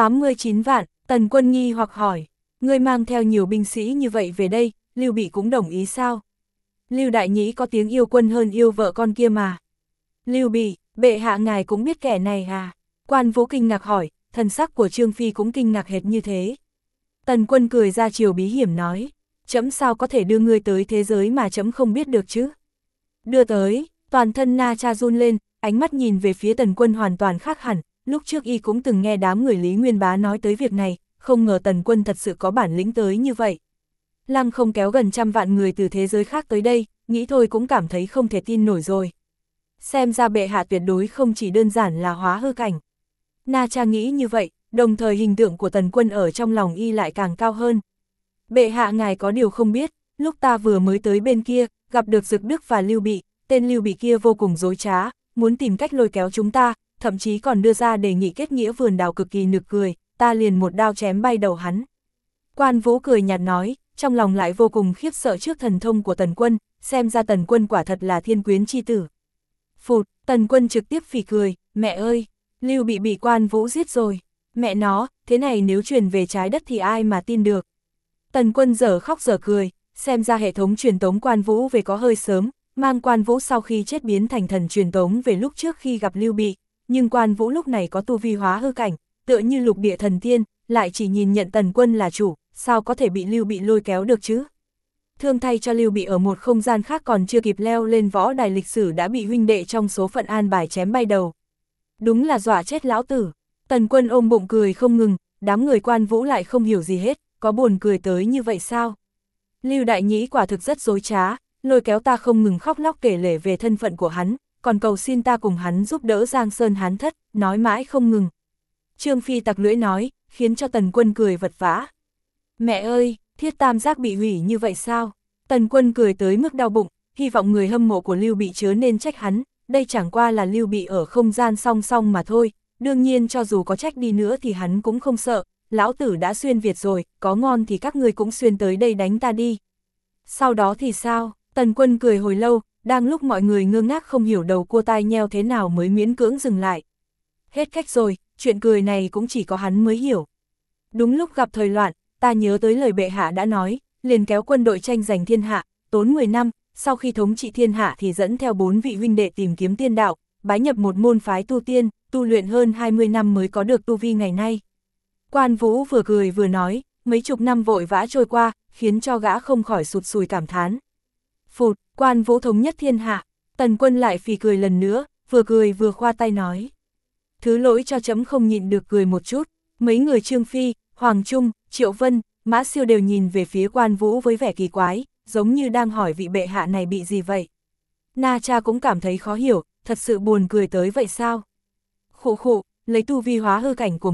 89 vạn, Tần Quân nghi hoặc hỏi, ngươi mang theo nhiều binh sĩ như vậy về đây, Lưu Bị cũng đồng ý sao? Lưu Đại Nhĩ có tiếng yêu quân hơn yêu vợ con kia mà. Lưu Bị, bệ hạ ngài cũng biết kẻ này à? Quan Vũ kinh ngạc hỏi, thần sắc của Trương Phi cũng kinh ngạc hệt như thế. Tần Quân cười ra chiều bí hiểm nói, trẫm sao có thể đưa ngươi tới thế giới mà trẫm không biết được chứ? Đưa tới, toàn thân Na Cha run lên, ánh mắt nhìn về phía Tần Quân hoàn toàn khác hẳn, lúc trước y cũng từng nghe đám người Lý Nguyên Bá nói tới việc này, không ngờ Tần Quân thật sự có bản lĩnh tới như vậy. Lăng không kéo gần 100 vạn người từ thế giới khác tới đây, nghĩ thôi cũng cảm thấy không thể tin nổi rồi. Xem ra bệ hạ tuyệt đối không chỉ đơn giản là hóa hư cảnh. Na Cha nghĩ như vậy, đồng thời hình tượng của Tần Quân ở trong lòng y lại càng cao hơn. Bệ hạ ngài có điều không biết, lúc ta vừa mới tới bên kia, gặp được Dực Đức và Lưu Bị, tên Lưu Bị kia vô cùng dối trá, muốn tìm cách lôi kéo chúng ta, thậm chí còn đưa ra đề nghị kết nghĩa vườn đào cực kỳ nực cười, ta liền một đao chém bay đầu hắn. Quan Vũ cười nhạt nói, trong lòng lại vô cùng khiếp sợ trước thần thông của Tần Quân, xem ra Tần Quân quả thật là thiên quyến chi tử. Phụt, Tần Quân trực tiếp phì cười, mẹ ơi, Lưu bị Quan Vũ giết rồi, mẹ nó, thế này nếu truyền về trái đất thì ai mà tin được. Tần Quân dở khóc dở cười, xem ra hệ thống truyền tống Quan Vũ về có hơi sớm, mang Quan Vũ sau khi chết biến thành thần truyền tống về lúc trước khi gặp Lưu Bị, nhưng Quan Vũ lúc này có tu vi hóa hư cảnh, tựa như lục địa thần tiên, lại chỉ nhìn nhận Tần Quân là chủ, sao có thể bị Lưu Bị lôi kéo được chứ? Thương thay cho Lưu Bị ở một không gian khác còn chưa kịp leo lên võ đài lịch sử đã bị huynh đệ trong số phận an bài chém bay đầu. Đúng là dọa chết lão tử. Tần Quân ôm bụng cười không ngừng, đám người Quan Vũ lại không hiểu gì hết, có buồn cười tới như vậy sao? Lưu Đại Nhĩ quả thực rất dối trá, lôi kéo ta không ngừng khóc lóc kể lể về thân phận của hắn, còn cầu xin ta cùng hắn giúp đỡ Giang Sơn Hán Thất, nói mãi không ngừng. Trương Phi tặc lưỡi nói, khiến cho Tần Quân cười vật vã. Mẹ ơi, Thiết Tam Giác bị hủy như vậy sao? Tần Quân cười tới mức đau bụng, hy vọng người hâm mộ của Lưu Bị chớ nên trách hắn, đây chẳng qua là Lưu Bị ở không gian song song mà thôi, đương nhiên cho dù có trách đi nữa thì hắn cũng không sợ, lão tử đã xuyên Việt rồi, có ngon thì các ngươi cũng xuyên tới đây đánh ta đi. Sau đó thì sao? Tần Quân cười hồi lâu, đang lúc mọi người ngơ ngác không hiểu đầu cua tai nheo thế nào mới miễn cưỡng dừng lại. Hết cách rồi, chuyện cười này cũng chỉ có hắn mới hiểu. Đúng lúc gặp thời loạn, ta nhớ tới lời bệ hạ đã nói, liền kéo quân đội tranh giành thiên hạ, tốn 10 năm, sau khi thống trị thiên hạ thì dẫn theo 4 vị huynh đệ tìm kiếm tiên đạo, bái nhập một môn phái tu tiên, tu luyện hơn 20 năm mới có được tu vi ngày nay. Quan Vũ vừa cười vừa nói, mấy chục năm vội vã trôi qua, khiến cho gã không khỏi sụt sùi cảm thán. Phụt, Quan Vũ thống nhất thiên hạ, Tần Quân lại phì cười lần nữa, vừa cười vừa khoa tay nói. Thứ lỗi cho chấm không nhịn được cười một chút, mấy người Trương Phi, Hoàng Trung, Triệu Vân, Mã Siêu đều nhìn về phía Quan Vũ với vẻ kỳ quái, giống như đang hỏi vị bệ hạ này bị gì vậy. Na Cha cũng cảm thấy khó hiểu, thật sự buồn cười tới vậy sao? Khụ khụ, lấy tu vi hóa hư cảnh của ngươi,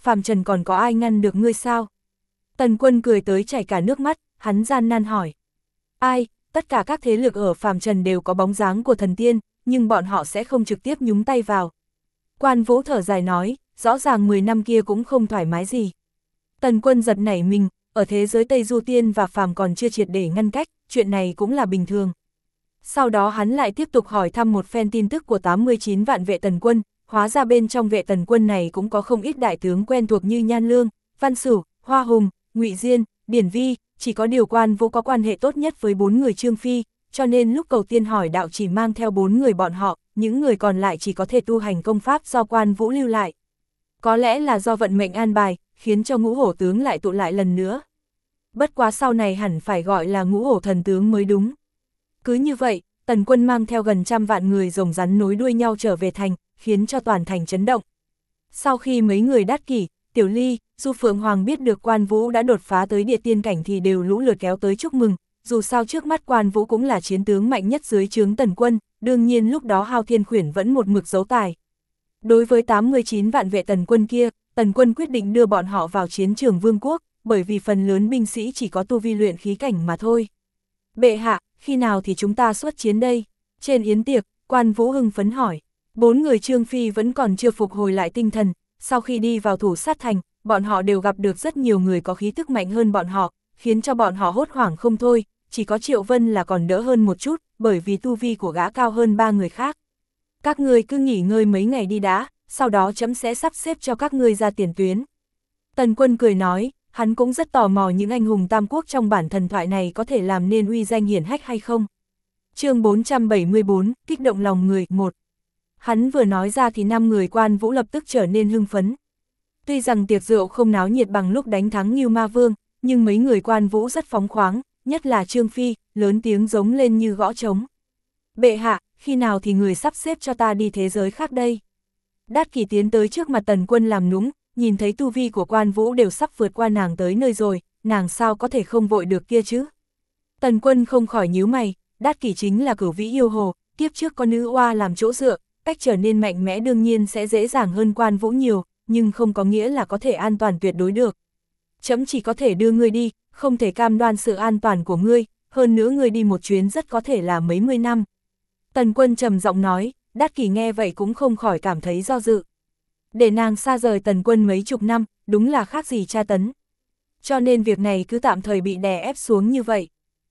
phàm trần còn có ai ngăn được ngươi sao? Tần Quân cười tới chảy cả nước mắt, hắn gian nan hỏi. Ai, tất cả các thế lực ở phàm trần đều có bóng dáng của thần tiên, nhưng bọn họ sẽ không trực tiếp nhúng tay vào. Quan Vũ thở dài nói, rõ ràng 10 năm kia cũng không thoải mái gì. Tần Quân giật nảy mình, ở thế giới Tây Du Tiên và phàm còn chưa triệt để ngăn cách, chuyện này cũng là bình thường. Sau đó hắn lại tiếp tục hỏi thăm một phen tin tức của 89 vạn vệ tần quân, hóa ra bên trong vệ tần quân này cũng có không ít đại tướng quen thuộc như Nhan Lương, Văn Sửu, Hoa Hùng, Ngụy Diên, Điển Vi, chỉ có điều Quan Vũ có quan hệ tốt nhất với 4 người Trương Phi, cho nên lúc cầu tiên hỏi đạo chỉ mang theo 4 người bọn họ, những người còn lại chỉ có thể tu hành công pháp do Quan Vũ lưu lại. Có lẽ là do vận mệnh an bài, khiến cho ngũ hổ tướng lại tụ lại lần nữa. Bất quá sau này hẳn phải gọi là ngũ hổ thần tướng mới đúng. Cứ như vậy, Tần Quân mang theo gần 100 vạn người rồng rắn nối đuôi nhau trở về thành, khiến cho toàn thành chấn động. Sau khi mấy người Đát Kỷ, Tiểu Ly, Du Phượng Hoàng biết được Quan Vũ đã đột phá tới địa tiên cảnh thì đều lũ lượt kéo tới chúc mừng, dù sao trước mắt Quan Vũ cũng là chiến tướng mạnh nhất dưới trướng Tần Quân, đương nhiên lúc đó Hao Thiên Khuyển vẫn một mực giấu tài. Đối với 89 vạn vệ Tần Quân kia, Tần Quân quyết định đưa bọn họ vào chiến trường Vương quốc, bởi vì phần lớn binh sĩ chỉ có tu vi luyện khí cảnh mà thôi. Bệ hạ, khi nào thì chúng ta xuất chiến đây? Trên yến tiệc, Quan Vũ hưng phấn hỏi. 4 người Trương Phi vẫn còn chưa phục hồi lại tinh thần, sau khi đi vào thủ sát thành, bọn họ đều gặp được rất nhiều người có khí tức mạnh hơn bọn họ, khiến cho bọn họ hốt hoảng không thôi, chỉ có Triệu Vân là còn đỡ hơn một chút, bởi vì tu vi của gã cao hơn 3 người khác. Các ngươi cứ nghỉ ngơi mấy ngày đi đã, sau đó chấm sẽ sắp xếp cho các ngươi ra tiền tuyến. Tần Quân cười nói, hắn cũng rất tò mò những anh hùng tam quốc trong bản thần thoại này có thể làm nên uy danh hiển hách hay không. Chương 474, kích động lòng người, 1. Hắn vừa nói ra thì 5 người Quan Vũ lập tức trở nên hưng phấn. Tuy rằng tiệc rượu không náo nhiệt bằng lúc đánh thắng Ngưu Ma Vương, nhưng mấy người Quan Vũ rất phóng khoáng, nhất là Trương Phi, lớn tiếng giống lên như gõ trống. Bệ hạ, khi nào thì người sắp xếp cho ta đi thế giới khác đây? Đát Kỷ tiến tới trước mặt Tần Quân làm nũng, nhìn thấy tu vi của Quan Vũ đều sắp vượt qua nàng tới nơi rồi, nàng sao có thể không vội được kia chứ? Tần Quân không khỏi nhíu mày, Đát Kỷ chính là Cửu Vĩ yêu hồ, kiếp trước có nữ oa làm chỗ dựa, cách trở nên mạnh mẽ đương nhiên sẽ dễ dàng hơn Quan Vũ nhiều, nhưng không có nghĩa là có thể an toàn tuyệt đối được. Chấm chỉ có thể đưa ngươi đi, không thể cam đoan sự an toàn của ngươi, hơn nữa ngươi đi một chuyến rất có thể là mấy mươi năm. Tần Quân trầm giọng nói, Đát Kỷ nghe vậy cũng không khỏi cảm thấy do dự. Để nàng xa rời Tần Quân mấy chục năm, đúng là khác gì tra tấn. Cho nên việc này cứ tạm thời bị đè ép xuống như vậy.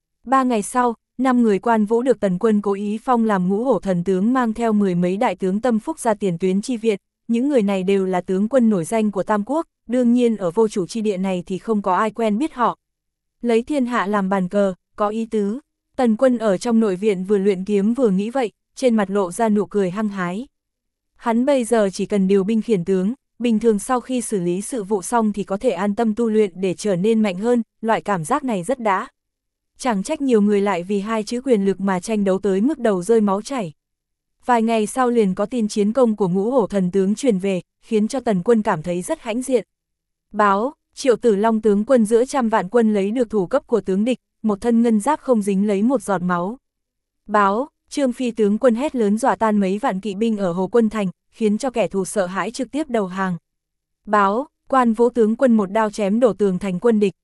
3 ngày sau, 5 người Quan Vũ được Tần Quân cố ý phong làm ngũ hổ thần tướng mang theo 10 mấy đại tướng tâm phúc ra tiền tuyến chi viện. Những người này đều là tướng quân nổi danh của Tam Quốc, đương nhiên ở vô chủ chi địa này thì không có ai quen biết họ. Lấy thiên hạ làm bàn cờ, có ý tứ. Tần Quân ở trong nội viện vừa luyện kiếm vừa nghĩ vậy, trên mặt lộ ra nụ cười hăng hái. Hắn bây giờ chỉ cần điều binh khiển tướng, bình thường sau khi xử lý sự vụ xong thì có thể an tâm tu luyện để trở nên mạnh hơn, loại cảm giác này rất đã. Chẳng trách nhiều người lại vì hai chữ quyền lực mà tranh đấu tới mức đầu rơi máu chảy. Vài ngày sau liền có tin chiến công của ngũ hổ thần tướng truyền về, khiến cho Tần Quân cảm thấy rất hãnh diện. Báo, Triệu Tử Long tướng quân giữa 100 vạn quân lấy được thủ cấp của tướng địch, một thân ngân giáp không dính lấy một giọt máu. Báo, Trương Phi tướng quân hét lớn dọa tan mấy vạn kỵ binh ở Hồ Quân Thành, khiến cho kẻ thù sợ hãi trực tiếp đầu hàng. Báo, Quan Vũ tướng quân một đao chém đổ tường thành quân địch.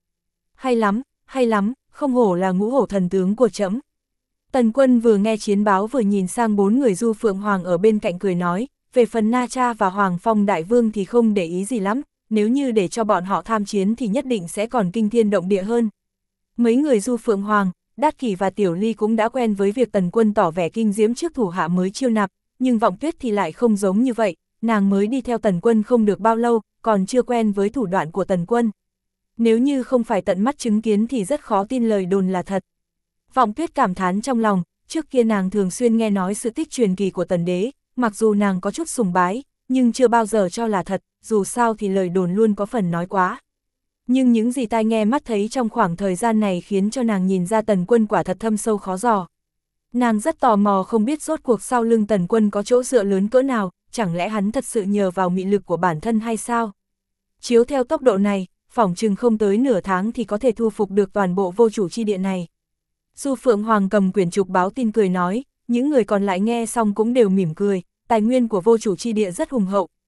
Hay lắm, không hổ là ngũ hổ thần tướng của trẫm. Tần Quân vừa nghe chiến báo vừa nhìn sang 4 người Du Phượng Hoàng ở bên cạnh cười nói, về phần Na Cha và Hoàng Phong Đại Vương thì không để ý gì lắm, nếu như để cho bọn họ tham chiến thì nhất định sẽ còn kinh thiên động địa hơn. Mấy người Du Phượng Hoàng, Đát Kỷ và Tiểu Ly cũng đã quen với việc Tần Quân tỏ vẻ kinh diễm trước thủ hạ mới chiêu nạp, nhưng Vọng Tuyết thì lại không giống như vậy, nàng mới đi theo Tần Quân không được bao lâu, còn chưa quen với thủ đoạn của Tần Quân. Nếu như không phải tận mắt chứng kiến thì rất khó tin lời đồn là thật. Vọng Tuyết cảm thán trong lòng, trước kia nàng thường xuyên nghe nói sự tích truyền kỳ của Tần Đế, mặc dù nàng có chút sùng bái, nhưng chưa bao giờ cho là thật, dù sao thì lời đồn luôn có phần nói quá. Nhưng những gì tai nghe mắt thấy trong khoảng thời gian này khiến cho nàng nhìn ra Tần Quân quả thật thâm sâu khó dò. Nàng rất tò mò không biết rốt cuộc sau lưng Tần Quân có chỗ dựa lớn cỡ nào, chẳng lẽ hắn thật sự nhờ vào mị lực của bản thân hay sao? Chiếu theo tốc độ này, phỏng chừng không tới nửa tháng thì có thể thu phục được toàn bộ vô chủ chi địa này. Du Phượng Hoàng cầm quyển trục báo tin cười nói, những người còn lại nghe xong cũng đều mỉm cười, tài nguyên của vô chủ chi địa rất hùng hậu,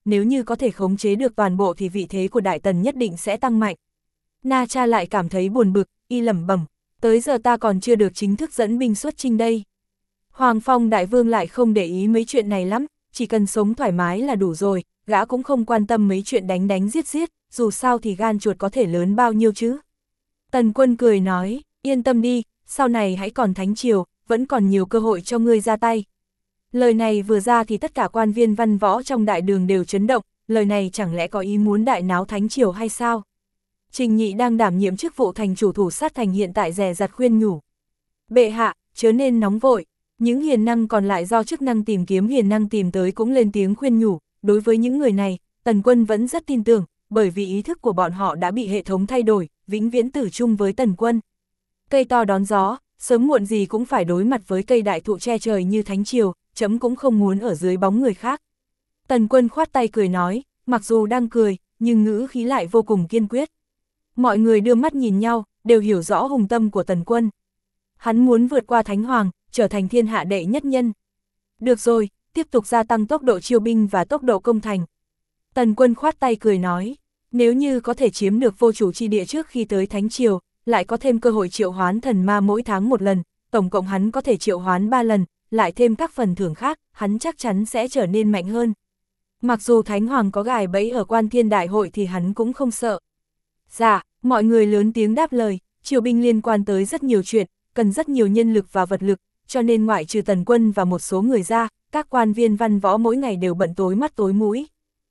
nếu như có thể khống chế được toàn bộ thì vị thế của Đại Tần nhất định sẽ tăng mạnh. Na Cha lại cảm thấy buồn bực, y lẩm bẩm, tới giờ ta còn chưa được chính thức dẫn binh xuất chinh đây. Hoàng Phong Đại Vương lại không để ý mấy chuyện này lắm, chỉ cần sống thoải mái là đủ rồi, gã cũng không quan tâm mấy chuyện đánh đánh giết giết, dù sao thì gan chuột có thể lớn bao nhiêu chứ. Tần Quân cười nói, yên tâm đi, sau này hãy còn thánh triều, vẫn còn nhiều cơ hội cho ngươi ra tay. Lời này vừa ra thì tất cả quan viên văn võ trong đại đường đều chấn động, lời này chẳng lẽ có ý muốn đại náo thánh triều hay sao? Trình Nhị đang đảm nhiệm chức vụ thành chủ thủ sát thành hiện tại dè dặt khuyên nhủ. Bệ hạ, chớ nên nóng vội, những hiền năng còn lại do chức năng tìm kiếm hiền năng tìm tới cũng lên tiếng khuyên nhủ, đối với những người này, Tần Quân vẫn rất tin tưởng, bởi vì ý thức của bọn họ đã bị hệ thống thay đổi, vĩnh viễn tử chung với Tần Quân. Cây to đón gió, sớm muộn gì cũng phải đối mặt với cây đại thụ che trời như thánh triều, chấm cũng không muốn ở dưới bóng người khác. Tần Quân khoát tay cười nói, mặc dù đang cười, nhưng ngữ khí lại vô cùng kiên quyết. Mọi người đưa mắt nhìn nhau, đều hiểu rõ hùng tâm của Tần Quân. Hắn muốn vượt qua Thánh Hoàng, trở thành thiên hạ đệ nhất nhân. Được rồi, tiếp tục gia tăng tốc độ chiêu binh và tốc độ công thành. Tần Quân khoát tay cười nói, nếu như có thể chiếm được vô chủ chi địa trước khi tới Thánh Triều, lại có thêm cơ hội triệu hoán thần ma mỗi tháng một lần, tổng cộng hắn có thể triệu hoán 3 lần, lại thêm các phần thưởng khác, hắn chắc chắn sẽ trở nên mạnh hơn. Mặc dù Thánh Hoàng có gài bẫy ở Quan Thiên Đại Hội thì hắn cũng không sợ. Dạ, mọi người lớn tiếng đáp lời, triều binh liên quan tới rất nhiều chuyện, cần rất nhiều nhân lực và vật lực, cho nên ngoại trừ Tần Quân và một số người ra, các quan viên văn võ mỗi ngày đều bận tối mắt tối mũi.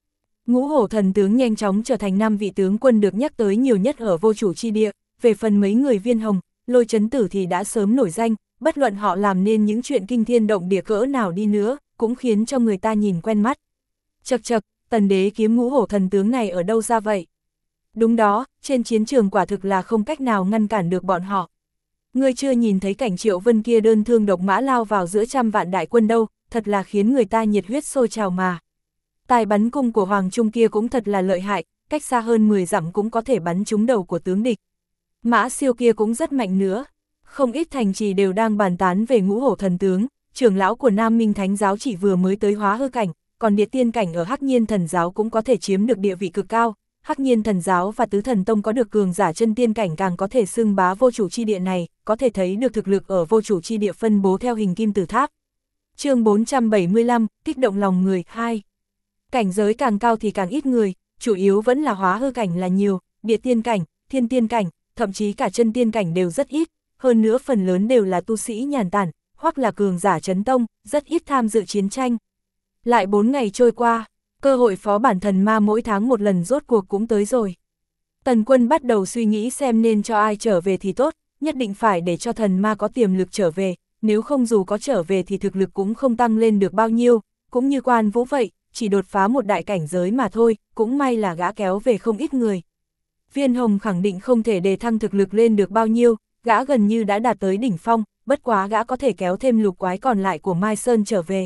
Ngũ Hổ thần tướng nhanh chóng trở thành 5 vị tướng quân được nhắc tới nhiều nhất ở vô chủ chi địa, về phần mấy người Viên Hồng, Lôi Chấn Tử thì đã sớm nổi danh, bất luận họ làm nên những chuyện kinh thiên động địa cỡ nào đi nữa, cũng khiến cho người ta nhìn quen mắt. Chậc chậc, Tần đế kiếm Ngũ Hổ thần tướng này ở đâu ra vậy? Đúng đó, trên chiến trường quả thực là không cách nào ngăn cản được bọn họ. Ngươi chưa nhìn thấy cảnh Triệu Vân kia đơn thương độc mã lao vào giữa trăm vạn đại quân đâu, thật là khiến người ta nhiệt huyết sôi trào mà. Tài bắn cung của Hoàng Trung kia cũng thật là lợi hại, cách xa hơn 10 dặm cũng có thể bắn trúng đầu của tướng địch. Mã Siêu kia cũng rất mạnh nữa. Không ít thành trì đều đang bàn tán về Ngũ Hổ thần tướng, trưởng lão của Nam Minh Thánh giáo chỉ vừa mới tới hóa hư cảnh, còn địa tiên cảnh ở Hắc Nhiên thần giáo cũng có thể chiếm được địa vị cực cao. Hắc Nhiên thần giáo và Tứ Thần Tông có được cường giả chân tiên cảnh càng có thể xưng bá vô chủ chi địa này, có thể thấy được thực lực ở vô chủ chi địa phân bố theo hình kim tự tháp. Chương 475, kích động lòng người 2. Cảnh giới càng cao thì càng ít người, chủ yếu vẫn là hóa hư cảnh là nhiều, địa tiên cảnh, thiên tiên cảnh, thậm chí cả chân tiên cảnh đều rất ít, hơn nữa phần lớn đều là tu sĩ nhàn tản, hoặc là cường giả chấn tông, rất ít tham dự chiến tranh. Lại 4 ngày trôi qua, cơ hội phó bản thần ma mỗi tháng một lần rốt cuộc cũng tới rồi. Tần Quân bắt đầu suy nghĩ xem nên cho ai trở về thì tốt, nhất định phải để cho thần ma có tiềm lực trở về, nếu không dù có trở về thì thực lực cũng không tăng lên được bao nhiêu, cũng như Quan Vũ vậy, chỉ đột phá một đại cảnh giới mà thôi, cũng may là gã kéo về không ít người. Viên Hồng khẳng định không thể đề thăng thực lực lên được bao nhiêu, gã gần như đã đạt tới đỉnh phong, bất quá gã có thể kéo thêm lục quái còn lại của Mai Sơn trở về.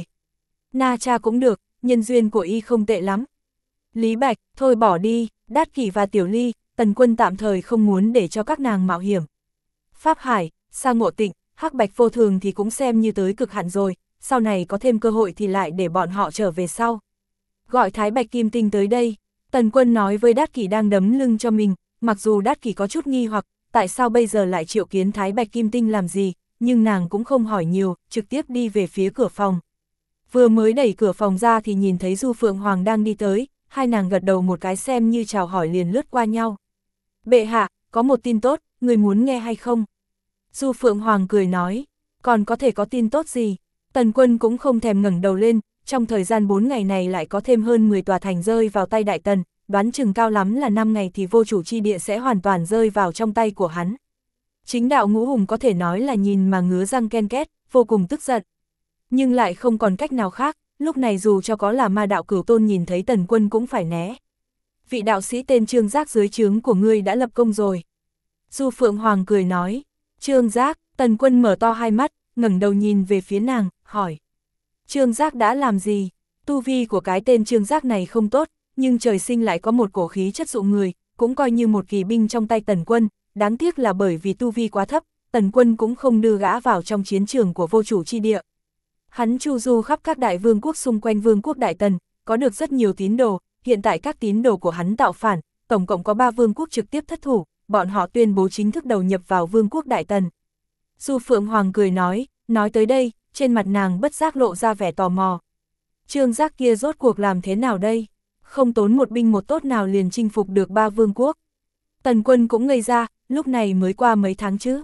Na Cha cũng được, nhân duyên của y không tệ lắm. Lý Bạch, thôi bỏ đi, Đát Kỷ và Tiểu Ly, Tần Quân tạm thời không muốn để cho các nàng mạo hiểm. Pháp Hải, Sa Ngộ Tịnh, Hắc Bạch Vô Thường thì cũng xem như tới cực hạn rồi, sau này có thêm cơ hội thì lại để bọn họ trở về sau. Gọi Thái Bạch Kim Tinh tới đây, Tần Quân nói với Đát Kỷ đang đấm lưng cho mình, mặc dù Đát Kỷ có chút nghi hoặc, tại sao bây giờ lại triệu kiến Thái Bạch Kim Tinh làm gì, nhưng nàng cũng không hỏi nhiều, trực tiếp đi về phía cửa phòng. Vừa mới đẩy cửa phòng ra thì nhìn thấy Du Phượng Hoàng đang đi tới, hai nàng gật đầu một cái xem như chào hỏi liền lướt qua nhau. Bệ hạ, có một tin tốt, người muốn nghe hay không? Du Phượng Hoàng cười nói, còn có thể có tin tốt gì? Tần Quân cũng không thèm ngẩng đầu lên, trong thời gian 4 ngày này lại có thêm hơn 10 tòa thành rơi vào tay Đại Tần, đoán chừng cao lắm là 5 ngày thì vô chủ chi địa sẽ hoàn toàn rơi vào trong tay của hắn. Chính đạo Ngũ Hùng có thể nói là nhìn mà ngứa răng ken két, vô cùng tức giận. Nhưng lại không còn cách nào khác, lúc này dù cho có là ma đạo Cửu Tôn nhìn thấy Tần Quân cũng phải né. Vị đạo sĩ tên Trương Giác dưới trướng của ngươi đã lập công rồi. Du Phượng Hoàng cười nói, Trương Giác, Tần Quân mở to hai mắt, ngẩng đầu nhìn về phía nàng, hỏi. Trương Giác đã làm gì? Tu vi của cái tên Trương Giác này không tốt, nhưng trời sinh lại có một cổ khí chất dụ người, cũng coi như một kỳ binh trong tay Tần Quân, đáng tiếc là bởi vì tu vi quá thấp, Tần Quân cũng không đưa gã vào trong chiến trường của vô chủ chi địa. Hắn chu du khắp các đại vương quốc xung quanh vương quốc Đại Tần, có được rất nhiều tín đồ, hiện tại các tín đồ của hắn tạo phản, tổng cộng có 3 vương quốc trực tiếp thất thủ, bọn họ tuyên bố chính thức đầu nhập vào vương quốc Đại Tần. Du Phượng Hoàng cười nói tới đây, trên mặt nàng bất giác lộ ra vẻ tò mò. Trương Giác kia rốt cuộc làm thế nào đây? Không tốn một binh một tốt nào liền chinh phục được 3 vương quốc. Tần Quân cũng ngây ra, lúc này mới qua mấy tháng chứ.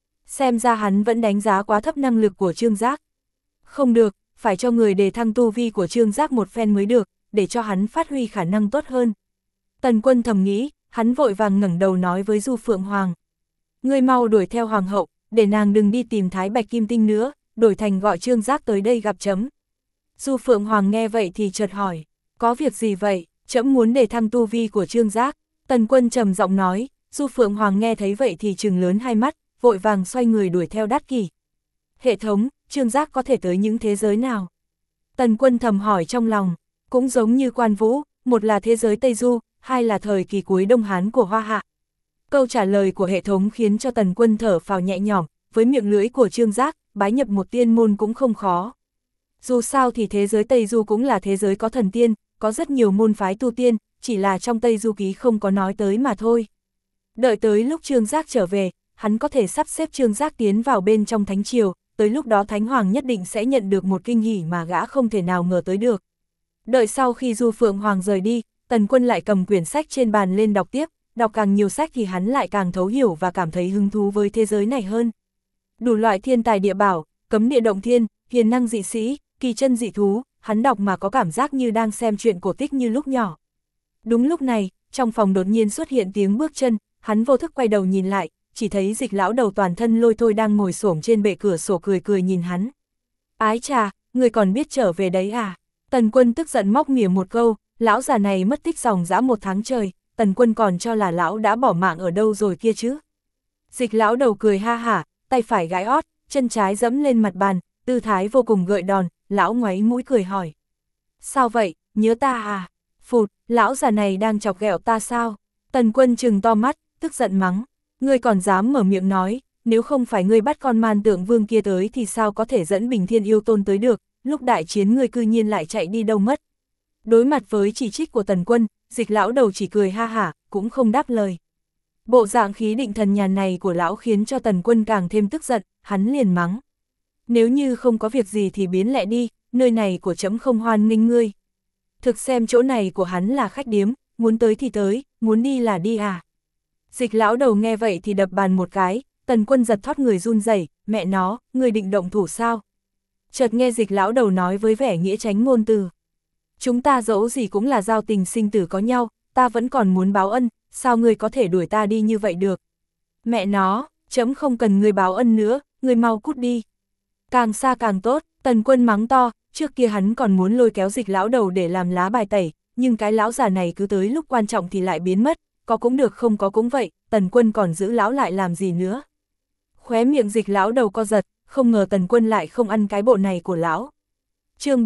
Xem ra hắn vẫn đánh giá quá thấp năng lực của Trương Giác. Không được, phải cho người đề thăng tu vi của Trương Giác một phen mới được, để cho hắn phát huy khả năng tốt hơn. Tần Quân thầm nghĩ, hắn vội vàng ngẩng đầu nói với Du Phượng Hoàng. Ngươi mau đuổi theo Hoàng hậu, để nàng đừng đi tìm Thái Bạch Kim Tinh nữa, đổi thành gọi Trương Giác tới đây gặp chấm. Du Phượng Hoàng nghe vậy thì chợt hỏi, có việc gì vậy, chấm muốn đề thăng tu vi của Trương Giác. Tần Quân trầm giọng nói. Du Phượng Hoàng nghe thấy vậy thì trừng lớn hai mắt, vội vàng xoay người đuổi theo Đát Kỷ. Hệ thống, Trương Giác có thể tới những thế giới nào? Tần Quân thầm hỏi trong lòng, cũng giống như Quan Vũ, một là thế giới Tây Du, hai là thời kỳ cuối Đông Hán của Hoa Hạ. Câu trả lời của hệ thống khiến cho Tần Quân thở phào nhẹ nhõm, với miệng lưỡi của Trương Giác, bái nhập một tiên môn cũng không khó. Dù sao thì thế giới Tây Du cũng là thế giới có thần tiên, có rất nhiều môn phái tu tiên, chỉ là trong Tây Du ký không có nói tới mà thôi. Đợi tới lúc Trương Giác trở về, hắn có thể sắp xếp Trương Giác tiến vào bên trong Thánh Triều, tới lúc đó Thánh Hoàng nhất định sẽ nhận được một kinh hỉ mà gã không thể nào ngờ tới được. Đợi sau khi Du Phượng Hoàng rời đi, Tần Quân lại cầm quyển sách trên bàn lên đọc tiếp, đọc càng nhiều sách thì hắn lại càng thấu hiểu và cảm thấy hứng thú với thế giới này hơn. Đủ loại thiên tài địa bảo, cấm địa động thiên, hiền năng dị sĩ, kỳ chân dị thú, hắn đọc mà có cảm giác như đang xem chuyện cổ tích như lúc nhỏ. Đúng lúc này, trong phòng đột nhiên xuất hiện tiếng bước chân, hắn vô thức quay đầu nhìn lại, chỉ thấy Dịch lão đầu toàn thân lôi thôi đang ngồi xổm trên bệ cửa sổ cười cười nhìn hắn. Ái chà, người còn biết trở về đấy à? Tần Quân tức giận móc mỉa một câu, lão già này mất tích dòng dã 1 tháng trời, Tần Quân còn cho là lão đã bỏ mạng ở đâu rồi kia chứ. Dịch lão đầu cười ha hả, tay phải gãi ót, chân trái giẫm lên mặt bàn, tư thái vô cùng gợi đòn, lão ngoáy mũi cười hỏi. Sao vậy, nhớ ta à? Phụt, lão già này đang chọc ghẹo ta sao? Tần Quân trừng to mắt, tức giận mắng. Ngươi còn dám mở miệng nói, nếu không phải ngươi bắt con man tượng vương kia tới thì sao có thể dẫn Bình Thiên Yêu Tôn tới được, lúc đại chiến ngươi cư nhiên lại chạy đi đâu mất. Đối mặt với chỉ trích của Tần Quân, Dịch lão đầu chỉ cười ha hả, cũng không đáp lời. Bộ dạng khí định thần nhàn này của lão khiến cho Tần Quân càng thêm tức giận, hắn liền mắng. Nếu như không có việc gì thì biến lẹ đi, nơi này của trẫm không hoan nghênh ngươi. Thực xem chỗ này của hắn là khách điếm, muốn tới thì tới, muốn đi là đi à. Dịch lão đầu nghe vậy thì đập bàn một cái, Tần Quân giật thót người run rẩy, mẹ nó, người định động thủ sao? Chợt nghe Dịch lão đầu nói với vẻ nghĩa tránh ngôn từ. Chúng ta dẫu gì cũng là giao tình sinh tử có nhau, ta vẫn còn muốn báo ân, sao ngươi có thể đuổi ta đi như vậy được? Mẹ nó, trẫm không cần ngươi báo ân nữa, ngươi mau cút đi. Càng xa càng tốt, Tần Quân mắng to, trước kia hắn còn muốn lôi kéo Dịch lão đầu để làm lá bài tẩy, nhưng cái lão già này cứ tới lúc quan trọng thì lại biến mất, có cũng được không có cũng vậy, Tần Quân còn giữ lão lại làm gì nữa. Khóe miệng Dịch lão đầu co giật, không ngờ Tần Quân lại không ăn cái bộ này của lão. Chương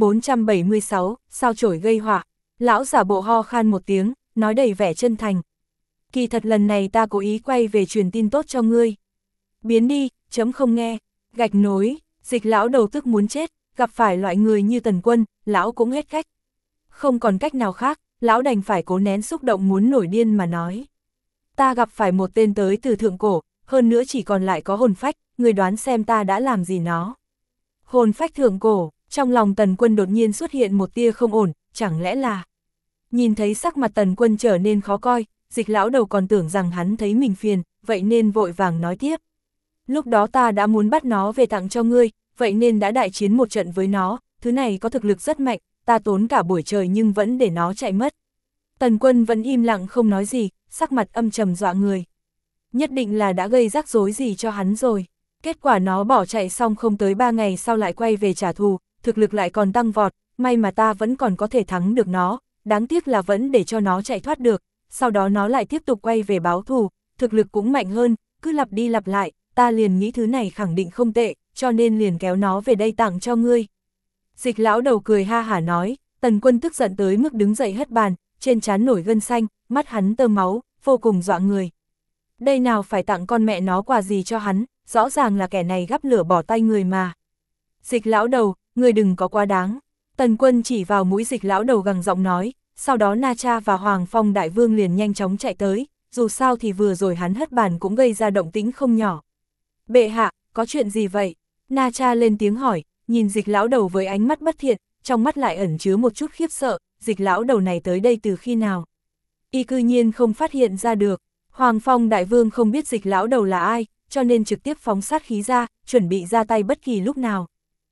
476, sao chổi gây họa. Lão giả bộ ho khan một tiếng, nói đầy vẻ chân thành. Kỳ thật lần này ta cố ý quay về truyền tin tốt cho ngươi. Biến đi, chấm không nghe. Gạch nối, Dịch lão đầu tức muốn chết, gặp phải loại người như Tần Quân, lão cũng hết cách. Không còn cách nào khác, lão đành phải cố nén xúc động muốn nổi điên mà nói. Ta gặp phải một tên tới từ thượng cổ, hơn nữa chỉ còn lại có hồn phách, người đoán xem ta đã làm gì nó. Hồn phách thượng cổ, trong lòng Tần Quân đột nhiên xuất hiện một tia không ổn, chẳng lẽ là... Nhìn thấy sắc mặt Tần Quân trở nên khó coi, Dịch lão đầu còn tưởng rằng hắn thấy mình phiền, vậy nên vội vàng nói tiếp. Lúc đó ta đã muốn bắt nó về tặng cho ngươi, vậy nên đã đại chiến một trận với nó, thứ này có thực lực rất mạnh, ta tốn cả buổi trời nhưng vẫn để nó chạy mất. Tần Quân vẫn im lặng không nói gì, sắc mặt âm trầm dọa người. Nhất định là đã gây rắc rối gì cho hắn rồi. Kết quả nó bỏ chạy xong không tới 3 ngày sau lại quay về trả thù, thực lực lại còn tăng vọt, may mà ta vẫn còn có thể thắng được nó, đáng tiếc là vẫn để cho nó chạy thoát được, sau đó nó lại tiếp tục quay về báo thù, thực lực cũng mạnh hơn, cứ lặp đi lặp lại, ta liền nghĩ thứ này khẳng định không tệ, cho nên liền kéo nó về đây tặng cho ngươi. Dịch lão đầu cười ha hả nói, Tần Quân tức giận tới mức đứng dậy hất bàn, trên trán nổi gân xanh, mắt hắn tơ máu, vô cùng dọa người. Đây nào phải tặng con mẹ nó quà gì cho hắn, rõ ràng là kẻ này gắp lửa bỏ tay người mà. Dịch lão đầu, người đừng có quá đáng. Tần Quân chỉ vào mũi Dịch lão đầu gằn giọng nói, sau đó Na Cha và Hoàng Phong đại vương liền nhanh chóng chạy tới, dù sao thì vừa rồi hắn hất bàn cũng gây ra động tĩnh không nhỏ. Bệ hạ, có chuyện gì vậy? Na Cha lên tiếng hỏi, nhìn Dịch lão đầu với ánh mắt bất thiện, trong mắt lại ẩn chứa một chút khiếp sợ, Dịch lão đầu này tới đây từ khi nào? Y cư nhiên không phát hiện ra được. Hoàng Phong đại vương không biết Dịch lão đầu là ai, cho nên trực tiếp phóng sát khí ra, chuẩn bị ra tay bất kỳ lúc nào.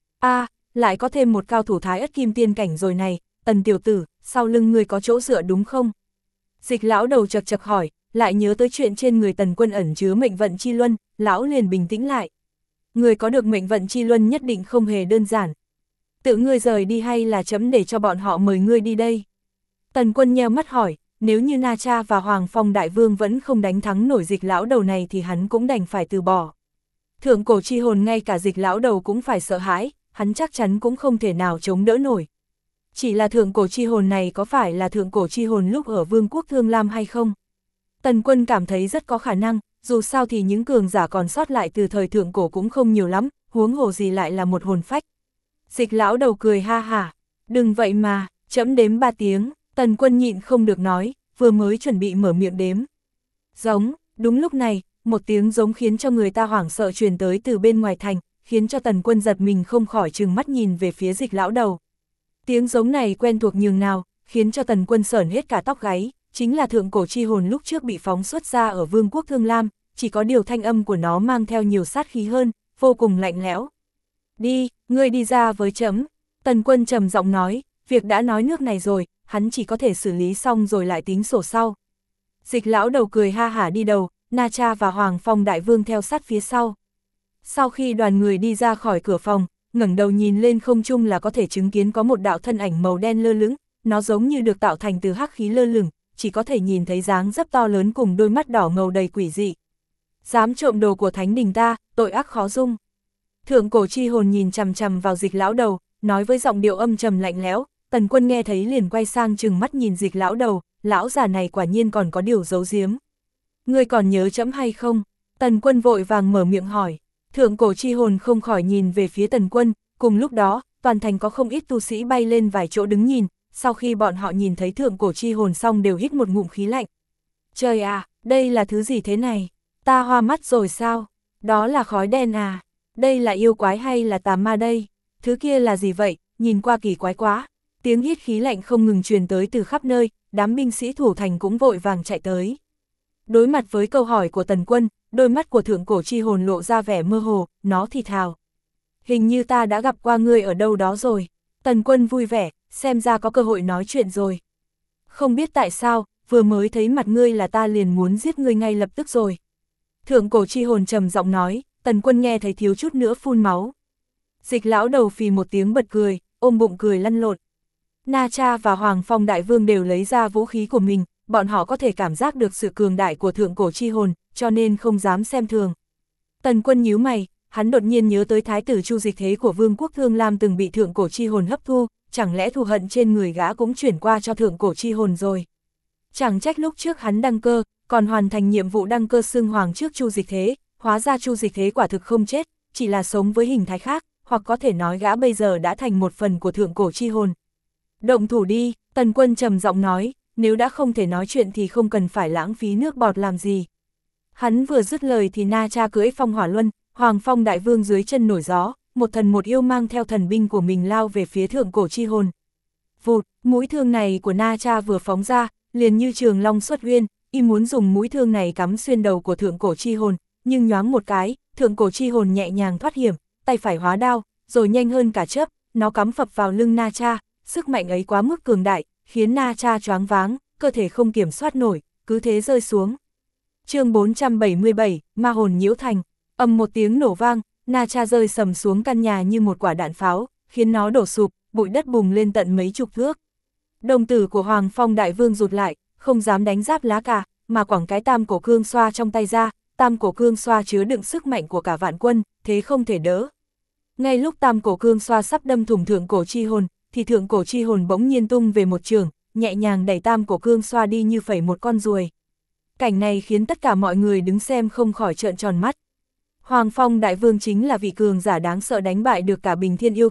Lại có thêm một cao thủ Thái Ất Kim Tiên cảnh rồi này, Tần tiểu tử, sau lưng ngươi có chỗ dựa đúng không? Dịch lão đầu chật chật hỏi, lại nhớ tới chuyện trên người Tần Quân ẩn chứa mệnh vận chi luân, lão liền bình tĩnh lại. Người có được mệnh vận chi luân nhất định không hề đơn giản. Tự ngươi rời đi hay là chấm để cho bọn họ mời ngươi đi đây? Tần Quân nheo mắt hỏi, nếu như Na Cha và Hoàng Phong đại vương vẫn không đánh thắng nổi Dịch lão đầu này thì hắn cũng đành phải từ bỏ. Thượng cổ chi hồn ngay cả Dịch lão đầu cũng phải sợ hãi, hắn chắc chắn cũng không thể nào chống đỡ nổi. Chỉ là thượng cổ chi hồn này có phải là thượng cổ chi hồn lúc ở Vương quốc Thương Lam hay không? Tần Quân cảm thấy rất có khả năng, dù sao thì những cường giả còn sót lại từ thời thượng cổ cũng không nhiều lắm, huống hồ gì lại là một hồn phách. Dịch lão đầu cười ha hả, đừng vậy mà, chấm đếm 3 tiếng, Tần Quân nhịn không được nói, vừa mới chuẩn bị mở miệng đếm. Giống, đúng lúc này, một tiếng giống khiến cho người ta hoảng sợ truyền tới từ bên ngoài thành, khiến cho Tần Quân giật mình không khỏi trừng mắt nhìn về phía Dịch lão đầu. Tiếng giống này quen thuộc nhường nào, khiến cho Tần Quân sởn hết cả tóc gáy, chính là thượng cổ chi hồn lúc trước bị phóng xuất ra ở Vương quốc Thương Lam, chỉ có điều thanh âm của nó mang theo nhiều sát khí hơn, vô cùng lạnh lẽo. Đi, ngươi đi ra với chấm. Tần Quân trầm giọng nói, việc đã nói nước này rồi, hắn chỉ có thể xử lý xong rồi lại tính sổ sau. Dịch lão đầu cười ha hả đi đầu, Na Cha và Hoàng Phong đại vương theo sát phía sau. Sau khi đoàn người đi ra khỏi cửa phòng, ngẩng đầu nhìn lên không trung là có thể chứng kiến có một đạo thân ảnh màu đen lơ lửng, nó giống như được tạo thành từ hắc khí lơ lửng, chỉ có thể nhìn thấy dáng dấp to lớn cùng đôi mắt đỏ ngầu đầy quỷ dị. Dám trộm đồ của thánh đình ta, tội ác khó dung. Thượng cổ chi hồn nhìn chằm chằm vào Dịch lão đầu, nói với giọng điệu âm trầm lạnh lẽo. Tần Quân nghe thấy liền quay sang trừng mắt nhìn Dịch lão đầu, lão già này quả nhiên còn có điều giấu giếm. Ngươi còn nhớ chấm hay không? Tần Quân vội vàng mở miệng hỏi. Thượng cổ chi hồn không khỏi nhìn về phía Tần Quân, cùng lúc đó, toàn thành có không ít tu sĩ bay lên vài chỗ đứng nhìn, sau khi bọn họ nhìn thấy thượng cổ chi hồn xong đều hít một ngụm khí lạnh. Trời à, đây là thứ gì thế này? Ta hoa mắt rồi sao? Đó là khói đen à? Đây là yêu quái hay là tà ma đây? Thứ kia là gì vậy? Nhìn qua kỳ quái quá. Tiếng hít khí lạnh không ngừng truyền tới từ khắp nơi, đám binh sĩ thủ thành cũng vội vàng chạy tới. Đối mặt với câu hỏi của Tần Quân, đôi mắt của thượng cổ chi hồn lộ ra vẻ mơ hồ, nó thì thào. Hình như ta đã gặp qua ngươi ở đâu đó rồi. Tần Quân vui vẻ, xem ra có cơ hội nói chuyện rồi. Không biết tại sao, vừa mới thấy mặt ngươi là ta liền muốn giết ngươi ngay lập tức rồi. Thượng cổ chi hồn trầm giọng nói, Tần Quân nghe thấy thiếu chút nữa phun máu. Dịch lão đầu phì một tiếng bật cười, ôm bụng cười lăn lộn. Na Cha và Hoàng Phong đại vương đều lấy ra vũ khí của mình, bọn họ có thể cảm giác được sự cường đại của thượng cổ chi hồn, cho nên không dám xem thường. Tần Quân nhíu mày, hắn đột nhiên nhớ tới thái tử Chu Dịch Thế của Vương quốc Thương Lam từng bị thượng cổ chi hồn hấp thu, chẳng lẽ thù hận trên người gã cũng chuyển qua cho thượng cổ chi hồn rồi. Chẳng trách lúc trước hắn đăng cơ, còn hoàn thành nhiệm vụ đăng cơ xưng hoàng trước Chu Dịch Thế, hóa ra Chu Dịch Thế quả thực không chết, chỉ là sống với hình thái khác, hoặc có thể nói gã bây giờ đã thành một phần của thượng cổ chi hồn. Động thủ đi, Tần Quân trầm giọng nói, nếu đã không thể nói chuyện thì không cần phải lãng phí nước bọt làm gì. Hắn vừa dứt lời thì Na Cha cưỡi phong hỏa luân, Hoàng Phong đại vương dưới chân nổi gió, một thần một yêu mang theo thần binh của mình lao về phía thượng cổ chi hồn. Vụt, mũi thương này của Na Cha vừa phóng ra, liền như trường long xuất uyên, y muốn dùng mũi thương này cắm xuyên đầu của thượng cổ chi hồn, nhưng nhoáng một cái, thượng cổ chi hồn nhẹ nhàng thoát hiểm, tay phải hóa đao, rồi nhanh hơn cả chớp, nó cắm phập vào lưng Na Cha, sức mạnh ấy quá mức cường đại, khiến Na Cha choáng váng, cơ thể không kiểm soát nổi, cứ thế rơi xuống. Chương 477, ma hồn nhiễu thành, ầm một tiếng nổ vang, Na Cha rơi sầm xuống căn nhà như một quả đạn pháo, khiến nó đổ sụp, bụi đất bùng lên tận mấy chục thước. Đồng tử của Hoàng Phong đại vương rụt lại, không dám đánh giáp lá cà, mà quẳng cái tam cổ cương xoa trong tay ra, tam cổ cương xoa chứa đựng sức mạnh của cả vạn quân, thế không thể đỡ. Ngay lúc tam cổ cương xoa sắp đâm thủng thượng cổ chi hồn, thì thượng cổ chi hồn bỗng nhiên tung về một trường, nhẹ nhàng đẩy tam cổ cương xoa đi như phẩy một con ruồi. Cảnh này khiến tất cả mọi người đứng xem không khỏi trợn tròn mắt. Hoàng Phong đại vương chính là vị cường giả đáng sợ đánh bại được cả Bình Thiên yêu tôn,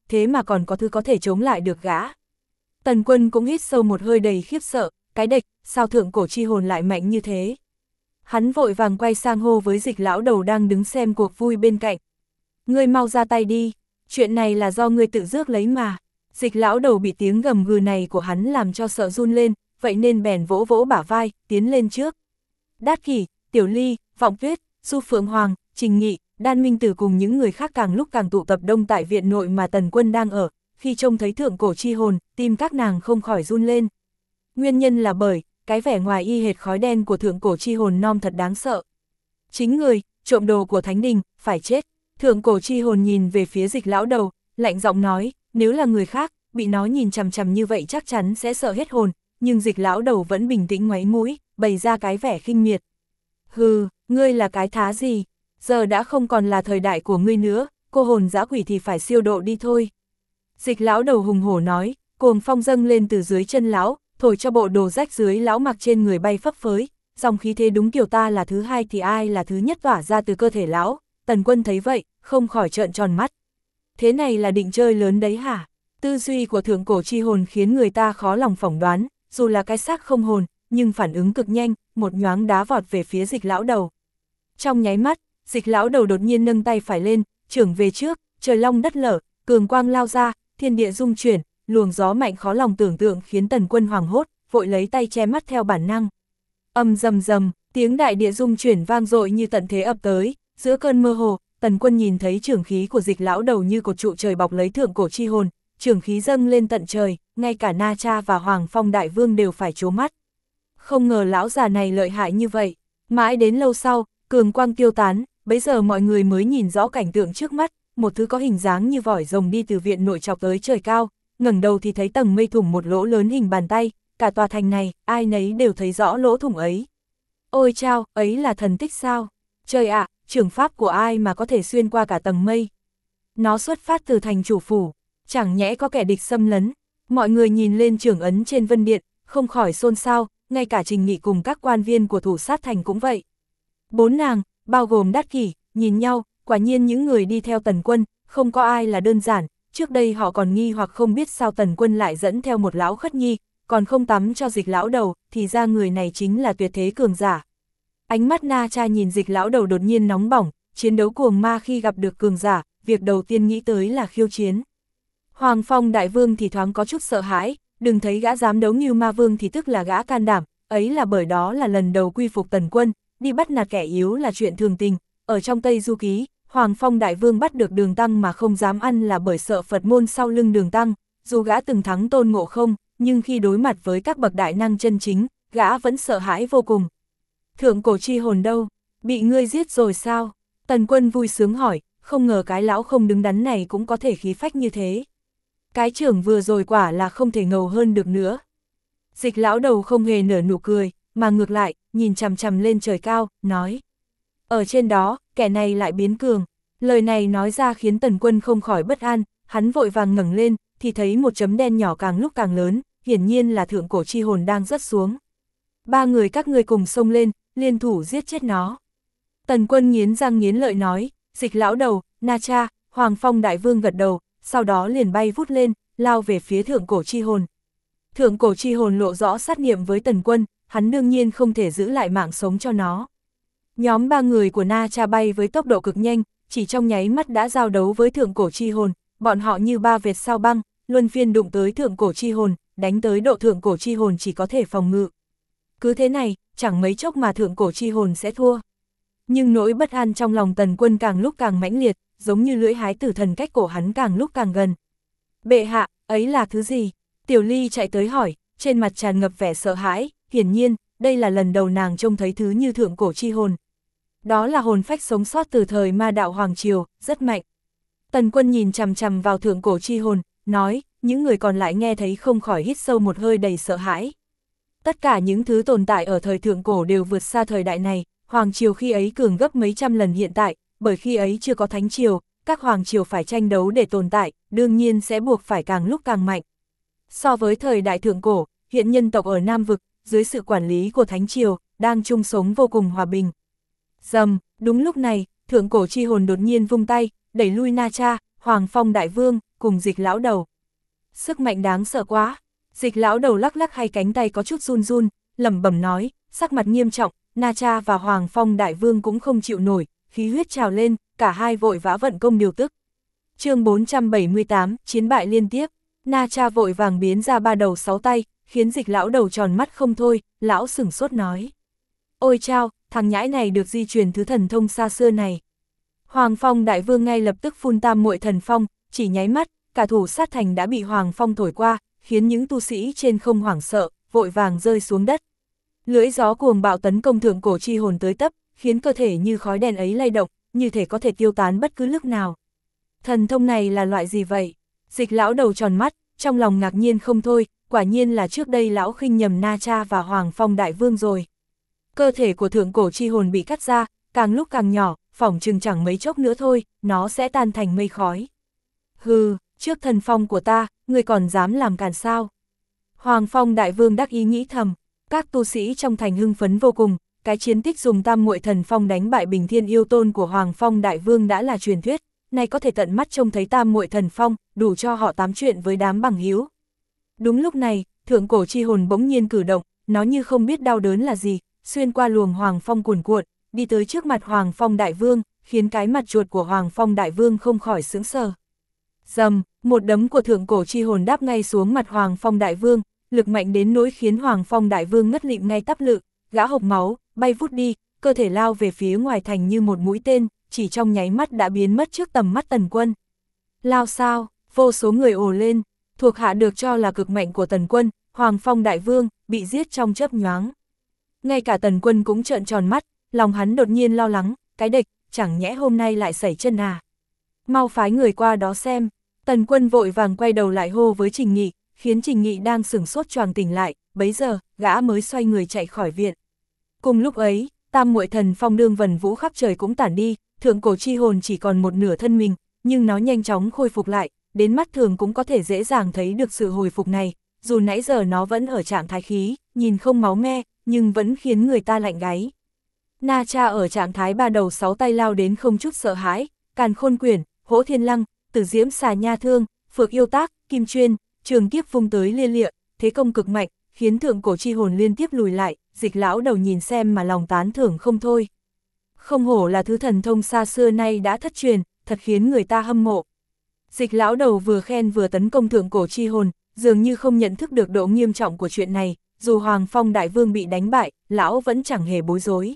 thế mà còn có thứ có thể chống lại được gã. Tần Quân cũng hít sâu một hơi đầy khiếp sợ, cái địch, sao thượng cổ chi hồn lại mạnh như thế? Hắn vội vàng quay sang hô với Dịch lão đầu đang đứng xem cuộc vui bên cạnh. Ngươi mau ra tay đi, chuyện này là do ngươi tự rước lấy mà. Dịch lão đầu bị tiếng gầm gừ này của hắn làm cho sợ run lên, vậy nên bèn vỗ vỗ bả vai, tiến lên trước. Đát Kỷ, Tiểu Ly, Vọng Tuyết, Du Phượng Hoàng, Trình Nghị, Đan Minh Tử cùng những người khác càng lúc càng tụ tập đông tại viện nội mà Tần Quân đang ở, khi trông thấy thượng cổ chi hồn, tim các nàng không khỏi run lên. Nguyên nhân là bởi, cái vẻ ngoài y hệt khói đen của thượng cổ chi hồn non thật đáng sợ. Chính người, trộm đồ của Thánh Đình, phải chết. Thượng cổ chi hồn nhìn về phía Dịch lão đầu, lạnh giọng nói, nếu là người khác, bị nó nhìn chằm chằm như vậy chắc chắn sẽ sợ hết hồn, nhưng Dịch lão đầu vẫn bình tĩnh ngoáy mũi, bày ra cái vẻ khinh miệt. Hừ, ngươi là cái thá gì? Giờ đã không còn là thời đại của ngươi nữa, cô hồn dã quỷ thì phải siêu độ đi thôi. Dịch lão đầu hùng hổ nói, cuồng phong dâng lên từ dưới chân lão, thổi cho bộ đồ rách dưới lão mặc trên người bay phấp phới, dòng khí thế đúng kiểu ta là thứ hai thì ai là thứ nhất tỏa ra từ cơ thể lão. Tần Quân thấy vậy, không khỏi trợn tròn mắt. Thế này là định chơi lớn đấy hả? Tư duy của thượng cổ chi hồn khiến người ta khó lòng phỏng đoán, dù là cái xác không hồn, nhưng phản ứng cực nhanh, một nhoáng đá vọt về phía Dịch lão đầu. Trong nháy mắt, Dịch lão đầu đột nhiên nâng tay phải lên, chưởng về trước, trời long đất lở, cường quang lao ra, thiên địa rung chuyển, luồng gió mạnh khó lòng tưởng tượng khiến Tần Quân hoảng hốt, vội lấy tay che mắt theo bản năng. Âm rầm rầm, tiếng đại địa rung chuyển vang dội như tận thế ập tới, giữa cơn mơ hồ, Tần Quân nhìn thấy chưởng khí của Dịch lão đầu như cột trụ trời bọc lấy thượng cổ chi hồn, chưởng khí dâng lên tận trời, ngay cả Na Cha và Hoàng Phong đại vương đều phải trố mắt. Không ngờ lão già này lợi hại như vậy. Mãi đến lâu sau, cường quang tiêu tán, bấy giờ mọi người mới nhìn rõ cảnh tượng trước mắt, một thứ có hình dáng như vòi rồng đi từ viện nội chọc tới trời cao, ngẩng đầu thì thấy tầng mây thủng một lỗ lớn hình bàn tay, cả tòa thành này, ai nấy đều thấy rõ lỗ thủng ấy. Ôi chao, ấy là thần tích sao? Trời ạ, chưởng pháp của ai mà có thể xuyên qua cả tầng mây? Nó xuất phát từ thành chủ phủ, chẳng nhẽ có kẻ địch xâm lấn. Mọi người nhìn lên chưởng ấn trên vân điện, không khỏi xôn xao, ngay cả Trình Nghị cùng các quan viên của thủ sát thành cũng vậy. Bốn nàng, bao gồm Đát Kỷ, nhìn nhau, quả nhiên những người đi theo Tần Quân, không có ai là đơn giản, trước đây họ còn nghi hoặc không biết sao Tần Quân lại dẫn theo một lão khất nhi, còn không tắm cho Dịch lão đầu, thì ra người này chính là tuyệt thế cường giả. Ánh mắt Na Cha nhìn Dịch lão đầu đột nhiên nóng bỏng, chiến đấu cuồng ma khi gặp được cường giả, việc đầu tiên nghĩ tới là khiêu chiến. Hoàng Phong đại vương thì thoáng có chút sợ hãi, đừng thấy gã dám đấu như ma vương thì tức là gã can đảm, ấy là bởi đó là lần đầu quy phục Tần Quân, đi bắt nạt kẻ yếu là chuyện thường tình. Ở trong Tây Du Ký, Hoàng Phong đại vương bắt được Đường Tăng mà không dám ăn là bởi sợ Phật môn sau lưng Đường Tăng, dù gã từng thắng Tôn Ngộ Không, nhưng khi đối mặt với các bậc đại năng chân chính, gã vẫn sợ hãi vô cùng. Thượng cổ chi hồn đâu? Bị ngươi giết rồi sao? Tần Quân vui sướng hỏi, không ngờ cái lão không đứng đắn này cũng có thể khí phách như thế. Cái trưởng vừa rồi quả là không thể ngầu hơn được nữa. Dịch lão đầu không hề nở nụ cười, mà ngược lại, nhìn chằm chằm lên trời cao, nói. Ở trên đó, kẻ này lại biến cường. Lời này nói ra khiến Tần Quân không khỏi bất an, hắn vội vàng ngẩng lên, thì thấy một chấm đen nhỏ càng lúc càng lớn, hiển nhiên là thượng cổ chi hồn đang rớt xuống. Ba người các ngươi cùng xông lên, liên thủ giết chết nó. Tần Quân nghiến răng nghiến lợi nói, Dịch lão đầu, Na Cha, Hoàng Phong đại vương gật đầu, sau đó liền bay vút lên, lao về phía thượng cổ chi hồn. Thượng cổ chi hồn lộ rõ sát niệm với Tần Quân, hắn đương nhiên không thể giữ lại mạng sống cho nó. Nhóm ba người của Na Cha bay với tốc độ cực nhanh, chỉ trong nháy mắt đã giao đấu với thượng cổ chi hồn, bọn họ như ba vệt sao băng, luân phiên đụng tới thượng cổ chi hồn, đánh tới độ thượng cổ chi hồn chỉ có thể phòng ngự. Cứ thế này, chẳng mấy chốc mà thượng cổ chi hồn sẽ thua. Nhưng nỗi bất an trong lòng Tần Quân càng lúc càng mãnh liệt, giống như lưỡi hái tử thần cách cổ hắn càng lúc càng gần. Bệ hạ, ấy là thứ gì? Tiểu Ly chạy tới hỏi, trên mặt tràn ngập vẻ sợ hãi, hiển nhiên, đây là lần đầu nàng trông thấy thứ như thượng cổ chi hồn. Đó là hồn phách sống sót từ thời ma đạo Hoàng Triều, rất mạnh. Tần Quân nhìn chằm chằm vào thượng cổ chi hồn, nói, những người còn lại nghe thấy không khỏi hít sâu một hơi đầy sợ hãi. Tất cả những thứ tồn tại ở thời thượng cổ đều vượt xa thời đại này, Hoàng Triều khi ấy cường gấp mấy trăm lần hiện tại, bởi khi ấy chưa có Thánh Triều, các Hoàng Triều phải tranh đấu để tồn tại, đương nhiên sẽ buộc phải càng lúc càng mạnh. So với thời đại thượng cổ, hiện nhân tộc ở Nam Vực, dưới sự quản lý của Thánh Triều, đang chung sống vô cùng hòa bình. Đúng lúc này, thượng cổ chi hồn đột nhiên vung tay, đẩy lui Na Cha, Hoàng Phong đại vương, cùng Dịch lão đầu. Sức mạnh đáng sợ quá. Dịch lão đầu lắc lắc hai cánh tay có chút run run, lẩm bẩm nói, sắc mặt nghiêm trọng. Na Cha và Hoàng Phong đại vương cũng không chịu nổi, khí huyết trào lên, cả hai vội vã vận công điều tức. Chương 478, chiến bại liên tiếp. Na Cha vội vàng biến ra 3 đầu 6 tay, khiến Dịch lão đầu tròn mắt không thôi, lão sửng sốt nói. Ôi chao, thằng nhãi này được di truyền thứ thần thông xa xưa này. Hoàng Phong đại vương ngay lập tức phun tam muội thần phong, chỉ nháy mắt, cả thủ sát thành đã bị Hoàng Phong thổi qua, khiến những tu sĩ trên không hoảng sợ, vội vàng rơi xuống đất. Lưỡi gió cuồng bạo tấn công thượng cổ chi hồn tới tấp, khiến cơ thể như khói đen ấy lay động, như thể có thể tiêu tán bất cứ lúc nào. Thần thông này là loại gì vậy? Dịch lão đầu tròn mắt, trong lòng ngạc nhiên không thôi, quả nhiên là trước đây lão khinh nhầm Na Cha và Hoàng Phong đại vương rồi. Cơ thể của thượng cổ chi hồn bị cắt ra, càng lúc càng nhỏ, phỏng chừng chẳng mấy chốc nữa thôi, nó sẽ tan thành mây khói. Hừ, trước thần phong của ta, ngươi còn dám làm cản sao? Hoàng Phong đại vương đắc ý nghĩ thầm, các tu sĩ trong thành hưng phấn vô cùng, cái chiến tích dùng tam muội thần phong đánh bại Bình Thiên yêu tôn của Hoàng Phong đại vương đã là truyền thuyết, nay có thể tận mắt trông thấy tam muội thần phong, đủ cho họ tám chuyện với đám bằng hữu. Đúng lúc này, thượng cổ chi hồn bỗng nhiên cử động, nó như không biết đau đớn là gì, xuyên qua luồng Hoàng Phong cuồn cuộn, đi tới trước mặt Hoàng Phong đại vương, khiến cái mặt chuột của Hoàng Phong đại vương không khỏi sững sờ. Dầm, một đấm của thượng cổ chi hồn đáp ngay xuống mặt Hoàng Phong đại vương, lực mạnh đến nỗi khiến Hoàng Phong đại vương ngất lịm ngay tắp lự, gã hộc máu, bay vút đi, cơ thể lao về phía ngoài thành như một mũi tên, chỉ trong nháy mắt đã biến mất trước tầm mắt Tần Quân. Lao sao, vô số người ồ lên, thuộc hạ được cho là cực mạnh của Tần Quân, Hoàng Phong đại vương, bị giết trong chớp nhoáng. Ngay cả Tần Quân cũng trợn tròn mắt, lòng hắn đột nhiên lo lắng, cái địch, chẳng nhẽ hôm nay lại xảy chân à. Mau phái người qua đó xem. Tần Quân vội vàng quay đầu lại hô với Trình Nghị, khiến Trình Nghị đang sửng sốt choàng tỉnh lại, bấy giờ, gã mới xoay người chạy khỏi viện. Cùng lúc ấy, tam muội thần phong đương vần vũ khắp trời cũng tản đi, thượng cổ chi hồn chỉ còn một nửa thân mình, nhưng nó nhanh chóng khôi phục lại, đến mắt thường cũng có thể dễ dàng thấy được sự hồi phục này, dù nãy giờ nó vẫn ở trạng thái khí, nhìn không máu me, nhưng vẫn khiến người ta lạnh gáy. Na Cha ở trạng thái 3 đầu 6 tay lao đến không chút sợ hãi, Càn Khôn Quyển, Hỗ Thiên Lăng, Tử Diễm Xà Nha Thương, Phược Yêu Tác, Kim Chuyên, Trường Kiếp vung tới lia lịa, thế công cực mạnh, khiến thượng cổ chi hồn liên tiếp lùi lại, Dịch lão đầu nhìn xem mà lòng tán thưởng không thôi. Không hổ là thứ thần thông xa xưa nay đã thất truyền, thật khiến người ta hâm mộ. Dịch lão đầu vừa khen vừa tấn công thượng cổ chi hồn, dường như không nhận thức được độ nghiêm trọng của chuyện này, dù Hoàng Phong đại vương bị đánh bại, lão vẫn chẳng hề bối rối.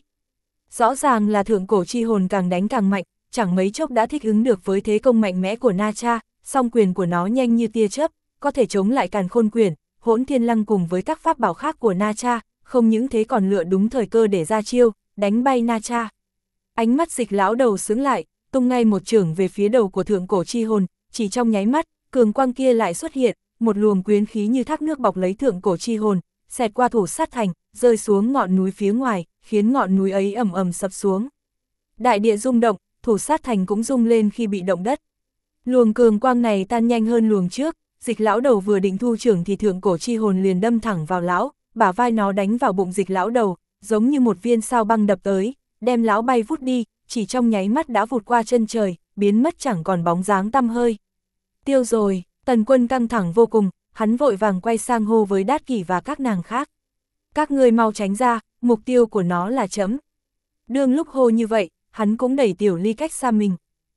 Rõ ràng là thượng cổ chi hồn càng đánh càng mạnh, chẳng mấy chốc đã thích ứng được với thế công mạnh mẽ của Na Cha, song quyền của nó nhanh như tia chớp, có thể chống lại Càn Khôn Quyển, Hỗn Thiên Lăng cùng với các pháp bảo khác của Na Cha, không những thế còn lựa đúng thời cơ để ra chiêu, đánh bay Na Cha. Ánh mắt Dịch lão đầu sững lại, tung ngay một chưởng về phía đầu của thượng cổ chi hồn, chỉ trong nháy mắt, cường quang kia lại xuất hiện, một luồng quyến khí như thác nước bọc lấy thượng cổ chi hồn, xẹt qua thủ sát thành, rơi xuống ngọn núi phía ngoài, khiến ngọn núi ấy ầm ầm sập xuống. Đại địa rung động, thủ sát thành cũng rung lên khi bị động đất. Luồng cường quang này tan nhanh hơn luồng trước, Dịch lão đầu vừa định thu chưởng thì thượng cổ chi hồn liền đâm thẳng vào lão, bả vai nó đánh vào bụng Dịch lão đầu, giống như một viên sao băng đập tới, đem lão bay vút đi, chỉ trong nháy mắt đã vụt qua chân trời, biến mất chẳng còn bóng dáng tăm hơi. Tiêu rồi, Tần Quân căng thẳng vô cùng, hắn vội vàng quay sang hô với Đát Kỷ và các nàng khác. Các ngươi mau tránh ra, mục tiêu của nó là chấm. Đương lúc hô như vậy, hắn cũng đẩy Tiểu Ly cách xa mình.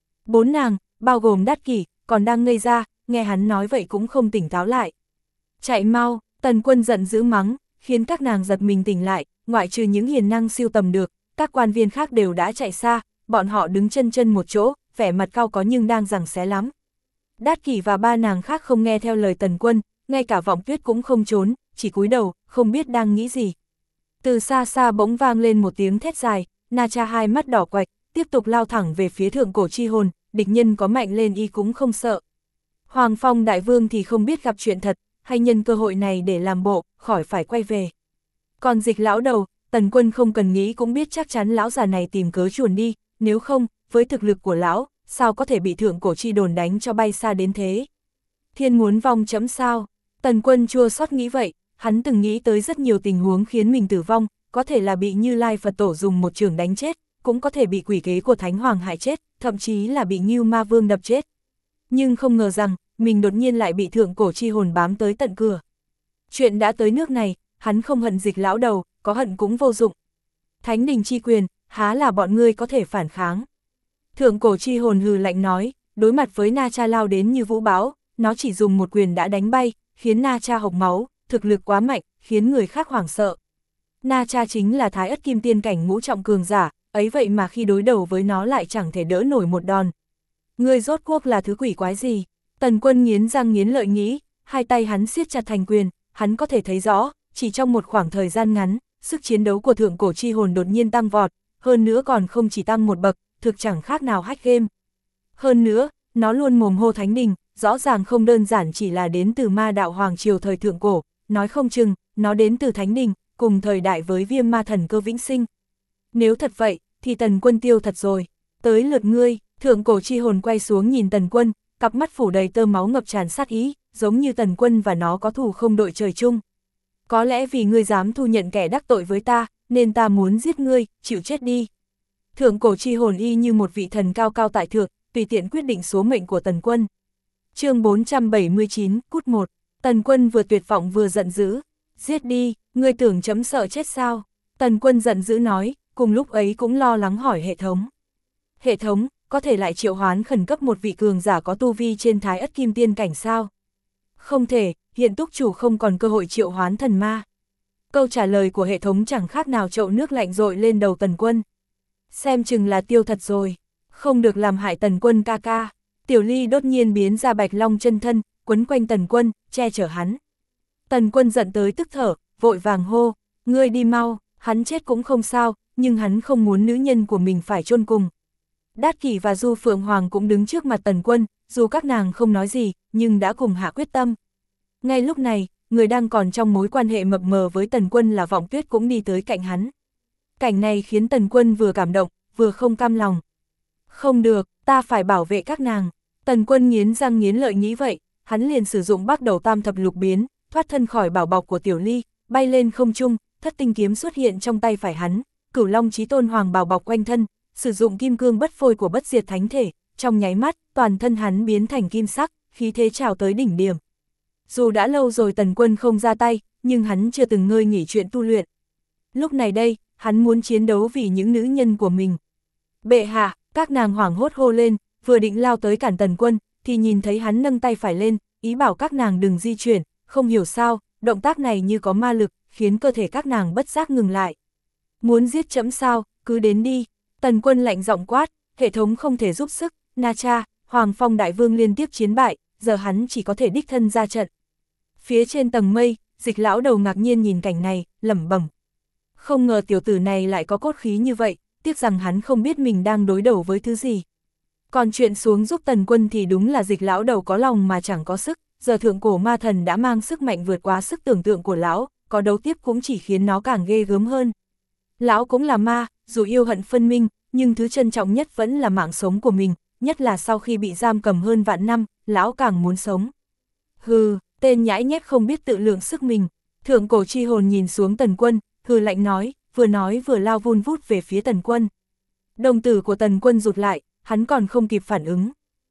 4 nàng, bao gồm Đát Kỷ, còn đang ngây ra, nghe hắn nói vậy cũng không tỉnh táo lại. Chạy mau, Tần Quân giận dữ mắng, khiến các nàng giật mình tỉnh lại, ngoại trừ những hiền năng siêu tầm được, các quan viên khác đều đã chạy xa, bọn họ đứng chân chân một chỗ, vẻ mặt cau có nhưng đang giằng xé lắm. Đát Kỷ và 3 nàng khác không nghe theo lời Tần Quân, ngay cả Vọng Tuyết cũng không trốn, chỉ cúi đầu, không biết đang nghĩ gì. Từ xa xa bỗng vang lên một tiếng thét dài, Na Cha hai mắt đỏ quạch, tiếp tục lao thẳng về phía thượng cổ chi hồn, địch nhân có mạnh lên y cũng không sợ. Hoàng Phong đại vương thì không biết gặp chuyện thật, hay nhân cơ hội này để làm bộ, khỏi phải quay về. Còn Dịch lão đầu, Tần Quân không cần nghĩ cũng biết chắc chắn lão già này tìm cớ chuồn đi, nếu không, với thực lực của lão, sao có thể bị thượng cổ chi đồn đánh cho bay xa đến thế. Thiên muốn vong chấm sao, Tần Quân chua xót nghĩ vậy, hắn từng nghĩ tới rất nhiều tình huống khiến mình tử vong, có thể là bị Như Lai Phật Tổ dùng một chưởng đánh chết, cũng có thể bị quỷ kế của Thánh Hoàng hại chết, thậm chí là bị Ngưu Ma Vương đập chết. Nhưng không ngờ rằng, mình đột nhiên lại bị thượng cổ chi hồn bám tới tận cửa. Chuyện đã tới nước này, hắn không hận Dịch lão đầu, có hận cũng vô dụng. Thánh đình chi quyền, há là bọn ngươi có thể phản kháng. Thượng cổ chi hồn hừ lạnh nói, đối mặt với Na Cha lao đến như vũ bão, nó chỉ dùng một quyền đã đánh bay, khiến Na Cha hộc máu, thực lực quá mạnh, khiến người khác hoảng sợ. Na Cha chính là Thái Ất Kim Tiên cảnh ngũ trọng cường giả, ấy vậy mà khi đối đầu với nó lại chẳng thể đỡ nổi một đòn. Ngươi rốt cuộc là thứ quỷ quái gì? Tần Quân nghiến răng nghiến lợi nghĩ, hai tay hắn siết chặt thành quyền, hắn có thể thấy rõ, chỉ trong một khoảng thời gian ngắn, sức chiến đấu của thượng cổ chi hồn đột nhiên tăng vọt, hơn nữa còn không chỉ tăng một bậc, thực chẳng khác nào hack game. Hơn nữa, nó luôn mồm hô thánh đình, rõ ràng không đơn giản chỉ là đến từ ma đạo hoàng triều thời thượng cổ, nói không chừng, nó đến từ thánh đình, cùng thời đại với Viêm Ma thần cơ vĩnh sinh. Nếu thật vậy, thì Tần Quân tiêu thật rồi. Tới lượt ngươi, thượng cổ chi hồn quay xuống nhìn Tần Quân, cặp mắt phủ đầy tơ máu ngập tràn sát ý, giống như Tần Quân và nó có thù không đội trời chung. Có lẽ vì ngươi dám thu nhận kẻ đắc tội với ta, nên ta muốn giết ngươi, chịu chết đi. Thượng cổ chi hồn y như một vị thần cao cao tại thượng, tùy tiện quyết định số mệnh của Tần Quân. Chương 479, cút một. Tần Quân vừa tuyệt vọng vừa giận dữ. Giết đi, ngươi tưởng chấm sợ chết sao? Tần Quân giận dữ nói, cùng lúc ấy cũng lo lắng hỏi hệ thống. Hệ thống, có thể lại triệu hoán khẩn cấp một vị cường giả có tu vi trên Thái Ất Kim Tiên cảnh sao? Không thể, hiện túc chủ không còn cơ hội triệu hoán thần ma. Câu trả lời của hệ thống chẳng khác nào chậu nước lạnh dội lên đầu Tần Quân. Xem chừng là tiêu thật rồi, không được làm hại Tần Quân ca ca. Tiểu Ly đột nhiên biến ra Bạch Long chân thân, quấn quanh Tần Quân, che chở hắn. Tần Quân giận tới tức thở, vội vàng hô, ngươi đi mau, hắn chết cũng không sao, nhưng hắn không muốn nữ nhân của mình phải chôn cùng. Đát Kỷ và Du Phượng Hoàng cũng đứng trước mặt Tần Quân, dù các nàng không nói gì, nhưng đã cùng hạ quyết tâm. Ngay lúc này, người đang còn trong mối quan hệ mập mờ với Tần Quân là Vọng Tuyết cũng đi tới cạnh hắn. Cảnh này khiến Tần Quân vừa cảm động, vừa không cam lòng. Không được, ta phải bảo vệ các nàng. Tần Quân nghiến răng nghiến lợi nghĩ vậy, hắn liền sử dụng Bắc Đầu Tam Thập Lục biến, thoát thân khỏi bảo bọc của Tiểu Ly, bay lên không trung, thất tinh kiếm xuất hiện trong tay phải hắn, Cửu Long Chí Tôn Hoàng bảo bọc quanh thân, sử dụng kim cương bất phôi của bất diệt thánh thể, trong nháy mắt, toàn thân hắn biến thành kim sắc, khí thế trào tới đỉnh điểm. Dù đã lâu rồi Tần Quân không ra tay, nhưng hắn chưa từng ngơi nghỉ chuyện tu luyện. Lúc này đây, hắn muốn chiến đấu vì những nữ nhân của mình. Bệ hạ, các nàng hoảng hốt hô lên, vừa định lao tới cản Tần Quân, thì nhìn thấy hắn nâng tay phải lên, ý bảo các nàng đừng di chuyển, không hiểu sao, động tác này như có ma lực, khiến cơ thể các nàng bất giác ngừng lại. Muốn giết chấm sao, cứ đến đi. Tần Quân lạnh giọng quát, hệ thống không thể giúp sức, Na Cha, Hoàng Phong Đại Vương liên tiếp chiến bại, giờ hắn chỉ có thể đích thân ra trận. Phía trên tầng mây, Dịch lão đầu ngạc nhiên nhìn cảnh này, lẩm bẩm. Không ngờ tiểu tử này lại có cốt khí như vậy, tiếc rằng hắn không biết mình đang đối đầu với thứ gì. Còn chuyện xuống giúp Tần Quân thì đúng là Dịch lão đầu có lòng mà chẳng có sức, giờ thượng cổ ma thần đã mang sức mạnh vượt quá sức tưởng tượng của lão, có đấu tiếp cũng chỉ khiến nó càng ghê gớm hơn. Lão cũng là ma, dù yêu hận phân minh, nhưng thứ trân trọng nhất vẫn là mạng sống của mình, nhất là sau khi bị giam cầm hơn vạn năm, lão càng muốn sống. Hừ, tên nhãi nhép không biết tự lượng sức mình. Thượng cổ chi hồn nhìn xuống Tần Quân, hừ lạnh nói vừa lao vun vút về phía Tần Quân. Đồng tử của Tần Quân rụt lại, hắn còn không kịp phản ứng.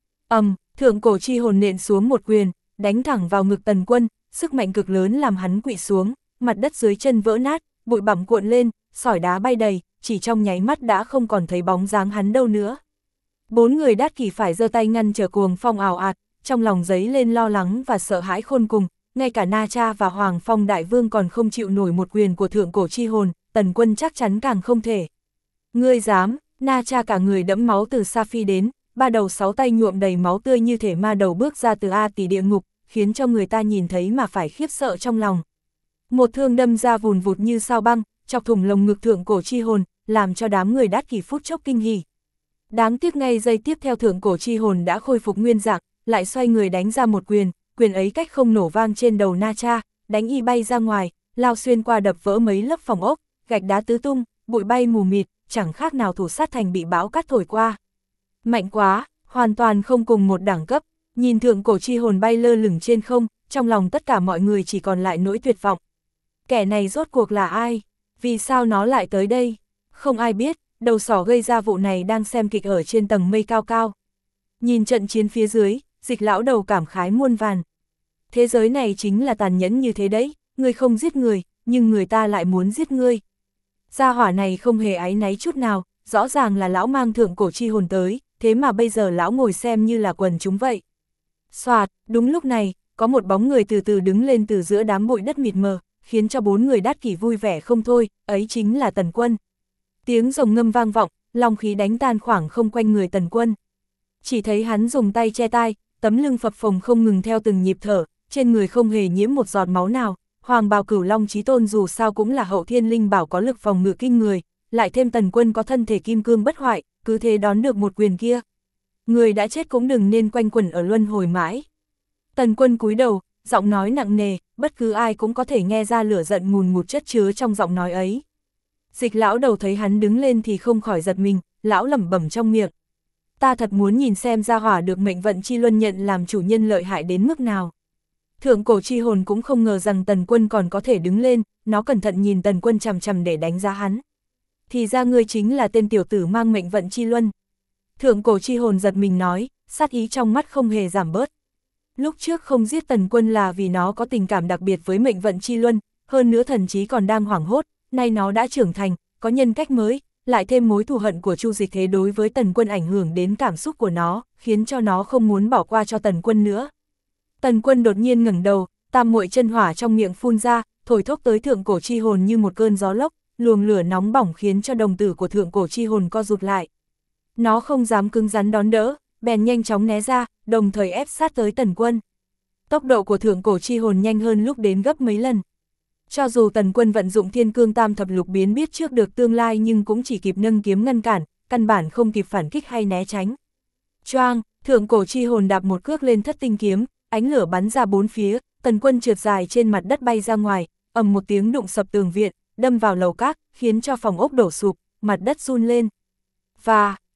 Thượng cổ chi hồn nện xuống một quyền, đánh thẳng vào ngực Tần Quân, sức mạnh cực lớn làm hắn quỵ xuống, mặt đất dưới chân vỡ nát, bụi bặm cuộn lên, sỏi đá bay đầy, chỉ trong nháy mắt đã không còn thấy bóng dáng hắn đâu nữa. Bốn người Đát Kỷ phải giơ tay ngăn trở cuồng phong ảo ạt, trong lòng dấy lên lo lắng và sợ hãi khôn cùng, ngay cả Na Cha và Hoàng Phong Đại Vương còn không chịu nổi một quyền của thượng cổ chi hồn, Tần Quân chắc chắn càng không thể. Ngươi dám? Na Cha cả người đẫm máu từ xa phi đến, ba đầu sáu tay nhuộm đầy máu tươi như thể ma đầu bước ra từ A Tỷ địa ngục, khiến cho người ta nhìn thấy mà phải khiếp sợ trong lòng. Một thương đâm ra vùn vụt như sao băng, chọc thủng lồng ngực thượng cổ chi hồn, làm cho đám người Đát Kỷ phút chốc kinh hỉ. Đáng tiếc ngay giây tiếp theo thượng cổ chi hồn đã khôi phục nguyên dạng, lại xoay người đánh ra một quyền, quyền ấy cách không nổ vang trên đầu Na Cha, đánh y bay ra ngoài, lao xuyên qua đập vỡ mấy lớp phòng ốc, gạch đá tứ tung, bụi bay mù mịt, chẳng khác nào Thủ Sát Thành bị bão cát thổi qua. Mạnh quá, hoàn toàn không cùng một đẳng cấp, nhìn thượng cổ chi hồn bay lơ lửng trên không, trong lòng tất cả mọi người chỉ còn lại nỗi tuyệt vọng. Kẻ này rốt cuộc là ai? Vì sao nó lại tới đây? Không ai biết, đầu sỏ gây ra vụ này đang xem kịch ở trên tầng mây cao cao. Nhìn trận chiến phía dưới, Dịch lão đầu cảm khái muôn vàn. Thế giới này chính là tàn nhẫn như thế đấy, ngươi không giết người, nhưng người ta lại muốn giết ngươi. Gia hỏa này không hề áy náy chút nào, rõ ràng là lão mang thượng cổ chi hồn tới, thế mà bây giờ lão ngồi xem như là quần chúng vậy. Soạt, đúng lúc này, có một bóng người từ từ đứng lên từ giữa đám bụi đất mịt mờ, khiến cho bốn người Đát Kỷ vui vẻ không thôi, ấy chính là Tần Quân. Tiếng rồng ngâm vang vọng, long khí đánh tan khoảng không quanh người Tần Quân. Chỉ thấy hắn dùng tay che tai, tấm lưng phập phồng không ngừng theo từng nhịp thở, trên người không hề nhiễm một giọt máu nào. Hoàng bào Cửu Long Chí Tôn dù sao cũng là hậu thiên linh bảo có lực phòng ngự kinh người, lại thêm Tần Quân có thân thể kim cương bất hoại, cứ thế đón được một quyền kia. Người đã chết cũng đừng nên quanh quẩn ở luân hồi mãi. Tần Quân cúi đầu, giọng nói nặng nề, bất cứ ai cũng có thể nghe ra lửa giận ngùn ngụt chất chứa trong giọng nói ấy. Dịch lão đầu thấy hắn đứng lên thì không khỏi giật mình, lão lẩm bẩm trong miệng. Ta thật muốn nhìn xem gia hỏa được mệnh vận chi luân nhận làm chủ nhân lợi hại đến mức nào. Thượng cổ chi hồn cũng không ngờ rằng Tần Quân còn có thể đứng lên, nó cẩn thận nhìn Tần Quân chằm chằm để đánh giá hắn. Thì ra ngươi chính là tên tiểu tử mang mệnh vận chi luân. Thượng cổ chi hồn giật mình nói, sát ý trong mắt không hề giảm bớt. Lúc trước không giết Tần Quân là vì nó có tình cảm đặc biệt với mệnh vận chi luân, hơn nữa thần chí còn đang hoảng hốt, nay nó đã trưởng thành, có nhân cách mới, lại thêm mối thù hận của Chu Dịch Thế đối với Tần Quân ảnh hưởng đến cảm xúc của nó, khiến cho nó không muốn bỏ qua cho Tần Quân nữa. Tần Quân đột nhiên ngẩng đầu, tam muội chân hỏa trong miệng phun ra, thổi thốc tới thượng cổ chi hồn như một cơn gió lốc, luồng lửa nóng bỏng khiến cho đồng tử của thượng cổ chi hồn co rụt lại. Nó không dám cứng rắn đón đỡ, bèn nhanh chóng né ra, đồng thời ép sát tới Tần Quân. Tốc độ của thượng cổ chi hồn nhanh hơn lúc đến gấp mấy lần. Cho dù Tần Quân vận dụng Thiên Cương Tam Thập Lục biến biết trước được tương lai nhưng cũng chỉ kịp nâng kiếm ngăn cản, căn bản không kịp phản kích hay né tránh. Choang, thượng cổ chi hồn đạp một cước lên Thất Tinh kiếm, ánh lửa bắn ra bốn phía, Tần Quân trượt dài trên mặt đất bay ra ngoài, ầm một tiếng đụng sập tường viện, đâm vào lầu các, khiến cho phòng ốc đổ sụp, mặt đất run lên. Và